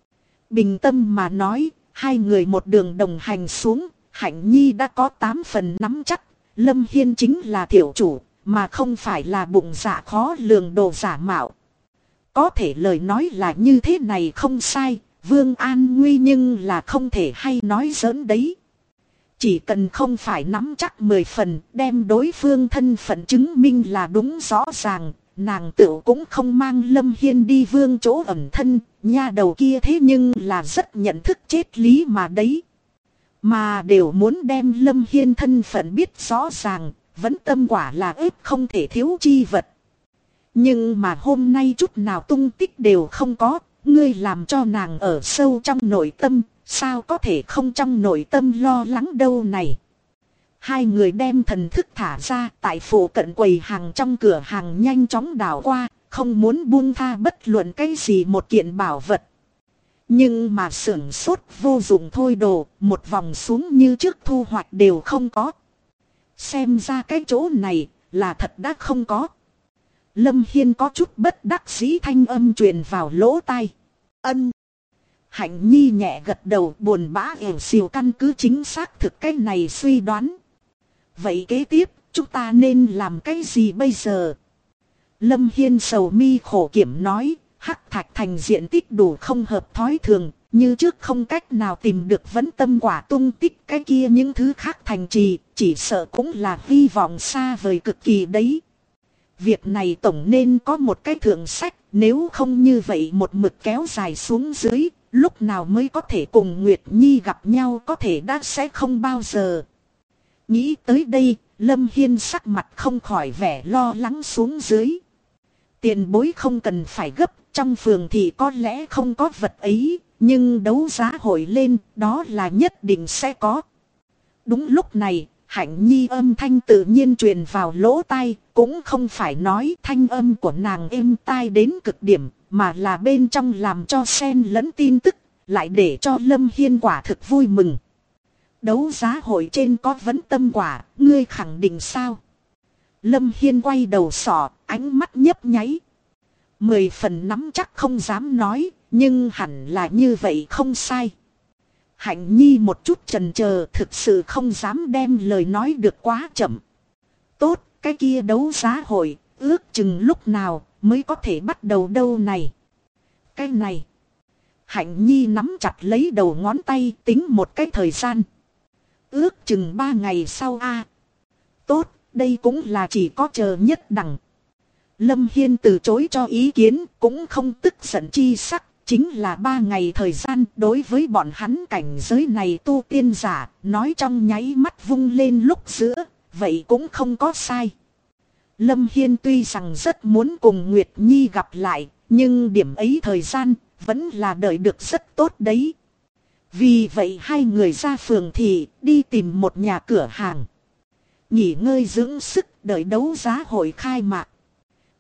Bình tâm mà nói, hai người một đường đồng hành xuống, Hạnh Nhi đã có 8 phần nắm chắc. Lâm Hiên chính là thiểu chủ, mà không phải là bụng dạ khó lường đồ giả mạo. Có thể lời nói là như thế này không sai, Vương An Nguy nhưng là không thể hay nói giỡn đấy. Chỉ cần không phải nắm chắc 10 phần, đem đối phương thân phận chứng minh là đúng rõ ràng, nàng tựu cũng không mang Lâm Hiên đi vương chỗ ẩn thân, nha đầu kia thế nhưng là rất nhận thức chết lý mà đấy. Mà đều muốn đem Lâm Hiên thân phận biết rõ ràng, vẫn tâm quả là ếp không thể thiếu chi vật. Nhưng mà hôm nay chút nào tung tích đều không có, ngươi làm cho nàng ở sâu trong nội tâm, sao có thể không trong nội tâm lo lắng đâu này. Hai người đem thần thức thả ra, tại phủ cận quầy hàng trong cửa hàng nhanh chóng đảo qua, không muốn buông tha bất luận cái gì một kiện bảo vật. Nhưng mà sưởng sốt vô dụng thôi đồ, một vòng xuống như trước thu hoạch đều không có. Xem ra cái chỗ này là thật đã không có. Lâm Hiên có chút bất đắc dĩ thanh âm truyền vào lỗ tai. Ân. Hạnh Nhi nhẹ gật đầu, buồn bã ẻo xìu căn cứ chính xác thực cái này suy đoán. Vậy kế tiếp chúng ta nên làm cái gì bây giờ? Lâm Hiên sầu mi khổ kiểm nói. Hắc Thạch Thành diện tích đủ không hợp thói thường, như trước không cách nào tìm được vấn tâm quả tung tích, cái kia những thứ khác thành trì, chỉ sợ cũng là hy vọng xa vời cực kỳ đấy. Việc này tổng nên có một cái thượng sách, nếu không như vậy một mực kéo dài xuống dưới, lúc nào mới có thể cùng Nguyệt Nhi gặp nhau có thể đã sẽ không bao giờ. Nghĩ tới đây, Lâm Hiên sắc mặt không khỏi vẻ lo lắng xuống dưới. Tiền bối không cần phải gấp, trong phường thì có lẽ không có vật ấy, nhưng đấu giá hội lên, đó là nhất định sẽ có. Đúng lúc này, Hạnh Nhi âm thanh tự nhiên truyền vào lỗ tai, cũng không phải nói thanh âm của nàng êm tai đến cực điểm, mà là bên trong làm cho xen lẫn tin tức, lại để cho Lâm Hiên quả thực vui mừng. Đấu giá hội trên có vấn tâm quả, ngươi khẳng định sao? Lâm Hiên quay đầu sọ, ánh mắt nhấp nháy. 10 phần nắm chắc không dám nói, nhưng hẳn là như vậy không sai. Hạnh Nhi một chút chần chờ, thực sự không dám đem lời nói được quá chậm. Tốt, cái kia đấu giá hội, ước chừng lúc nào mới có thể bắt đầu đâu này. Cái này. Hạnh Nhi nắm chặt lấy đầu ngón tay tính một cái thời gian. Ước chừng 3 ngày sau a. Tốt, đây cũng là chỉ có chờ nhất đẳng. Lâm Hiên từ chối cho ý kiến, cũng không tức giận chi sắc, chính là 3 ngày thời gian đối với bọn hắn cảnh giới này tu tiên giả, nói trong nháy mắt vung lên lúc giữa, vậy cũng không có sai. Lâm Hiên tuy rằng rất muốn cùng Nguyệt Nhi gặp lại, nhưng điểm ấy thời gian, vẫn là đợi được rất tốt đấy. Vì vậy hai người ra phường thị, đi tìm một nhà cửa hàng. Nghỉ ngơi dưỡng sức, đợi đấu giá hội khai mạc.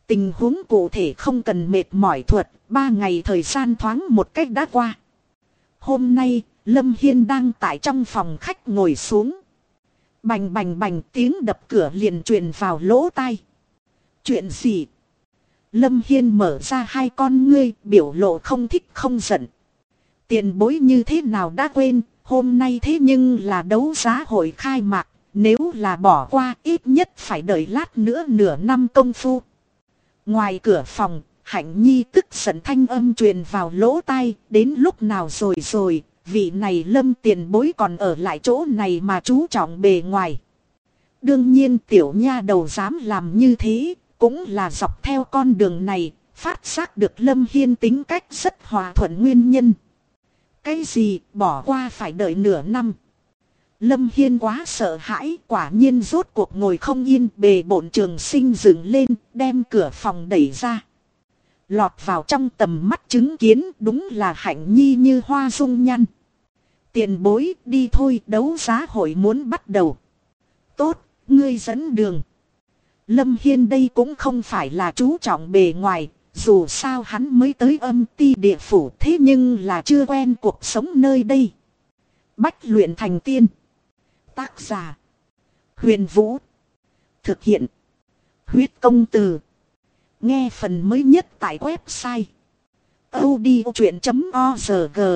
Tình huống cụ thể không cần mệt mỏi thuật, 3 ngày thời gian thoáng một cách đã qua. Hôm nay, Lâm Hiên đang tại trong phòng khách ngồi xuống. Bành bành bành tiếng đập cửa liền truyền vào lỗ tai. Chuyện gì? Lâm Hiên mở ra hai con ngươi, biểu lộ không thích không giận. Tiền bối như thế nào đã quên, hôm nay thế nhưng là đấu giá hội khai mạc, nếu là bỏ qua ít nhất phải đợi lát nữa nửa năm công phu. Ngoài cửa phòng, Hạnh Nhi tức giận thanh âm truyền vào lỗ tai, đến lúc nào rồi, vị này Lâm tiền bối còn ở lại chỗ này mà chú trọng bề ngoài. Đương nhiên tiểu nha đầu dám làm như thế, cũng là dọc theo con đường này, phát giác được Lâm Hiên tính cách rất hòa thuận nguyên nhân. Cái gì bỏ qua phải đợi nửa năm? Lâm Hiên quá sợ hãi, quả nhiên rốt cuộc ngồi không yên, bề bộn trường sinh dựng lên, đem cửa phòng đẩy ra. Lọt vào trong tầm mắt chứng kiến, đúng là Hạnh Nhi như hoa dung nhăn. Tiền bối đi thôi, đấu giá hội muốn bắt đầu. Tốt, ngươi dẫn đường. Lâm Hiên đây cũng không phải là chú trọng bề ngoài, dù sao hắn mới tới âm ti địa phủ, thế nhưng là chưa quen cuộc sống nơi đây. Bách luyện thành tiên. Tác giả Huyền Vũ. Thực hiện Huyết Công Từ. Nghe phần mới nhất tại website audiochuyện.org.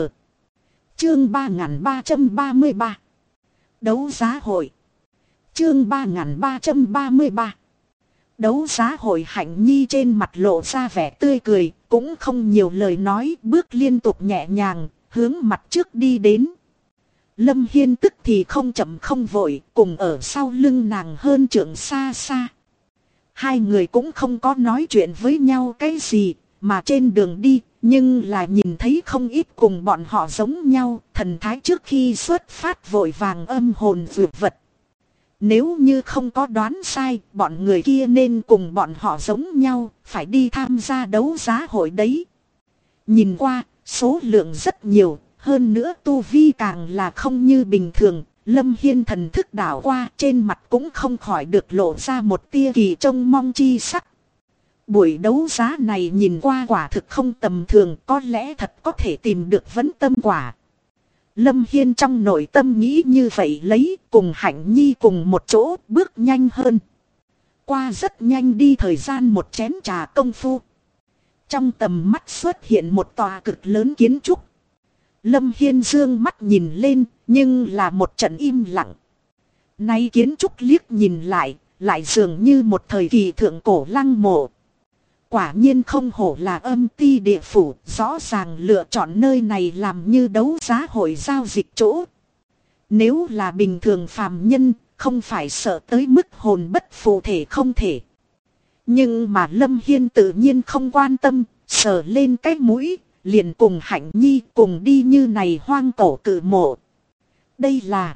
Chương 3333. Đấu giá hội. Chương 3333. Đấu giá hội. Hạnh Nhi trên mặt lộ ra vẻ tươi cười, cũng không nhiều lời nói, bước liên tục nhẹ nhàng, hướng mặt trước đi đến. Lâm Hiên tức thì không chậm không vội, cùng ở sau lưng nàng hơn trượng xa xa. Hai người cũng không có nói chuyện với nhau cái gì, mà trên đường đi, nhưng là nhìn thấy không ít cùng bọn họ giống nhau, thần thái trước khi xuất phát vội vàng âm hồn dược vật. Nếu như không có đoán sai, bọn người kia nên cùng bọn họ giống nhau, phải đi tham gia đấu giá hội đấy. Nhìn qua, số lượng rất nhiều, hơn nữa tu vi càng là không như bình thường. Lâm Hiên thần thức đảo qua, trên mặt cũng không khỏi được lộ ra một tia kỳ trông mong chi sắc. Buổi đấu giá này nhìn qua quả thực không tầm thường, có lẽ thật có thể tìm được vấn tâm quả. Lâm Hiên trong nội tâm nghĩ như vậy, lấy cùng Hạnh Nhi cùng một chỗ bước nhanh hơn. Qua rất nhanh đi thời gian một chén trà công phu. Trong tầm mắt xuất hiện một tòa cực lớn kiến trúc. Lâm Hiên dương mắt nhìn lên, nhưng là một trận im lặng. Nay kiến trúc liếc nhìn lại dường như một thời kỳ thượng cổ lăng mộ. Quả nhiên không hổ là âm ti địa phủ, rõ ràng lựa chọn nơi này làm như đấu giá hội giao dịch chỗ. Nếu là bình thường phàm nhân, không phải sợ tới mức hồn bất phụ thể không thể. Nhưng mà Lâm Hiên tự nhiên không quan tâm, sờ lên cái mũi, liền cùng Hạnh Nhi cùng đi như này hoang cổ cự mộ. Đây là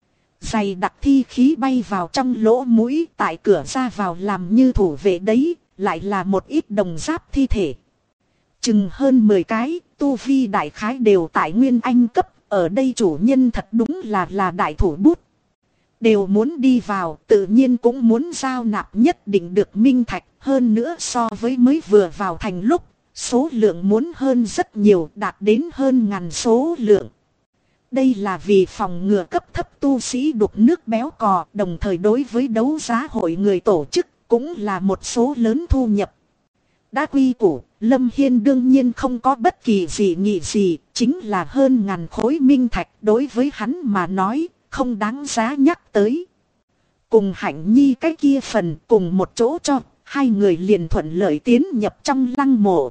dày đặc thi khí bay vào trong lỗ mũi, tại cửa ra vào làm như thủ vệ đấy, lại là một ít đồng giáp thi thể. Chừng hơn 10 cái, tu vi đại khái đều tại nguyên anh cấp, ở đây chủ nhân thật đúng là đại thủ bút. Đều muốn đi vào, tự nhiên cũng muốn giao nạp nhất định được minh thạch, hơn nữa so với mới vừa vào thành lúc, số lượng muốn hơn rất nhiều, đạt đến hơn ngàn số lượng. Đây là vì phòng ngừa cấp thấp tu sĩ đục nước béo cò, đồng thời đối với đấu giá hội người tổ chức cũng là một số lớn thu nhập. Đã quy củ, Lâm Hiên đương nhiên không có bất kỳ gì nghị gì, chính là hơn ngàn khối minh thạch đối với hắn mà nói, không đáng giá nhắc tới. Cùng Hạnh Nhi cái kia phần cùng một chỗ cho, hai người liền thuận lợi tiến nhập trong lăng mộ.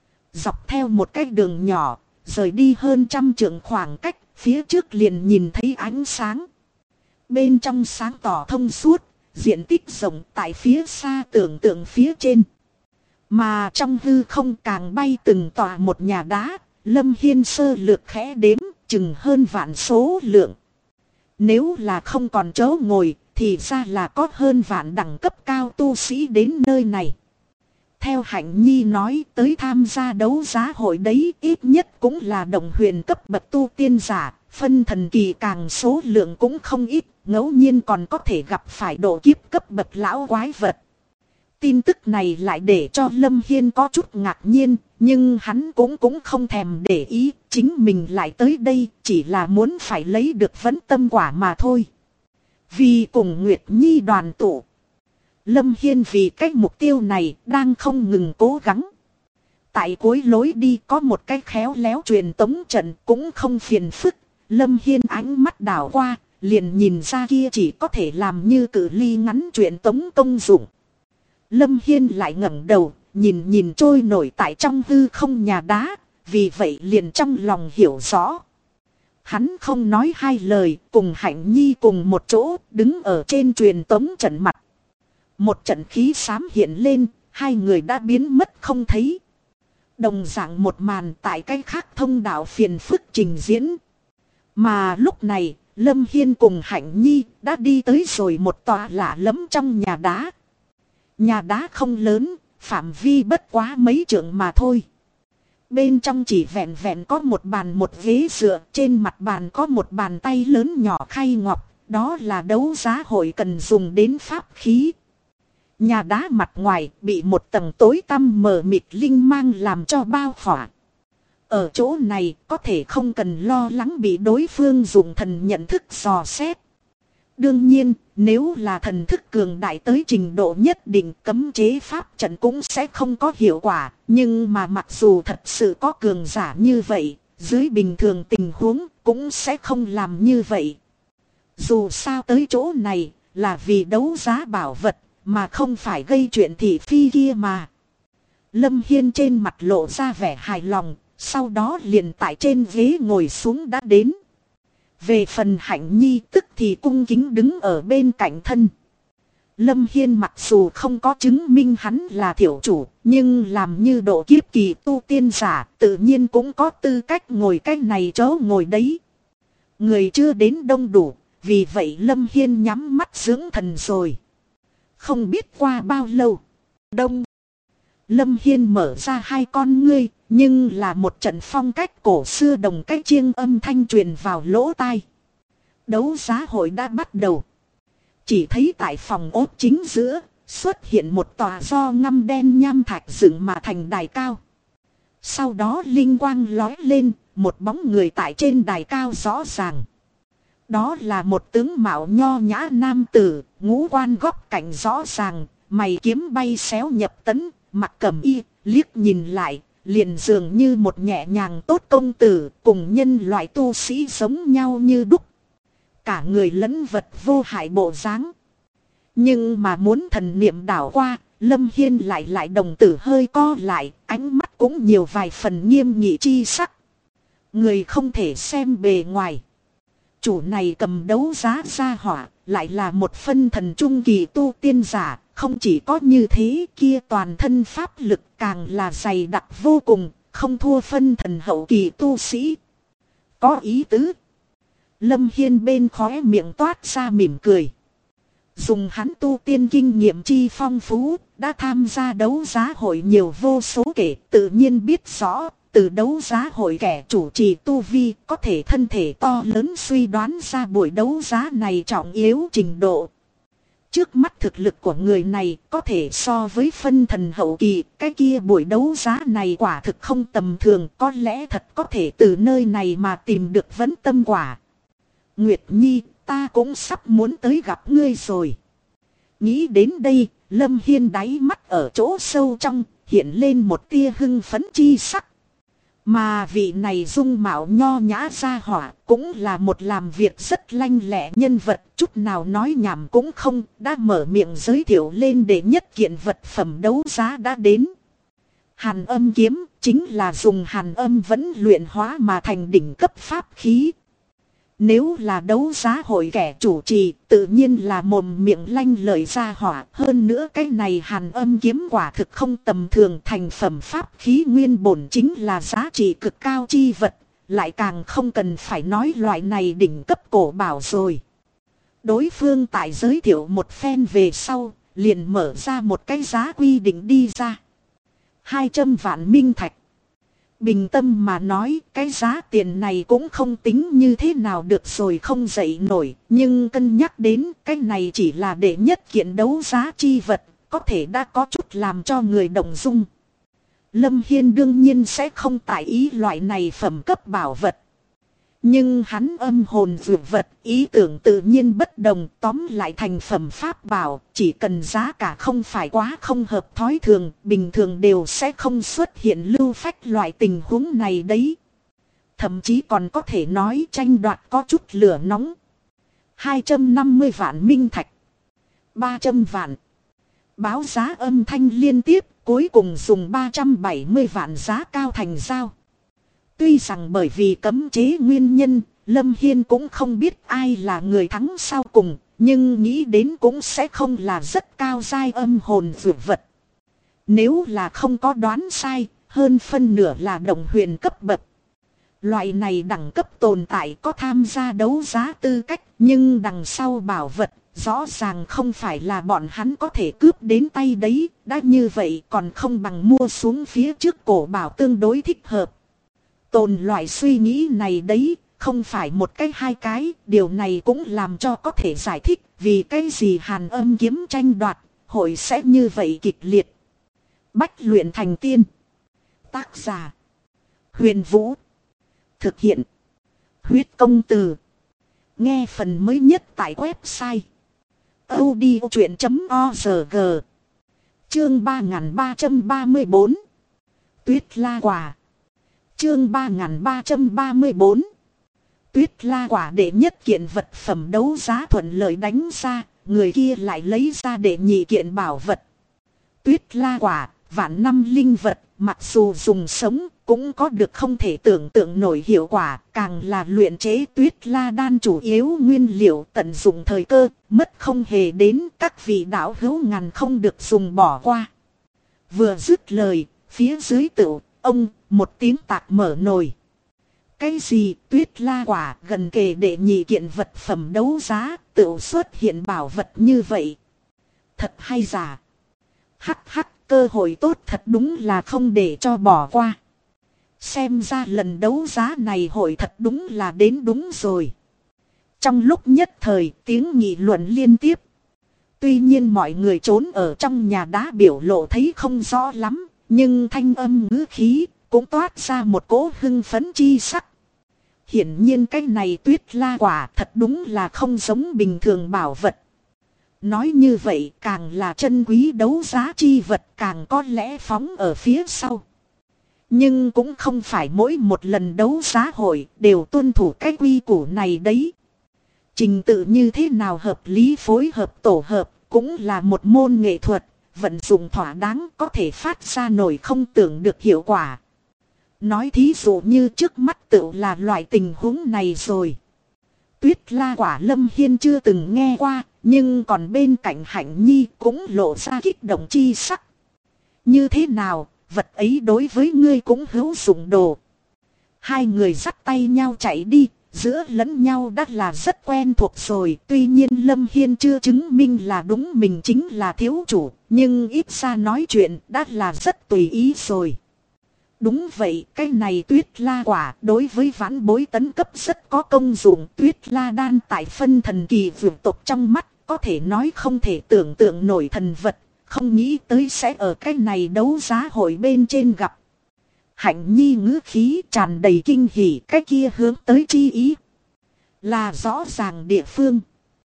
Dọc theo một cái đường nhỏ, rời đi hơn 100 trượng khoảng cách, phía trước liền nhìn thấy ánh sáng. Bên trong sáng tỏ thông suốt, diện tích rộng tại phía xa tưởng tượng phía trên. Mà trong hư không càng bay từng tòa một nhà đá, Lâm Hiên sơ lược khẽ đếm, chừng hơn vạn số lượng. Nếu là không còn chỗ ngồi, thì ra là có hơn vạn đẳng cấp cao tu sĩ đến nơi này. Theo Hạnh Nhi nói, tới tham gia đấu giá hội đấy ít nhất cũng là đồng huyền cấp bậc tu tiên giả, phân thần kỳ càng số lượng cũng không ít, ngẫu nhiên còn có thể gặp phải độ kiếp cấp bậc lão quái vật. Tin tức này lại để cho Lâm Hiên có chút ngạc nhiên, nhưng hắn cũng không thèm để ý, chính mình lại tới đây chỉ là muốn phải lấy được vấn tâm quả mà thôi. Vì cùng Nguyệt Nhi đoàn tụ, Lâm Hiên vì cái mục tiêu này đang không ngừng cố gắng. Tại cuối lối đi có một cái khéo léo truyền tống trận cũng không phiền phức. Lâm Hiên ánh mắt đảo qua, liền nhìn ra kia chỉ có thể làm như cự ly ngắn truyền tống công dụng. Lâm Hiên lại ngẩng đầu, nhìn trôi nổi tại trong hư không nhà đá, vì vậy liền trong lòng hiểu rõ. Hắn không nói hai lời, cùng Hạnh Nhi cùng một chỗ, đứng ở trên truyền tống trận mặt. Một trận khí xám hiện lên, hai người đã biến mất không thấy. Đồng dạng một màn tại cái khác thông đạo phiền phức trình diễn. Mà lúc này, Lâm Hiên cùng Hạnh Nhi đã đi tới rồi một tòa lạ lẫm trong nhà đá. Nhà đá không lớn, phạm vi bất quá mấy trượng mà thôi. Bên trong chỉ vẹn vẹn có một bàn một ghế dựa, trên mặt bàn có một bàn tay lớn nhỏ khay ngọc, đó là đấu giá hội cần dùng đến pháp khí. Nhà đá mặt ngoài bị một tầng tối tăm mờ mịt linh mang làm cho bao khỏa. Ở chỗ này có thể không cần lo lắng bị đối phương dùng thần nhận thức dò xét. Đương nhiên, nếu là thần thức cường đại tới trình độ nhất định, cấm chế pháp trận cũng sẽ không có hiệu quả. Nhưng mà mặc dù thật sự có cường giả như vậy, dưới bình thường tình huống cũng sẽ không làm như vậy. Dù sao tới chỗ này là vì đấu giá bảo vật, mà không phải gây chuyện thị phi kia mà. Lâm Hiên trên mặt lộ ra vẻ hài lòng, sau đó liền tại trên ghế ngồi xuống đã đến. Về phần Hạnh Nhi tức thì cung kính đứng ở bên cạnh thân. Lâm Hiên mặc dù không có chứng minh hắn là thiểu chủ, nhưng làm như độ kiếp kỳ tu tiên giả, tự nhiên cũng có tư cách ngồi cái này chỗ ngồi đấy. Người chưa đến đông đủ, vì vậy Lâm Hiên nhắm mắt dưỡng thần rồi. Không biết qua bao lâu, đông. Lâm Hiên mở ra hai con ngươi, nhưng là một trận phong cách cổ xưa đồng cách chiêng âm thanh truyền vào lỗ tai. Đấu giá hội đã bắt đầu. Chỉ thấy tại phòng ốt chính giữa, xuất hiện một tòa do ngăm đen nham thạch dựng mà thành đài cao. Sau đó linh quang lói lên, một bóng người tại trên đài cao rõ ràng. Đó là một tướng mạo nho nhã nam tử, ngũ quan góc cạnh rõ ràng, mày kiếm bay xéo nhập tấn, mặc cẩm y, liếc nhìn lại, liền dường như một nhẹ nhàng tốt công tử, cùng nhân loại tu sĩ giống nhau như đúc. Cả người lẫn vật vô hại bộ dáng. Nhưng mà muốn thần niệm đảo qua, Lâm Hiên lại đồng tử hơi co lại, ánh mắt cũng nhiều vài phần nghiêm nghị chi sắc. Người không thể xem bề ngoài. Chủ này cầm đấu giá ra hỏa, lại là một phân thần trung kỳ tu tiên giả, không chỉ có như thế, kia toàn thân pháp lực càng là dày đặc vô cùng, không thua phân thần hậu kỳ tu sĩ. Có ý tứ. Lâm Hiên bên khóe miệng toát ra mỉm cười. Dùng hắn tu tiên kinh nghiệm chi phong phú, đã tham gia đấu giá hội nhiều vô số kể, tự nhiên biết rõ. Từ đấu giá hội kẻ chủ trì tu vi có thể thân thể to lớn suy đoán ra buổi đấu giá này trọng yếu trình độ. Trước mắt thực lực của người này có thể so với phân thần hậu kỳ, cái kia buổi đấu giá này quả thực không tầm thường, có lẽ thật có thể từ nơi này mà tìm được vấn tâm quả. Nguyệt Nhi, ta cũng sắp muốn tới gặp ngươi rồi. Nghĩ đến đây, Lâm Hiên đáy mắt ở chỗ sâu trong, hiện lên một tia hưng phấn chi sắc. Mà vị này dung mạo nho nhã ra hỏa cũng là một làm việc rất lanh lẹ nhân vật, chút nào nói nhảm cũng không, đã mở miệng giới thiệu lên để nhất kiện vật phẩm đấu giá đã đến. Hàn âm kiếm chính là dùng hàn âm vẫn luyện hóa mà thành đỉnh cấp pháp khí. Nếu là đấu giá hội kẻ chủ trì, tự nhiên là mồm miệng lanh lời ra hỏa. Hơn nữa cái này hàn âm kiếm quả thực không tầm thường, thành phẩm pháp khí nguyên bổn chính là giá trị cực cao chi vật. Lại càng không cần phải nói loại này đỉnh cấp cổ bảo rồi. Đối phương tại giới thiệu một phen về sau, liền mở ra một cái giá quy định đi ra. 200 vạn minh thạch. Bình tâm mà nói, cái giá tiền này cũng không tính như thế nào được rồi không dậy nổi. Nhưng cân nhắc đến cái này chỉ là để nhất kiện đấu giá chi vật, có thể đã có chút làm cho người động dung. Lâm Hiên đương nhiên sẽ không tại ý loại này phẩm cấp bảo vật. Nhưng hắn âm hồn dược vật, ý tưởng tự nhiên bất đồng, tóm lại thành phẩm pháp bảo, chỉ cần giá cả không phải quá không hợp thói thường, bình thường đều sẽ không xuất hiện lưu phách loại tình huống này đấy. Thậm chí còn có thể nói tranh đoạt có chút lửa nóng. 250 vạn minh thạch, 300 vạn. Báo giá âm thanh liên tiếp, cuối cùng dùng 370 vạn giá cao thành giao. Tuy rằng bởi vì cấm chế nguyên nhân, Lâm Hiên cũng không biết ai là người thắng sau cùng, nhưng nghĩ đến cũng sẽ không là rất cao giai âm hồn dược vật. Nếu là không có đoán sai, hơn phân nửa là đồng huyền cấp bậc. Loại này đẳng cấp tồn tại có tham gia đấu giá tư cách, nhưng đằng sau bảo vật, rõ ràng không phải là bọn hắn có thể cướp đến tay đấy, đã như vậy còn không bằng mua xuống phía trước cổ bảo tương đối thích hợp. Tồn loại suy nghĩ này đấy, không phải một cái hai cái, điều này cũng làm cho có thể giải thích vì cái gì Hàn Âm kiếm tranh đoạt, hội sẽ như vậy kịch liệt. Bách luyện thành tiên. Tác giả: Huyền Vũ. Thực hiện: Huyết Công Từ. Nghe phần mới nhất tại website audiochuyện.org. Chương 3334. Tuyết la quả. Chương 3334. Tuyết la quả đệ nhất kiện vật phẩm đấu giá thuận lợi đánh ra, người kia lại lấy ra đệ nhị kiện bảo vật. Tuyết la quả, vạn năm linh vật, mặc dù dùng sống, cũng có được không thể tưởng tượng nổi hiệu quả, càng là luyện chế tuyết la đan chủ yếu nguyên liệu, tận dụng thời cơ, mất không hề đến, các vị đạo hữu ngàn không được dùng bỏ qua. Vừa dứt lời, phía dưới tựu, ông, một tiếng tạc mở nồi. Cái gì tuyết la quả gần kề đệ nhị kiện vật phẩm đấu giá, tựu xuất hiện bảo vật như vậy. Thật hay giả? Hắc hắc, cơ hội tốt thật đúng là không để cho bỏ qua. Xem ra lần đấu giá này hội thật đúng là đến đúng rồi. Trong lúc nhất thời tiếng nghị luận liên tiếp. Tuy nhiên mọi người trốn ở trong nhà đá biểu lộ thấy không rõ lắm, nhưng thanh âm ngữ khí cũng toát ra một cỗ hưng phấn chi sắc. Hiển nhiên cái này tuyết la quả thật đúng là không giống bình thường bảo vật. Nói như vậy càng là chân quý đấu giá chi vật càng có lẽ phóng ở phía sau. Nhưng cũng không phải mỗi một lần đấu giá hội đều tuân thủ cái quy củ này đấy. Trình tự như thế nào hợp lý phối hợp tổ hợp cũng là một môn nghệ thuật, vận dụng thỏa đáng có thể phát ra nổi không tưởng được hiệu quả. Nói thí dụ như trước mắt tự là loại tình huống này rồi. Tuyết la quả Lâm Hiên chưa từng nghe qua, nhưng còn bên cạnh Hạnh Nhi cũng lộ ra kích động chi sắc. Như thế nào, vật ấy đối với ngươi cũng hữu dụng đồ. Hai người dắt tay nhau chạy đi, giữa lẫn nhau đã là rất quen thuộc rồi. Tuy nhiên Lâm Hiên chưa chứng minh là đúng mình chính là thiếu chủ, nhưng ít ra nói chuyện đã là rất tùy ý rồi. Đúng vậy, cái này tuyết la quả đối với vãn bối tấn cấp rất có công dụng. Tuyết la đan tại phân thần kỳ vượt tộc trong mắt, có thể nói không thể tưởng tượng nổi thần vật, không nghĩ tới sẽ ở cái này đấu giá hội bên trên gặp. Hạnh Nhi ngữ khí tràn đầy kinh hỉ, cái kia hướng tới chi ý là rõ ràng địa phương.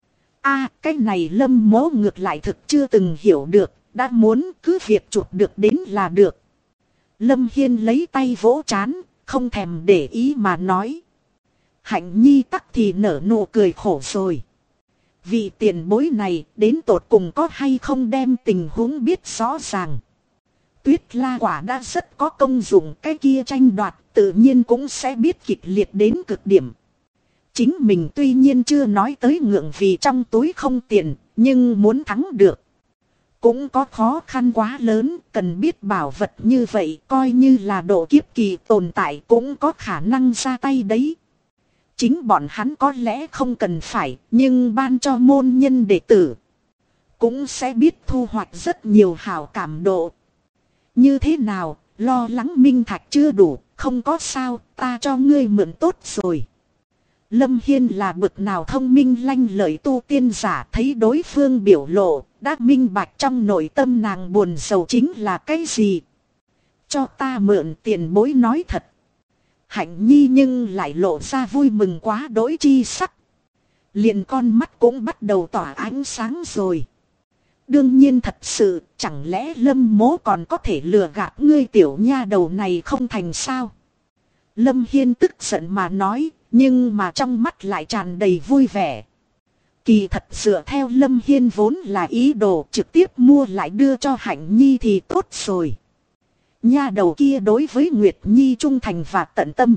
Cái này Lâm Mỗ ngược lại thực chưa từng hiểu được, đã muốn cứ việc chụp được đến là được. Lâm Hiên lấy tay vỗ trán, không thèm để ý mà nói. Hạnh Nhi tắc thì nở nụ cười khổ rồi. Vị tiền bối này đến tột cùng có hay không đem tình huống biết rõ ràng. Tuyết la quả đã rất có công dụng, cái kia tranh đoạt tự nhiên cũng sẽ biết kịch liệt đến cực điểm. Chính mình tuy nhiên chưa nói tới ngượng vì trong túi không tiền, nhưng muốn thắng được cũng có khó khăn quá lớn, cần biết bảo vật như vậy coi như là độ kiếp kỳ tồn tại cũng có khả năng ra tay đấy. Chính bọn hắn có lẽ không cần phải, nhưng ban cho môn nhân đệ tử cũng sẽ biết thu hoạch rất nhiều hảo cảm độ. Như thế nào, lo lắng minh thạch chưa đủ, không có sao, ta cho ngươi mượn tốt rồi. Lâm Hiên là bực nào thông minh lanh lợi tu tiên giả, thấy đối phương biểu lộ, đã minh bạch trong nội tâm nàng buồn sầu chính là cái gì. Cho ta mượn tiền bối nói thật. Hạnh Nhi nhưng lại lộ ra vui mừng quá đỗi chi sắc. Liền con mắt cũng bắt đầu tỏa ánh sáng rồi. Đương nhiên thật sự, chẳng lẽ Lâm Mỗ còn có thể lừa gạt ngươi tiểu nha đầu này không thành sao? Lâm Hiên tức giận mà nói, nhưng mà trong mắt lại tràn đầy vui vẻ. Kỳ thật dựa theo Lâm Hiên vốn là ý đồ trực tiếp mua lại đưa cho Hạnh Nhi thì tốt rồi. Nha đầu kia đối với Nguyệt Nhi trung thành và tận tâm.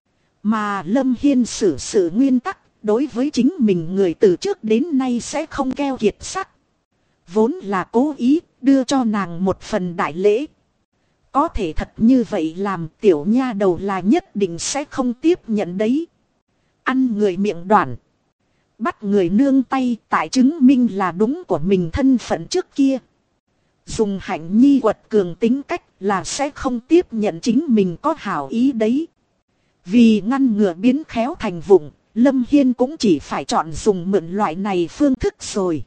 Mà Lâm Hiên xử sự nguyên tắc, đối với chính mình người từ trước đến nay sẽ không keo kiệt sắc. Vốn là cố ý đưa cho nàng một phần đại lễ. Có thể thật như vậy làm tiểu nha đầu là nhất định sẽ không tiếp nhận đấy. Ăn người miệng đoản. Bắt người nương tay tại chứng minh là đúng của mình thân phận trước kia. Dùng Hạnh Nhi quật cường tính cách là sẽ không tiếp nhận chính mình có hảo ý đấy. Vì ngăn ngừa biến khéo thành vụng, Lâm Hiên cũng chỉ phải chọn dùng mượn loại này phương thức rồi.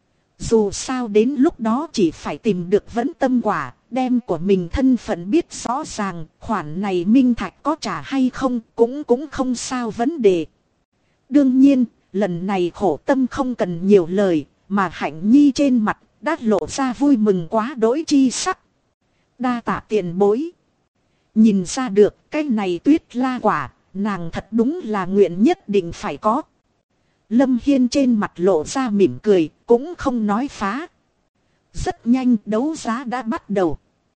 Dù sao đến lúc đó chỉ phải tìm được vẫn tâm quả, đem của mình thân phận biết rõ ràng, khoản này minh thạch có trả hay không cũng không sao vấn đề. Đương nhiên, lần này khổ tâm không cần nhiều lời, mà Hạnh Nhi trên mặt đã lộ ra vui mừng quá đỗi chi sắc. Đa tạ tiền bối. Nhìn ra được cái này Tuyết La quả, nàng thật đúng là nguyện nhất định phải có. Lâm Hiên trên mặt lộ ra mỉm cười, cũng không nói phá. Rất nhanh đấu giá đã bắt đầu.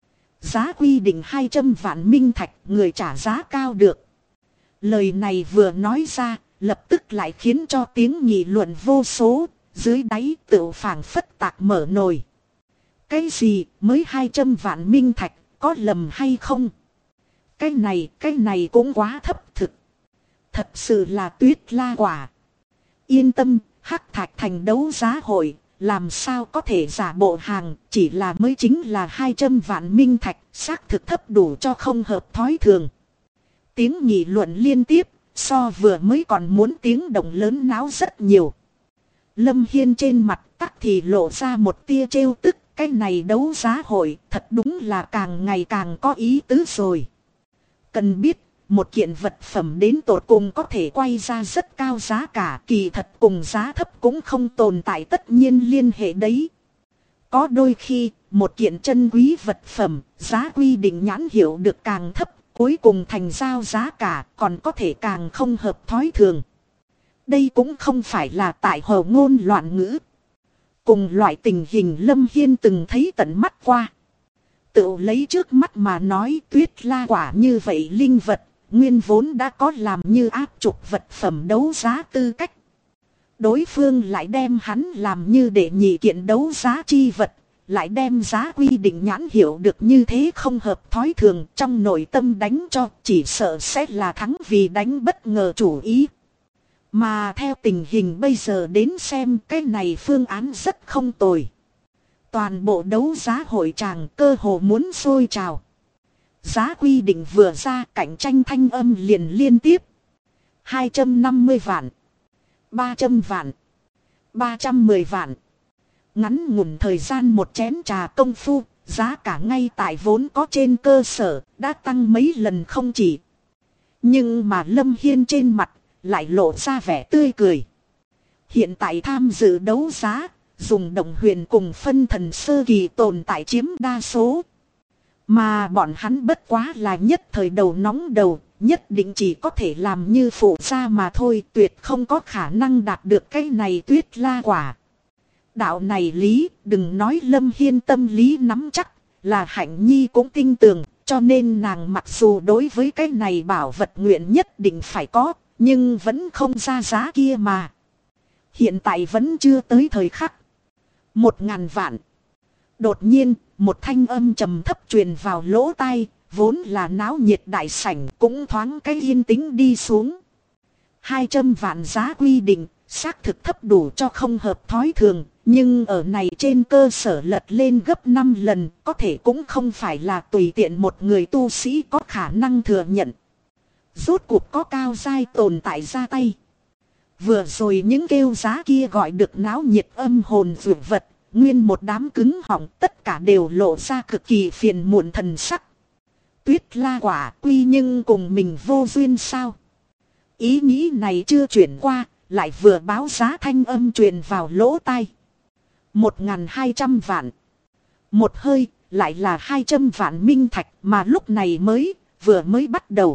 Giá quy định 200 vạn minh thạch, người trả giá cao được. Lời này vừa nói ra, lập tức lại khiến cho tiếng nghị luận vô số, dưới đáy tựu phảng phất tạc mở nồi. Cái gì mới 200 vạn minh thạch, có lầm hay không? Cái này cũng quá thấp thực. Thật sự là Tuyết La quả. Yên tâm, Hắc Thạch Thành đấu giá hội, làm sao có thể giả bộ hàng, chỉ là mới chính là 200 vạn minh thạch, xác thực thấp đủ cho không hợp thói thường. Tiếng nghị luận liên tiếp, so vừa mới còn muốn tiếng động lớn náo rất nhiều. Lâm Hiên trên mặt tắc thì lộ ra một tia trêu tức, cái này đấu giá hội thật đúng là càng ngày càng có ý tứ rồi. Cần biết, một kiện vật phẩm đến tột cùng có thể quay ra rất cao giá cả, kỳ thật cùng giá thấp cũng không tồn tại tất nhiên liên hệ đấy. Có đôi khi, một kiện chân quý vật phẩm, giá quy định nhãn hiệu được càng thấp, cuối cùng thành giao giá cả còn có thể càng không hợp thói thường. Đây cũng không phải là tại hồ ngôn loạn ngữ. Cùng loại tình hình Lâm Hiên từng thấy tận mắt qua. Tự lấy trước mắt mà nói Tuyết La quả như vậy linh vật, nguyên vốn đã có làm như áp trục vật phẩm đấu giá tư cách. Đối phương lại đem hắn làm như để nhị kiện đấu giá chi vật, lại đem giá quy định nhãn hiệu được như thế không hợp thói thường, trong nội tâm đánh cho chỉ sợ sẽ là thắng vì đánh bất ngờ chủ ý. Mà theo tình hình bây giờ đến xem cái này phương án rất không tồi. Toàn bộ đấu giá hội tràng cơ hồ muốn sôi trào. Giá quy định vừa ra cạnh tranh thanh âm liền liên tiếp. 250 vạn. 300 vạn. 310 vạn. Ngắn ngủn thời gian một chén trà công phu, giá cả ngay tại vốn có trên cơ sở đã tăng mấy lần không chỉ. Nhưng mà Lâm Hiên trên mặt lại lộ ra vẻ tươi cười. Hiện tại tham dự đấu giá, dùng động huyền cùng phân thần sơ kỳ tồn tại chiếm đa số. Mà bọn hắn bất quá là nhất thời đầu nóng đầu, nhất định chỉ có thể làm như phụ gia mà thôi, tuyệt không có khả năng đạt được cái này Tuyết La quả. Đạo này lý, đừng nói Lâm Hiên tâm lý nắm chắc, là Hạnh Nhi cũng tin tưởng, cho nên nàng mặc dù đối với cái này bảo vật nguyện nhất định phải có, nhưng vẫn không ra giá kia mà. Hiện tại vẫn chưa tới thời khắc. 1.000 vạn. Đột nhiên, một thanh âm trầm thấp truyền vào lỗ tai, vốn là náo nhiệt đại sảnh cũng thoáng cái yên tĩnh đi xuống. 200 vạn giá quy định, xác thực thấp đủ cho không hợp thói thường, nhưng ở này trên cơ sở lật lên gấp 5 lần, có thể cũng không phải là tùy tiện một người tu sĩ có khả năng thừa nhận. Rốt cuộc có cao giai tồn tại ra tay. Vừa rồi những kêu giá kia gọi được náo nhiệt âm hồn vượt vật, nguyên một đám cứng họng tất cả đều lộ ra cực kỳ phiền muộn thần sắc. Tuyết la quả quy nhưng cùng mình vô duyên sao? Ý nghĩ này chưa chuyển qua, lại vừa báo giá thanh âm truyền vào lỗ tai. 1.200 vạn. Một hơi, lại là 200 vạn minh thạch mà lúc này vừa mới bắt đầu.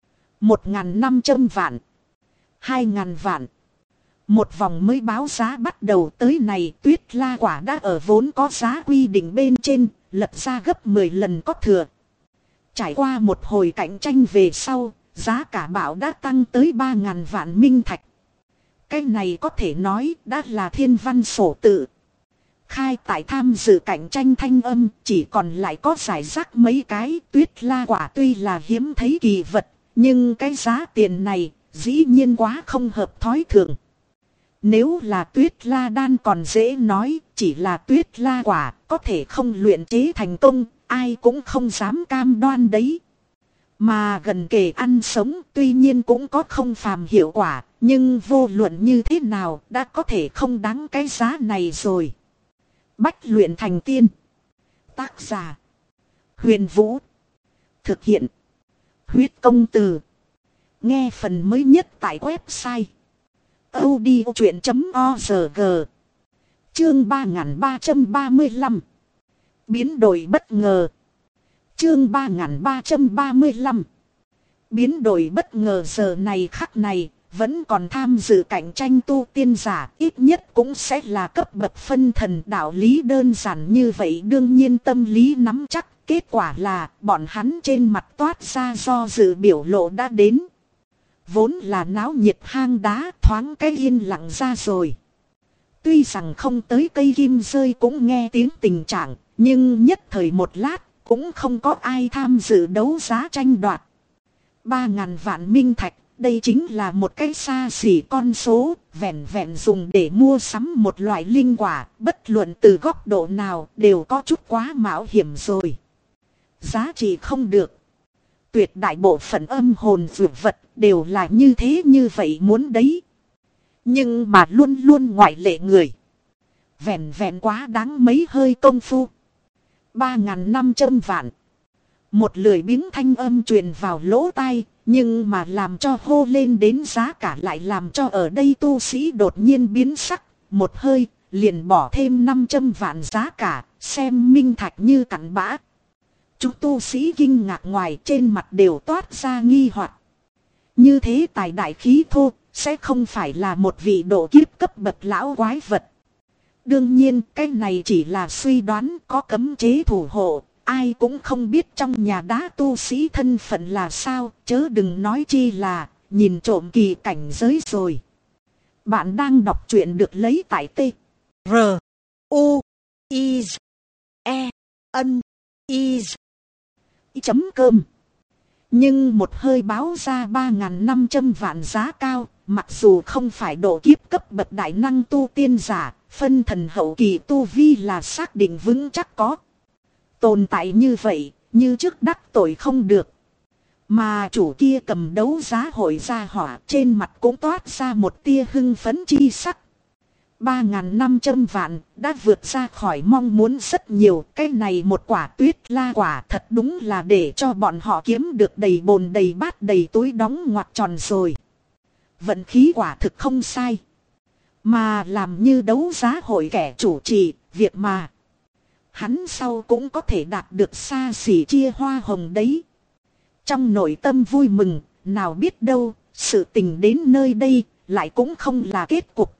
1.500 vạn. 2.000 vạn. Một vòng mới báo giá bắt đầu tới này Tuyết la quả đã ở vốn có giá quy định bên trên, lật ra gấp 10 lần có thừa. Trải qua một hồi cạnh tranh về sau, giá cả bảo đã tăng tới 3.000 vạn minh thạch. Cái này có thể nói đã là thiên văn sổ tự. Khai tại tham dự cạnh tranh thanh âm chỉ còn lại có giải rác mấy cái. Tuyết la quả tuy là hiếm thấy kỳ vật, nhưng cái giá tiền này dĩ nhiên quá không hợp thói thường. Nếu là tuyết la đan còn dễ nói, chỉ là tuyết la quả có thể không luyện chế thành công, ai cũng không dám cam đoan đấy. Mà gần kề ăn sống tuy nhiên cũng có không phàm hiệu quả, nhưng vô luận như thế nào đã có thể không đáng cái giá này rồi. Bách luyện thành tiên. Tác giả: Huyền Vũ. Thực hiện: Huyết Công Từ. Nghe phần mới nhất tại website audiochuyện.org. Chương 3335. Biến đổi bất ngờ. Chương 3335. Biến đổi bất ngờ giờ này khắc này, vẫn còn tham dự cạnh tranh tu tiên giả, ít nhất cũng sẽ là cấp bậc phân thần. Đạo lý đơn giản như vậy đương nhiên tâm lý nắm chắc, kết quả là bọn hắn trên mặt toát ra do dự biểu lộ đã đến. Vốn là náo nhiệt hang đá thoáng cái yên lặng ra rồi. Tuy rằng không tới cây kim rơi cũng nghe tiếng tình trạng, nhưng nhất thời một lát cũng không có ai tham dự đấu giá tranh đoạt. 3.000 vạn minh thạch, đây chính là một cái xa xỉ con số, vẹn vẹn dùng để mua sắm một loại linh quả, bất luận từ góc độ nào đều có chút quá mạo hiểm rồi. Giá trị không được. Tuyệt đại bộ phận âm hồn vượt vật đều là như thế như vậy muốn đấy. Nhưng mà luôn luôn ngoại lệ người. Vẹn vẹn quá đáng mấy hơi công phu. 3.500 vạn. Một lười biếng thanh âm truyền vào lỗ tai, nhưng mà làm cho hô lên đến giá cả lại làm cho ở đây tu sĩ đột nhiên biến sắc. Một hơi, liền bỏ thêm 500 vạn giá cả, xem minh thạch như cặn bã. Chúng tu sĩ kinh ngạc ngoài trên mặt đều toát ra nghi hoặc. Như thế tài đại khí thô, sẽ không phải là một vị độ kiếp cấp bậc lão quái vật. Đương nhiên cái này chỉ là suy đoán, có cấm chế thủ hộ, ai cũng không biết trong nhà đá tu sĩ thân phận là sao, chớ đừng nói chi là nhìn trộm kỳ cảnh giới rồi. Bạn đang đọc truyện được lấy tại T R U I E N I chấm cơm. Nhưng một hơi báo ra 3.500 vạn giá cao, mặc dù không phải độ kiếp cấp bậc đại năng tu tiên giả, phân thần hậu kỳ tu vi là xác định vững chắc có. Tồn tại như vậy, như trước đắc tội không được. Mà chủ kia cầm đấu giá hội ra hỏa trên mặt cũng toát ra một tia hưng phấn chi sắc. 3.500 vạn đã vượt ra khỏi mong muốn rất nhiều. Cái này một quả tuyết la quả thật đúng là để cho bọn họ kiếm được đầy bồn đầy bát đầy túi đóng ngoặc tròn rồi. Vận khí quả thực không sai. Mà làm như đấu giá hội kẻ chủ trì, việc mà hắn sau cũng có thể đạt được xa xỉ chia hoa hồng đấy. Trong nội tâm vui mừng, nào biết đâu, sự tình đến nơi đây lại cũng không là kết cục.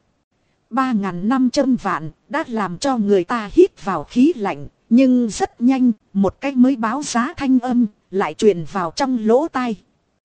3.500 vạn đã làm cho người ta hít vào khí lạnh, nhưng rất nhanh, một cách mới báo giá thanh âm lại truyền vào trong lỗ tai.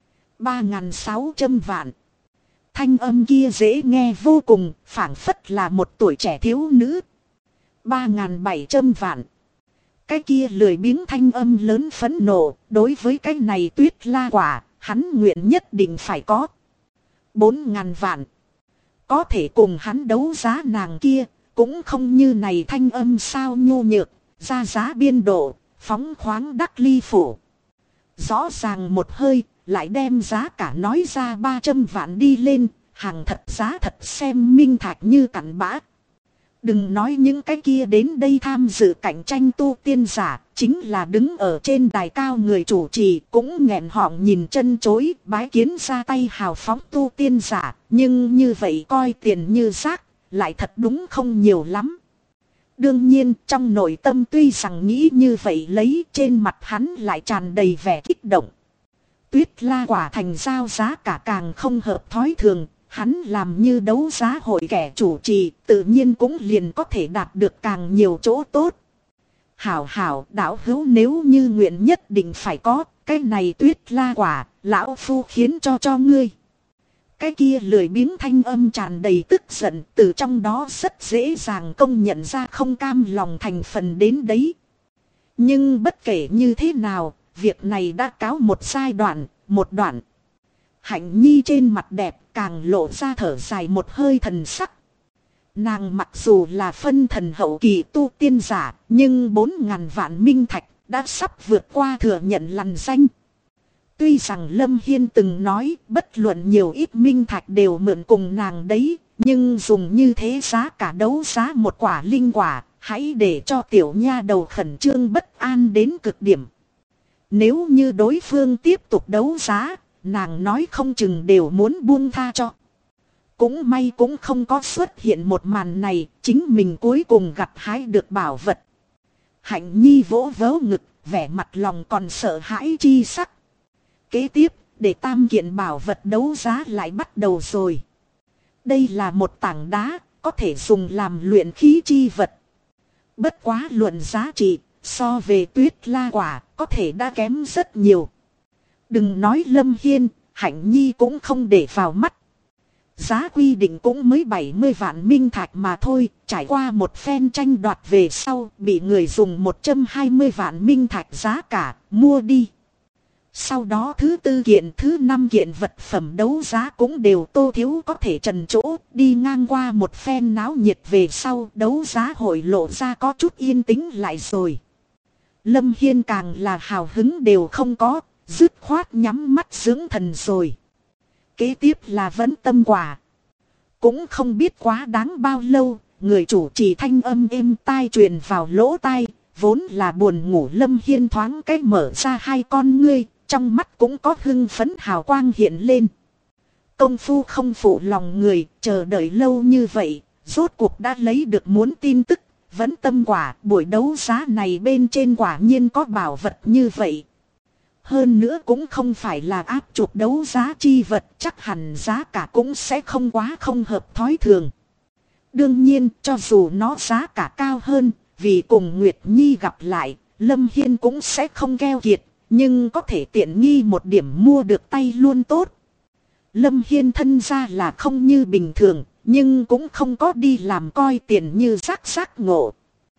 3.600 vạn. Thanh âm kia dễ nghe vô cùng, phảng phất là một tuổi trẻ thiếu nữ. 3.700 vạn. Cái kia lười biếng thanh âm lớn phẫn nộ, đối với cái này tuyết la quả, hắn nguyện nhất định phải có. 4.000 vạn. Có thể cùng hắn đấu giá nàng kia, cũng không như này thanh âm sao nhu nhược, ra giá biên độ, phóng khoáng đắc ly phủ. Rõ ràng một hơi, lại đem giá cả nói ra 300 vạn đi lên, Hàng thật giá thật xem minh thạch như cặn bã. Đừng nói những cái kia đến đây tham dự cạnh tranh tu tiên giả, chính là đứng ở trên đài cao người chủ trì cũng nghẹn họng nhìn chân chối bái kiến ra tay hào phóng tu tiên giả, nhưng như vậy coi tiền như rác, lại thật đúng không nhiều lắm. Đương nhiên trong nội tâm tuy rằng nghĩ như vậy lấy, trên mặt hắn lại tràn đầy vẻ kích động. Tuyết La quả thành giao giá cả càng không hợp thói thường. Hắn làm như đấu giá hội kẻ chủ trì, tự nhiên cũng liền có thể đạt được càng nhiều chỗ tốt. Hảo hảo đạo hữu, nếu như nguyện nhất định phải có, cái này Tuyết La quả, lão phu khiến cho ngươi. Cái kia lười biếng thanh âm tràn đầy tức giận, từ trong đó rất dễ dàng công nhận ra không cam lòng thành phần đến đấy. Nhưng bất kể như thế nào, việc này đã cáo một giai đoạn, một đoạn. Hạnh Nhi trên mặt đẹp càng lộ ra thở dài một hơi thần sắc. Nàng mặc dù là phân thần hậu kỳ tu tiên giả, nhưng 4.000 vạn minh thạch đã sắp vượt qua thừa nhận lằn danh. Tuy rằng Lâm Hiên từng nói bất luận nhiều ít minh thạch đều mượn cùng nàng đấy, nhưng dùng như thế giá cả đấu giá một quả linh quả, hãy để cho tiểu nha đầu khẩn trương bất an đến cực điểm. Nếu như đối phương tiếp tục đấu giá, nàng nói không chừng đều muốn buông tha cho. Cũng may cũng không có xuất hiện một màn này, chính mình cuối cùng gặt hái được bảo vật. Hạnh Nhi vỗ vớ ngực, vẻ mặt lòng còn sợ hãi chi sắc. Kế tiếp, để tam kiện bảo vật đấu giá lại bắt đầu rồi. Đây là một tảng đá, có thể dùng làm luyện khí chi vật. Bất quá luận giá trị, so về Tuyết La quả, có thể đã kém rất nhiều. Đừng nói Lâm Hiên, Hạnh Nhi cũng không để vào mắt. Giá quy định cũng mới 70 vạn minh thạch mà thôi, trải qua một phen tranh đoạt về sau, bị người dùng 120 vạn minh thạch giá cả, mua đi. Sau đó thứ tư kiện, thứ năm kiện vật phẩm đấu giá cũng đều Tô Thiếu có thể trần chỗ, đi ngang qua một phen náo nhiệt về sau, đấu giá hội lộ ra có chút yên tĩnh lại rồi. Lâm Hiên càng là hào hứng đều không có, dứt khoát nhắm mắt dưỡng thần rồi. Kế tiếp là vấn tâm quả. Cũng không biết quá đáng bao lâu, người chủ trì thanh âm êm tai truyền vào lỗ tai, vốn là buồn ngủ Lâm Hiên thoáng cái mở ra hai con ngươi, trong mắt cũng có hưng phấn hào quang hiện lên. Công phu không phụ lòng người, chờ đợi lâu như vậy, rốt cuộc đã lấy được muốn tin tức, vấn tâm quả, buổi đấu giá này bên trên quả nhiên có bảo vật như vậy. Hơn nữa cũng không phải là áp chụp đấu giá chi vật, chắc hẳn giá cả cũng sẽ không quá không hợp thói thường. Đương nhiên, cho dù nó giá cả cao hơn, vì cùng Nguyệt Nhi gặp lại, Lâm Hiên cũng sẽ không keo kiệt, nhưng có thể tiện nghi một điểm mua được tay luôn tốt. Lâm Hiên thân ra là không như bình thường, nhưng cũng không có đi làm coi tiền như rác rác ngộ.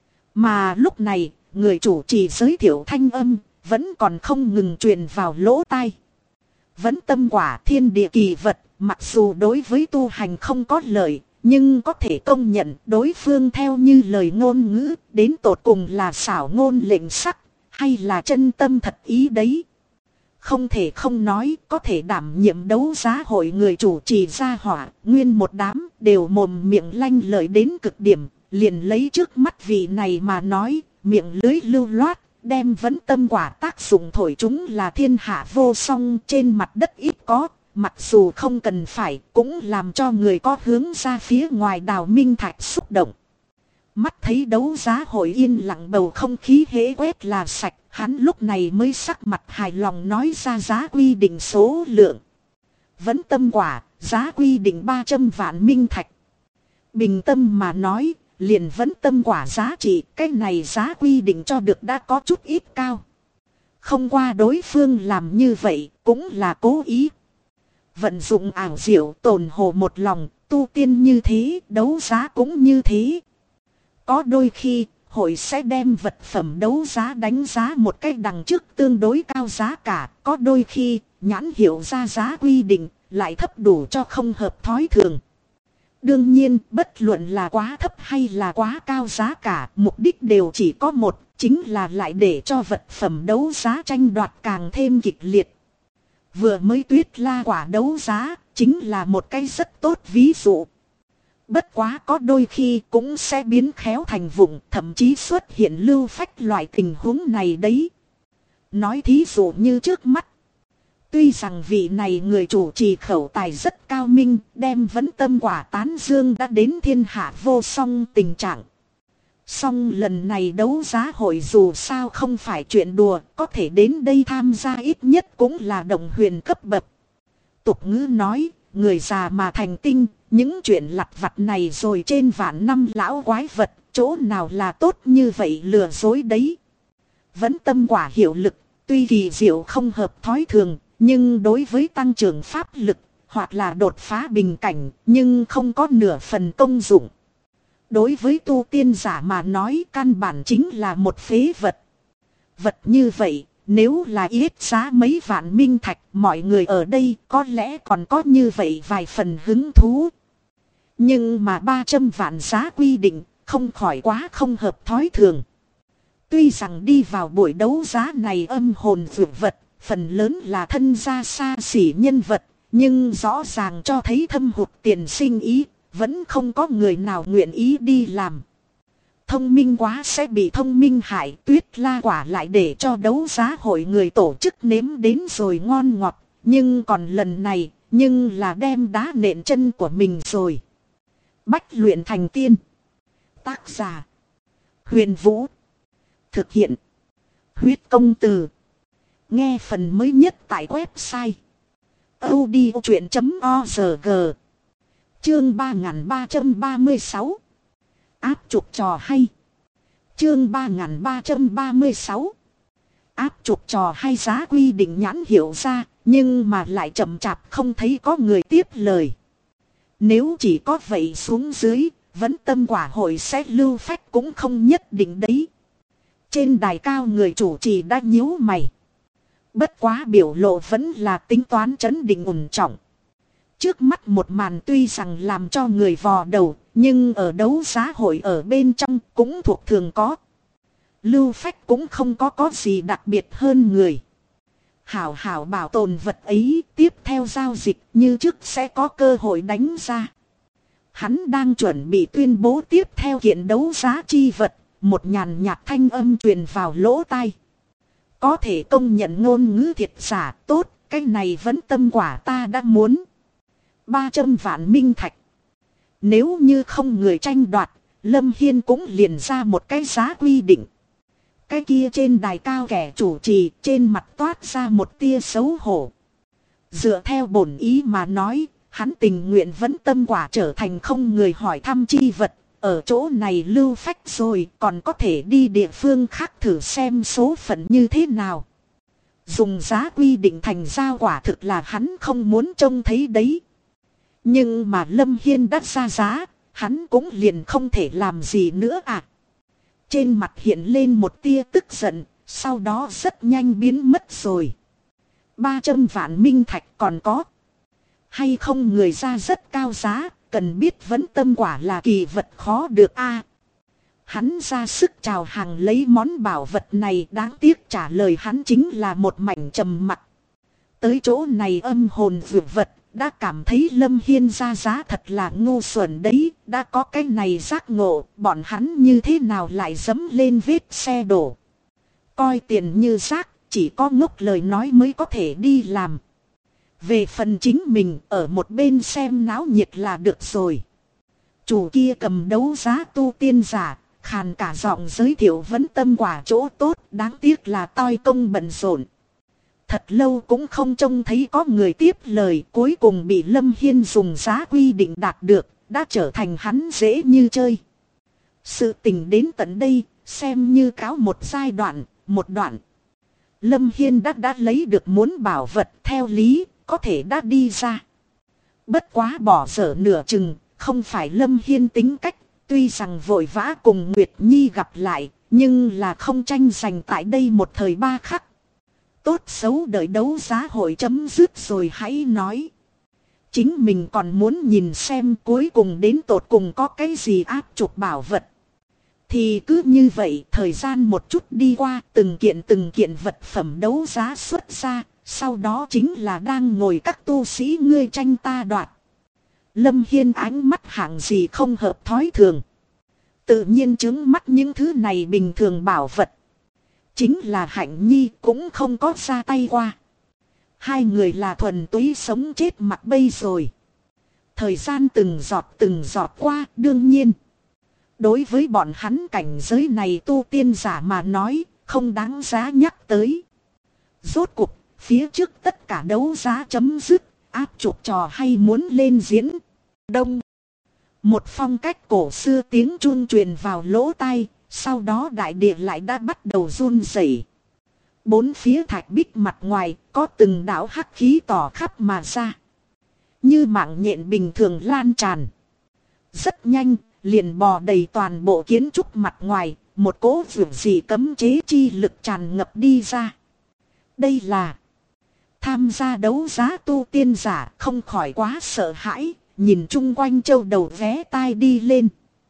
Mà lúc này, người chủ trì giới thiệu thanh âm, vẫn còn không ngừng truyền vào lỗ tai. Vấn tâm quả thiên địa kỳ vật, mặc dù đối với tu hành không có lợi, nhưng có thể công nhận đối phương theo như lời ngôn ngữ, đến tột cùng là xảo ngôn lệnh sắc, hay là chân tâm thật ý đấy. Không thể không nói, có thể đảm nhiệm đấu giá hội người chủ trì gia hỏa, nguyên một đám đều mồm miệng lanh lợi đến cực điểm, liền lấy trước mắt vị này mà nói, miệng lưới lưu loát, đem vấn tâm quả tác dụng thổi chúng là thiên hạ vô song, trên mặt đất ít có, mặc dù không cần phải, cũng làm cho người có hướng ra phía ngoài đào minh thạch xúc động. Mắt thấy đấu giá hội yên lặng, bầu không khí hễ quét là sạch, hắn lúc này mới sắc mặt hài lòng nói ra giá quy định số lượng. Vấn tâm quả, giá quy định 300 vạn minh thạch. Bình tâm mà nói, liền vấn tâm quả giá trị, cái này giá quy định cho được đã có chút ít cao. Không qua đối phương làm như vậy, cũng là cố ý. Vận dụng ảo diệu tồn hồ một lòng, tu tiên như thế, đấu giá cũng như thế. Có đôi khi, hội sẽ đem vật phẩm đấu giá đánh giá một cách đằng trước tương đối cao giá cả. Có đôi khi, nhãn hiệu ra giá quy định, lại thấp đủ cho không hợp thói thường. Đương nhiên, bất luận là quá thấp hay là quá cao giá cả, mục đích đều chỉ có một, chính là lại để cho vật phẩm đấu giá tranh đoạt càng thêm kịch liệt. Vừa mới tuyết la quả đấu giá, chính là một cái rất tốt ví dụ. Bất quá có đôi khi cũng sẽ biến khéo thành vụng, thậm chí xuất hiện lưu phách loại tình huống này đấy. Nói thí dụ như trước mắt. Tuy rằng vị này người chủ trì khẩu tài rất cao minh, đem vấn tâm quả tán dương đã đến thiên hạ vô song tình trạng. Song lần này đấu giá hội dù sao không phải chuyện đùa, có thể đến đây tham gia ít nhất cũng là đồng huyền cấp bậc. Tục ngữ nói, người già mà thành tinh, những chuyện lặt vặt này rồi trên vạn năm lão quái vật, chỗ nào là tốt như vậy lừa dối đấy. Vấn tâm quả hiệu lực, tuy kỳ diệu không hợp thói thường, nhưng đối với tăng trưởng pháp lực, hoặc là đột phá bình cảnh, nhưng không có nửa phần công dụng. Đối với tu tiên giả mà nói căn bản chính là một phế vật. Vật như vậy, nếu là yết giá mấy vạn minh thạch, mọi người ở đây có lẽ còn có như vậy vài phần hứng thú. Nhưng mà 300 vạn giá quy định, không khỏi quá không hợp thói thường. Tuy rằng đi vào buổi đấu giá này âm hồn dược vật, phần lớn là thân gia xa xỉ nhân vật, nhưng rõ ràng cho thấy thâm hụt tiền sinh ý, vẫn không có người nào nguyện ý đi làm. Thông minh quá sẽ bị thông minh hại, tuyết la quả lại để cho đấu giá hội người tổ chức nếm đến rồi ngon ngọt, nhưng còn lần này, nhưng là đem đá nện chân của mình rồi. Bách luyện thành tiên. Tác giả: Huyền Vũ. Thực hiện: Huyết Công Từ. Nghe phần mới nhất tại website audiochuyện.org. Chương 3336. Áp trục trò hay. Chương 3336. Áp trục trò hay giá quy định nhãn hiệu ra, nhưng mà lại chậm chạp không thấy có người tiếp lời. Nếu chỉ có vậy xuống dưới, vấn tâm quả hội sẽ lưu phách cũng không nhất định đấy. Trên đài cao người chủ trì đã nhíu mày. Bất quá biểu lộ vẫn là tính toán trấn định ổn trọng. Trước mắt một màn tuy rằng làm cho người vò đầu, nhưng ở đấu giá hội ở bên trong cũng thuộc thường có. Lưu phách cũng không có gì đặc biệt hơn người. Hảo hảo bảo tồn vật ấy, tiếp theo giao dịch như trước sẽ có cơ hội đánh ra. Hắn đang chuẩn bị tuyên bố tiếp theo kiện đấu giá chi vật, một nhàn nhạt thanh âm truyền vào lỗ tai. Có thể công nhận ngôn ngữ thiệt giả tốt, cái này vẫn tâm quả ta đã muốn. 300 vạn minh thạch. Nếu như không người tranh đoạt, Lâm Hiên cũng liền ra một cái giá quy định. Cái kia trên đài cao kẻ chủ trì trên mặt toát ra một tia xấu hổ. Dựa theo bổn ý mà nói, hắn tình nguyện vẫn tâm quả trở thành không người hỏi thăm chi vật. Ở chỗ này lưu phách rồi còn có thể đi địa phương khác thử xem số phận như thế nào. Dùng giá quy định thành giao quả thực là hắn không muốn trông thấy đấy. Nhưng mà Lâm Hiên đã ra giá, hắn cũng liền không thể làm gì nữa à. Trên mặt hiện lên một tia tức giận, sau đó rất nhanh biến mất rồi. 300 vạn minh thạch còn có. Hay không người ra rất cao giá, cần biết vấn tâm quả là kỳ vật khó được a. Hắn ra sức chào hàng lấy món bảo vật này, đáng tiếc trả lời hắn chính là một mảnh trầm mặc. Tới chỗ này âm hồn vượt vật, đã cảm thấy Lâm Hiên ra giá thật là ngu xuẩn đấy, đã có cái này giác ngộ, bọn hắn như thế nào lại dẫm lên vết xe đổ. Coi tiền như rác, chỉ có ngốc lời nói mới có thể đi làm. Về phần chính mình ở một bên xem náo nhiệt là được rồi. Chủ kia cầm đấu giá tu tiên giả, khàn cả giọng giới thiệu vấn tâm quả chỗ tốt, đáng tiếc là toi công bận rộn. Thật lâu cũng không trông thấy có người tiếp lời, cuối cùng bị Lâm Hiên dùng giá quy định đạt được, đã trở thành hắn dễ như chơi. Sự tình đến tận đây, xem như cáo một giai đoạn, một đoạn. Lâm Hiên đã lấy được muốn bảo vật theo lý, có thể đã đi ra. Bất quá bỏ dở nửa chừng, không phải Lâm Hiên tính cách, tuy rằng vội vã cùng Nguyệt Nhi gặp lại, nhưng là không tranh giành tại đây một thời ba khắc. Tốt xấu đợi đấu giá hội chấm dứt rồi hãy nói. Chính mình còn muốn nhìn xem cuối cùng đến tột cùng có cái gì áp trục bảo vật. Thì cứ như vậy thời gian một chút đi qua, từng kiện vật phẩm đấu giá xuất ra, Sau đó chính là đang ngồi các tu sĩ ngươi tranh ta đoạt. Lâm Hiên ánh mắt hạng gì không hợp thói thường. Tự nhiên trướng mắt những thứ này bình thường bảo vật. Chính là Hạnh Nhi cũng không có ra tay qua. Hai người là thuần túy sống chết mặc bây rồi. Thời gian từng giọt qua, đương nhiên. Đối với bọn hắn cảnh giới này tu tiên giả mà nói, không đáng giá nhắc tới. Rốt cuộc, phía trước tất cả đấu giá chấm dứt, áp trục trò hay muốn lên diễn. Đông. Một phong cách cổ xưa tiếng chuông truyền vào lỗ tai, sau đó đại địa lại đã bắt đầu run rẩy. Bốn phía thạch bích mặt ngoài có từng đạo hắc khí tỏ khắp mà ra. Như mạng nhện bình thường lan tràn. Rất nhanh, liền bò đầy toàn bộ kiến trúc mặt ngoài, một cỗ vượt dị cấm chế chi lực tràn ngập đi ra. Đây là tham gia đấu giá tu tiên giả không khỏi quá sợ hãi, nhìn chung quanh châu đầu vé tai đi lên.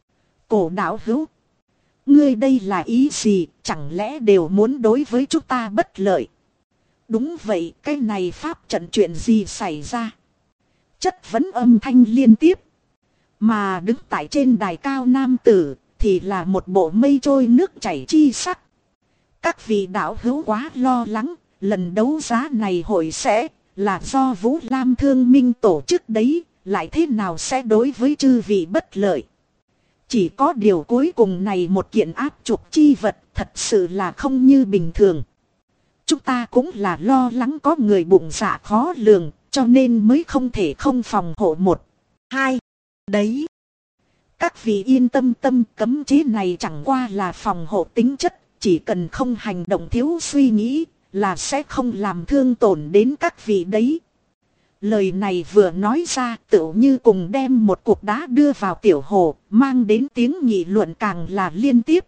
Cổ đạo hữu, ngươi đây là ý gì, chẳng lẽ đều muốn đối với chúng ta bất lợi? Đúng vậy, cái này pháp trận chuyện gì xảy ra? Chất vấn âm thanh liên tiếp. Mà đứng tại trên đài cao nam tử thì là một bộ mây trôi nước chảy chi sắc. Các vị đạo hữu quá lo lắng, lần đấu giá này hội sẽ là do Vũ Lam Thương Minh tổ chức đấy, lại thế nào sẽ đối với chư vị bất lợi? Chỉ có điều cuối cùng này một kiện áp trục chi vật thật sự là không như bình thường. Chúng ta cũng là lo lắng có người bụng dạ khó lường, cho nên mới không thể không phòng hộ một, hai. Đấy. Các vị yên tâm, cấm chế này chẳng qua là phòng hộ tính chất, chỉ cần không hành động thiếu suy nghĩ là sẽ không làm thương tổn đến các vị đấy. Lời này vừa nói ra tựu như cùng đem một cục đá đưa vào tiểu hồ, mang đến tiếng nghị luận càng là liên tiếp.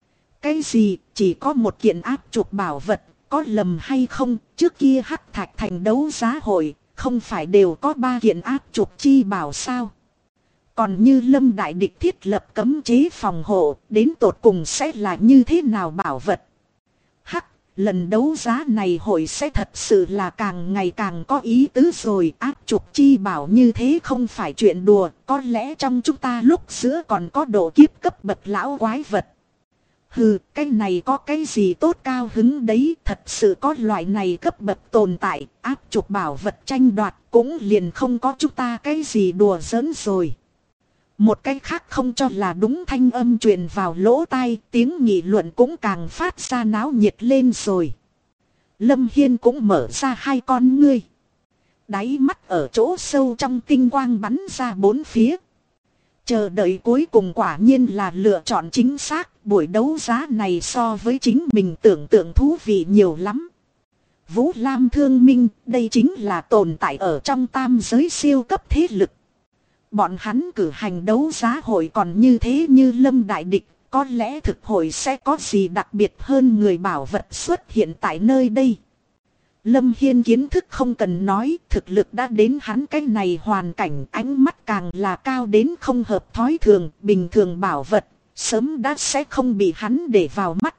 Cái gì, chỉ có một kiện áp trục bảo vật, có lầm hay không? Trước kia Hắc Thạch Thành đấu giá hội, không phải đều có 3 kiện áp trục chi bảo sao? Còn như Lâm Đại Địch thiết lập cấm chế phòng hộ, đến tột cùng sẽ là như thế nào bảo vật? Hắc, lần đấu giá này hội sẽ thật sự là càng ngày càng có ý tứ rồi. Áp trục chi bảo như thế không phải chuyện đùa, có lẽ trong chúng ta lúc giữa còn có độ kiếp cấp bậc lão quái vật. Hừ, cái này có cái gì tốt cao hứng đấy, thật sự có loại này cấp bậc tồn tại, áp trục bảo vật tranh đoạt cũng liền không có chúng ta cái gì đùa giỡn rồi. Một cái khác không cho là đúng thanh âm truyền vào lỗ tai, tiếng nghị luận cũng càng phát ra náo nhiệt lên rồi. Lâm Hiên cũng mở ra hai con ngươi. Đáy mắt ở chỗ sâu trong tinh quang bắn ra bốn phía. Chờ đợi cuối cùng quả nhiên là lựa chọn chính xác, buổi đấu giá này so với chính mình tưởng tượng thú vị nhiều lắm. Vũ Lam Thương Minh, đây chính là tồn tại ở trong tam giới siêu cấp thế lực. Bọn hắn cử hành đấu giá hội còn như thế như Lâm Đại Địch, có lẽ thực hội sẽ có gì đặc biệt hơn người bảo vật xuất hiện tại nơi đây. Lâm Hiên kiến thức không cần nói, thực lực đã đến hắn cái này hoàn cảnh, ánh mắt càng là cao đến không hợp thói thường, bình thường bảo vật, sớm đã sẽ không bị hắn để vào mắt.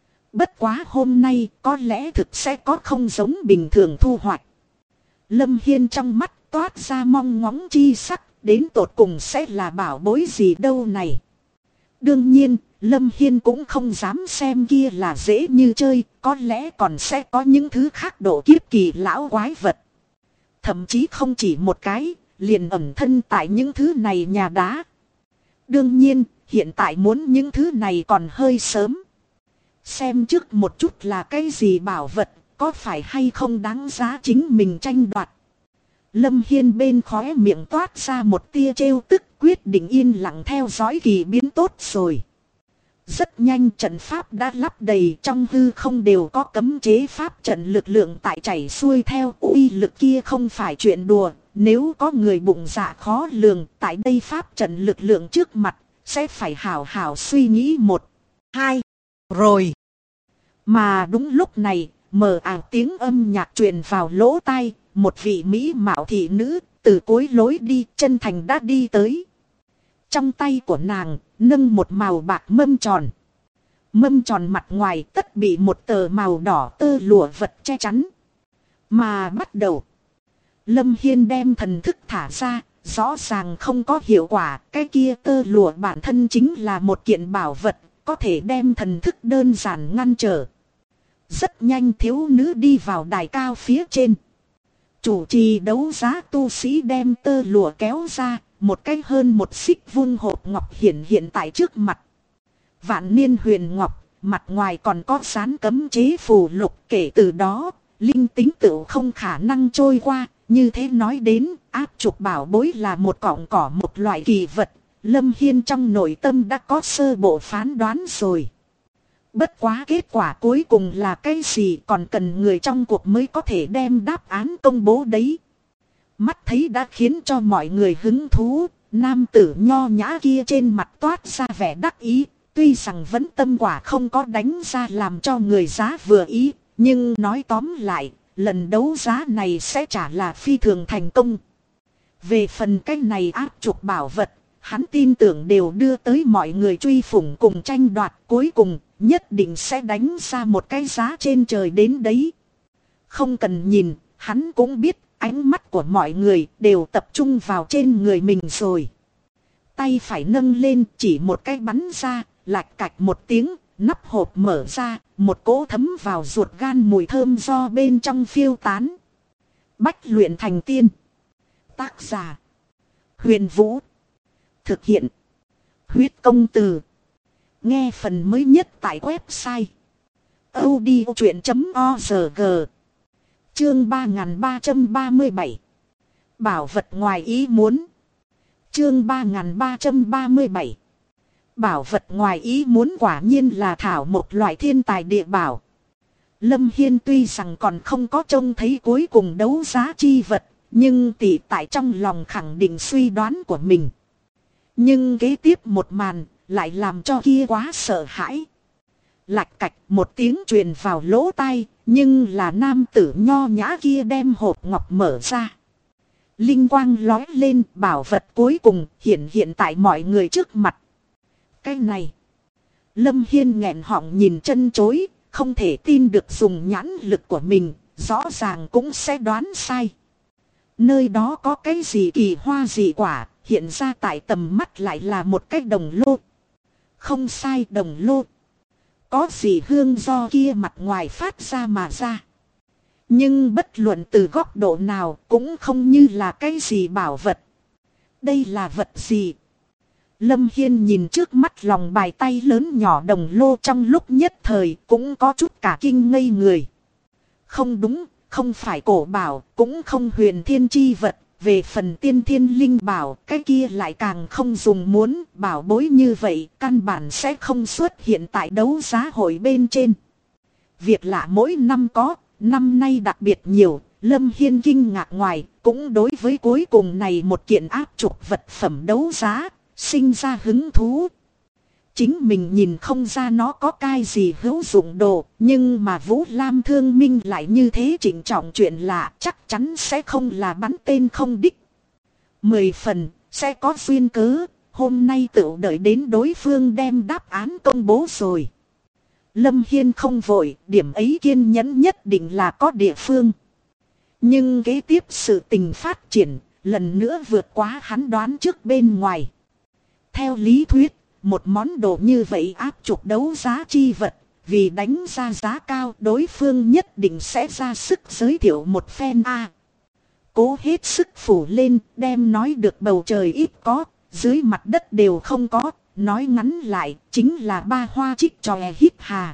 Bất quá hôm nay có lẽ thực sẽ có không giống bình thường thu hoạch. Lâm Hiên trong mắt toát ra mong ngóng chi sắc, đến tột cùng sẽ là bảo bối gì đâu này. Đương nhiên, Lâm Hiên cũng không dám xem kia là dễ như chơi, có lẽ còn sẽ có những thứ khác độ kiếp kỳ lão quái vật. Thậm chí không chỉ một cái, liền ẩn thân tại những thứ này nhà đá. Đương nhiên, hiện tại muốn những thứ này còn hơi sớm. Xem trước một chút là cái gì bảo vật, có phải hay không đáng giá chính mình tranh đoạt. Lâm Hiên bên khóe miệng toát ra một tia trêu tức, quyết định yên lặng theo dõi kỳ biến tốt rồi. Rất nhanh trận pháp đã lắp đầy, trong hư không đều có cấm chế pháp trận lực lượng tại chảy xuôi theo, uy lực kia không phải chuyện đùa. Nếu có người bụng dạ khó lường, tại đây pháp trận lực lượng trước mặt, sẽ phải hảo hảo suy nghĩ một, hai, rồi. Mà đúng lúc này, mờ ảo tiếng âm nhạc truyền vào lỗ tai, một vị mỹ mạo thị nữ, từ cuối lối đi, chân thành đã đi tới. Trong tay của nàng, nâng một màu bạc mâm tròn. Mâm tròn mặt ngoài tất bị một tờ màu đỏ tơ lụa vật che chắn. Mà bắt đầu, Lâm Hiên đem thần thức thả ra, rõ ràng không có hiệu quả. Cái kia tơ lụa bản thân chính là một kiện bảo vật, có thể đem thần thức đơn giản ngăn trở. Rất nhanh thiếu nữ đi vào đài cao phía trên. Chủ trì đấu giá tu sĩ đem tơ lụa kéo ra, một cái hơn một xích vuông hộp ngọc hiện tại trước mặt. Vạn niên huyền ngọc, mặt ngoài còn có dán cấm chế phù lục, kể từ đó, linh tính tựu không khả năng trôi qua. Như thế nói đến, áp trục bảo bối là một cọng cỏ, một loại kỳ vật. Lâm Hiên trong nội tâm đã có sơ bộ phán đoán rồi. Bất quá kết quả cuối cùng là cái gì còn cần người trong cuộc mới có thể đem đáp án công bố đấy. Mắt thấy đã khiến cho mọi người hứng thú, nam tử nho nhã kia trên mặt toát ra vẻ đắc ý. Tuy rằng vẫn tâm quả không có đánh ra làm cho người giá vừa ý, nhưng nói tóm lại, lần đấu giá này sẽ trả là phi thường thành công. Về phần cái này áp trục bảo vật, hắn tin tưởng đều đưa tới mọi người truy phủng cùng tranh đoạt, cuối cùng nhất định sẽ đánh ra một cái giá trên trời đến đấy. Không cần nhìn, hắn cũng biết ánh mắt của mọi người đều tập trung vào trên người mình rồi. Tay phải nâng lên chỉ một cái bắn ra, lạch cạch một tiếng, nắp hộp mở ra, một cỗ thấm vào ruột gan mùi thơm do bên trong phiêu tán. Bách luyện thành tiên. Tác giả: Huyền Vũ. Thực hiện: Huyết Công Từ. Nghe phần mới nhất tại website audiochuyện.org. Chương 3337. Bảo vật ngoài ý muốn. Chương 3337. Bảo vật ngoài ý muốn quả nhiên là thảo một loại thiên tài địa bảo. Lâm Hiên tuy rằng còn không có trông thấy cuối cùng đấu giá chi vật, nhưng tỉ tại trong lòng khẳng định suy đoán của mình. Nhưng kế tiếp một màn lại làm cho kia quá sợ hãi. Lạch cạch một tiếng truyền vào lỗ tai, nhưng là nam tử nho nhã kia đem hộp ngọc mở ra. Linh quang lói lên, bảo vật cuối cùng hiện tại mọi người trước mặt. Cái này, Lâm Hiên nghẹn họng nhìn chân chối, không thể tin được dùng nhãn lực của mình, rõ ràng cũng sẽ đoán sai. Nơi đó có cái gì kỳ hoa dị quả, hiện ra tại tầm mắt lại là một cái đồng lô. Không sai, đồng lô. Có gì hương do kia mặt ngoài phát ra mà ra. Nhưng bất luận từ góc độ nào cũng không như là cái gì bảo vật. Đây là vật gì? Lâm Hiên nhìn trước mắt lòng bài tay lớn nhỏ đồng lô, trong lúc nhất thời cũng có chút cả kinh ngây người. Không đúng, không phải cổ bảo, cũng không huyền thiên chi vật. Về phần tiên thiên linh bảo, cái kia lại càng không dùng muốn, bảo bối như vậy căn bản sẽ không xuất hiện tại đấu giá hội bên trên. Việc lạ mỗi năm có, năm nay đặc biệt nhiều. Lâm Hiên kinh ngạc ngoài, cũng đối với cuối cùng này một kiện áp trục vật phẩm đấu giá sinh ra hứng thú. Chính mình nhìn không ra nó có cái gì hữu dụng đồ, nhưng mà Vũ Lam Thương Minh lại như thế trịnh trọng chuyện lạ, chắc chắn sẽ không là bắn tên không đích. 10 phần, sẽ có duyên cớ, hôm nay tự đợi đến đối phương đem đáp án công bố rồi. Lâm Hiên không vội, điểm ấy kiên nhẫn nhất định là có địa phương. Nhưng kế tiếp sự tình phát triển, lần nữa vượt quá hắn đoán trước bên ngoài. Theo lý thuyết, một món đồ như vậy áp trục đấu giá chi vật, vì đánh ra giá cao đối phương nhất định sẽ ra sức giới thiệu một phen a. Cố hết sức phủ lên, đem nói được bầu trời ít có, dưới mặt đất đều không có, nói ngắn lại chính là ba hoa trích tròe hít hà.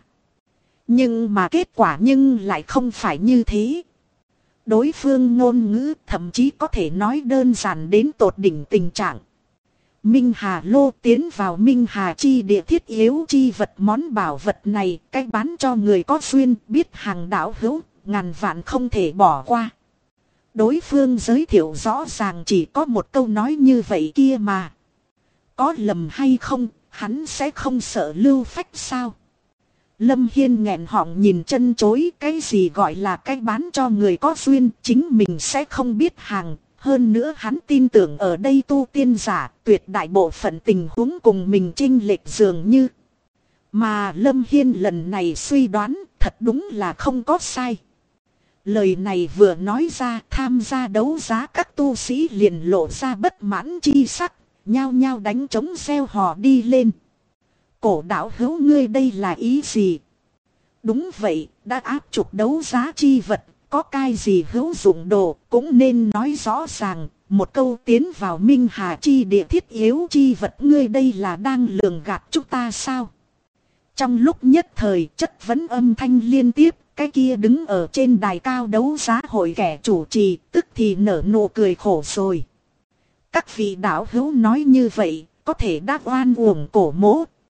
Nhưng mà kết quả nhưng lại không phải như thế. Đối phương ngôn ngữ thậm chí có thể nói đơn giản đến tột đỉnh tình trạng. Minh Hà Lô tiến vào Minh Hà chi địa thiết yếu chi vật, món bảo vật này cách bán cho người có duyên, biết hàng đạo hữu, ngàn vạn không thể bỏ qua. Đối phương giới thiệu rõ ràng chỉ có một câu nói như vậy kia mà. Có lầm hay không, hắn sẽ không sợ lưu phách sao? Lâm Hiên nghẹn họng nhìn chân chối, cái gì gọi là cách bán cho người có duyên, chính mình sẽ không biết hàng. Hơn nữa hắn tin tưởng ở đây tu tiên giả, tuyệt đại bộ phận tình huống cùng mình chênh lệch dường như. Mà Lâm Hiên lần này suy đoán, thật đúng là không có sai. Lời này vừa nói ra, tham gia đấu giá các tu sĩ liền lộ ra bất mãn chi sắc, nhao nhao đánh trống reo hò đi lên. Cổ đạo hữu ngươi đây là ý gì? Đúng vậy, đã áp trục đấu giá chi vật, có cái gì hữu dụng đồ cũng nên nói rõ ràng. Một câu tiến vào minh hà chi địa thiết yếu chi vật, ngươi đây là đang lường gạt chúng ta sao? Trong lúc nhất thời chất vấn âm thanh liên tiếp, cái kia đứng ở trên đài cao đấu giá hội kẻ chủ trì tức thì nở nụ cười khổ rồi. Các vị đạo hữu nói như vậy, có thể đã oan uổng cổ mỗ,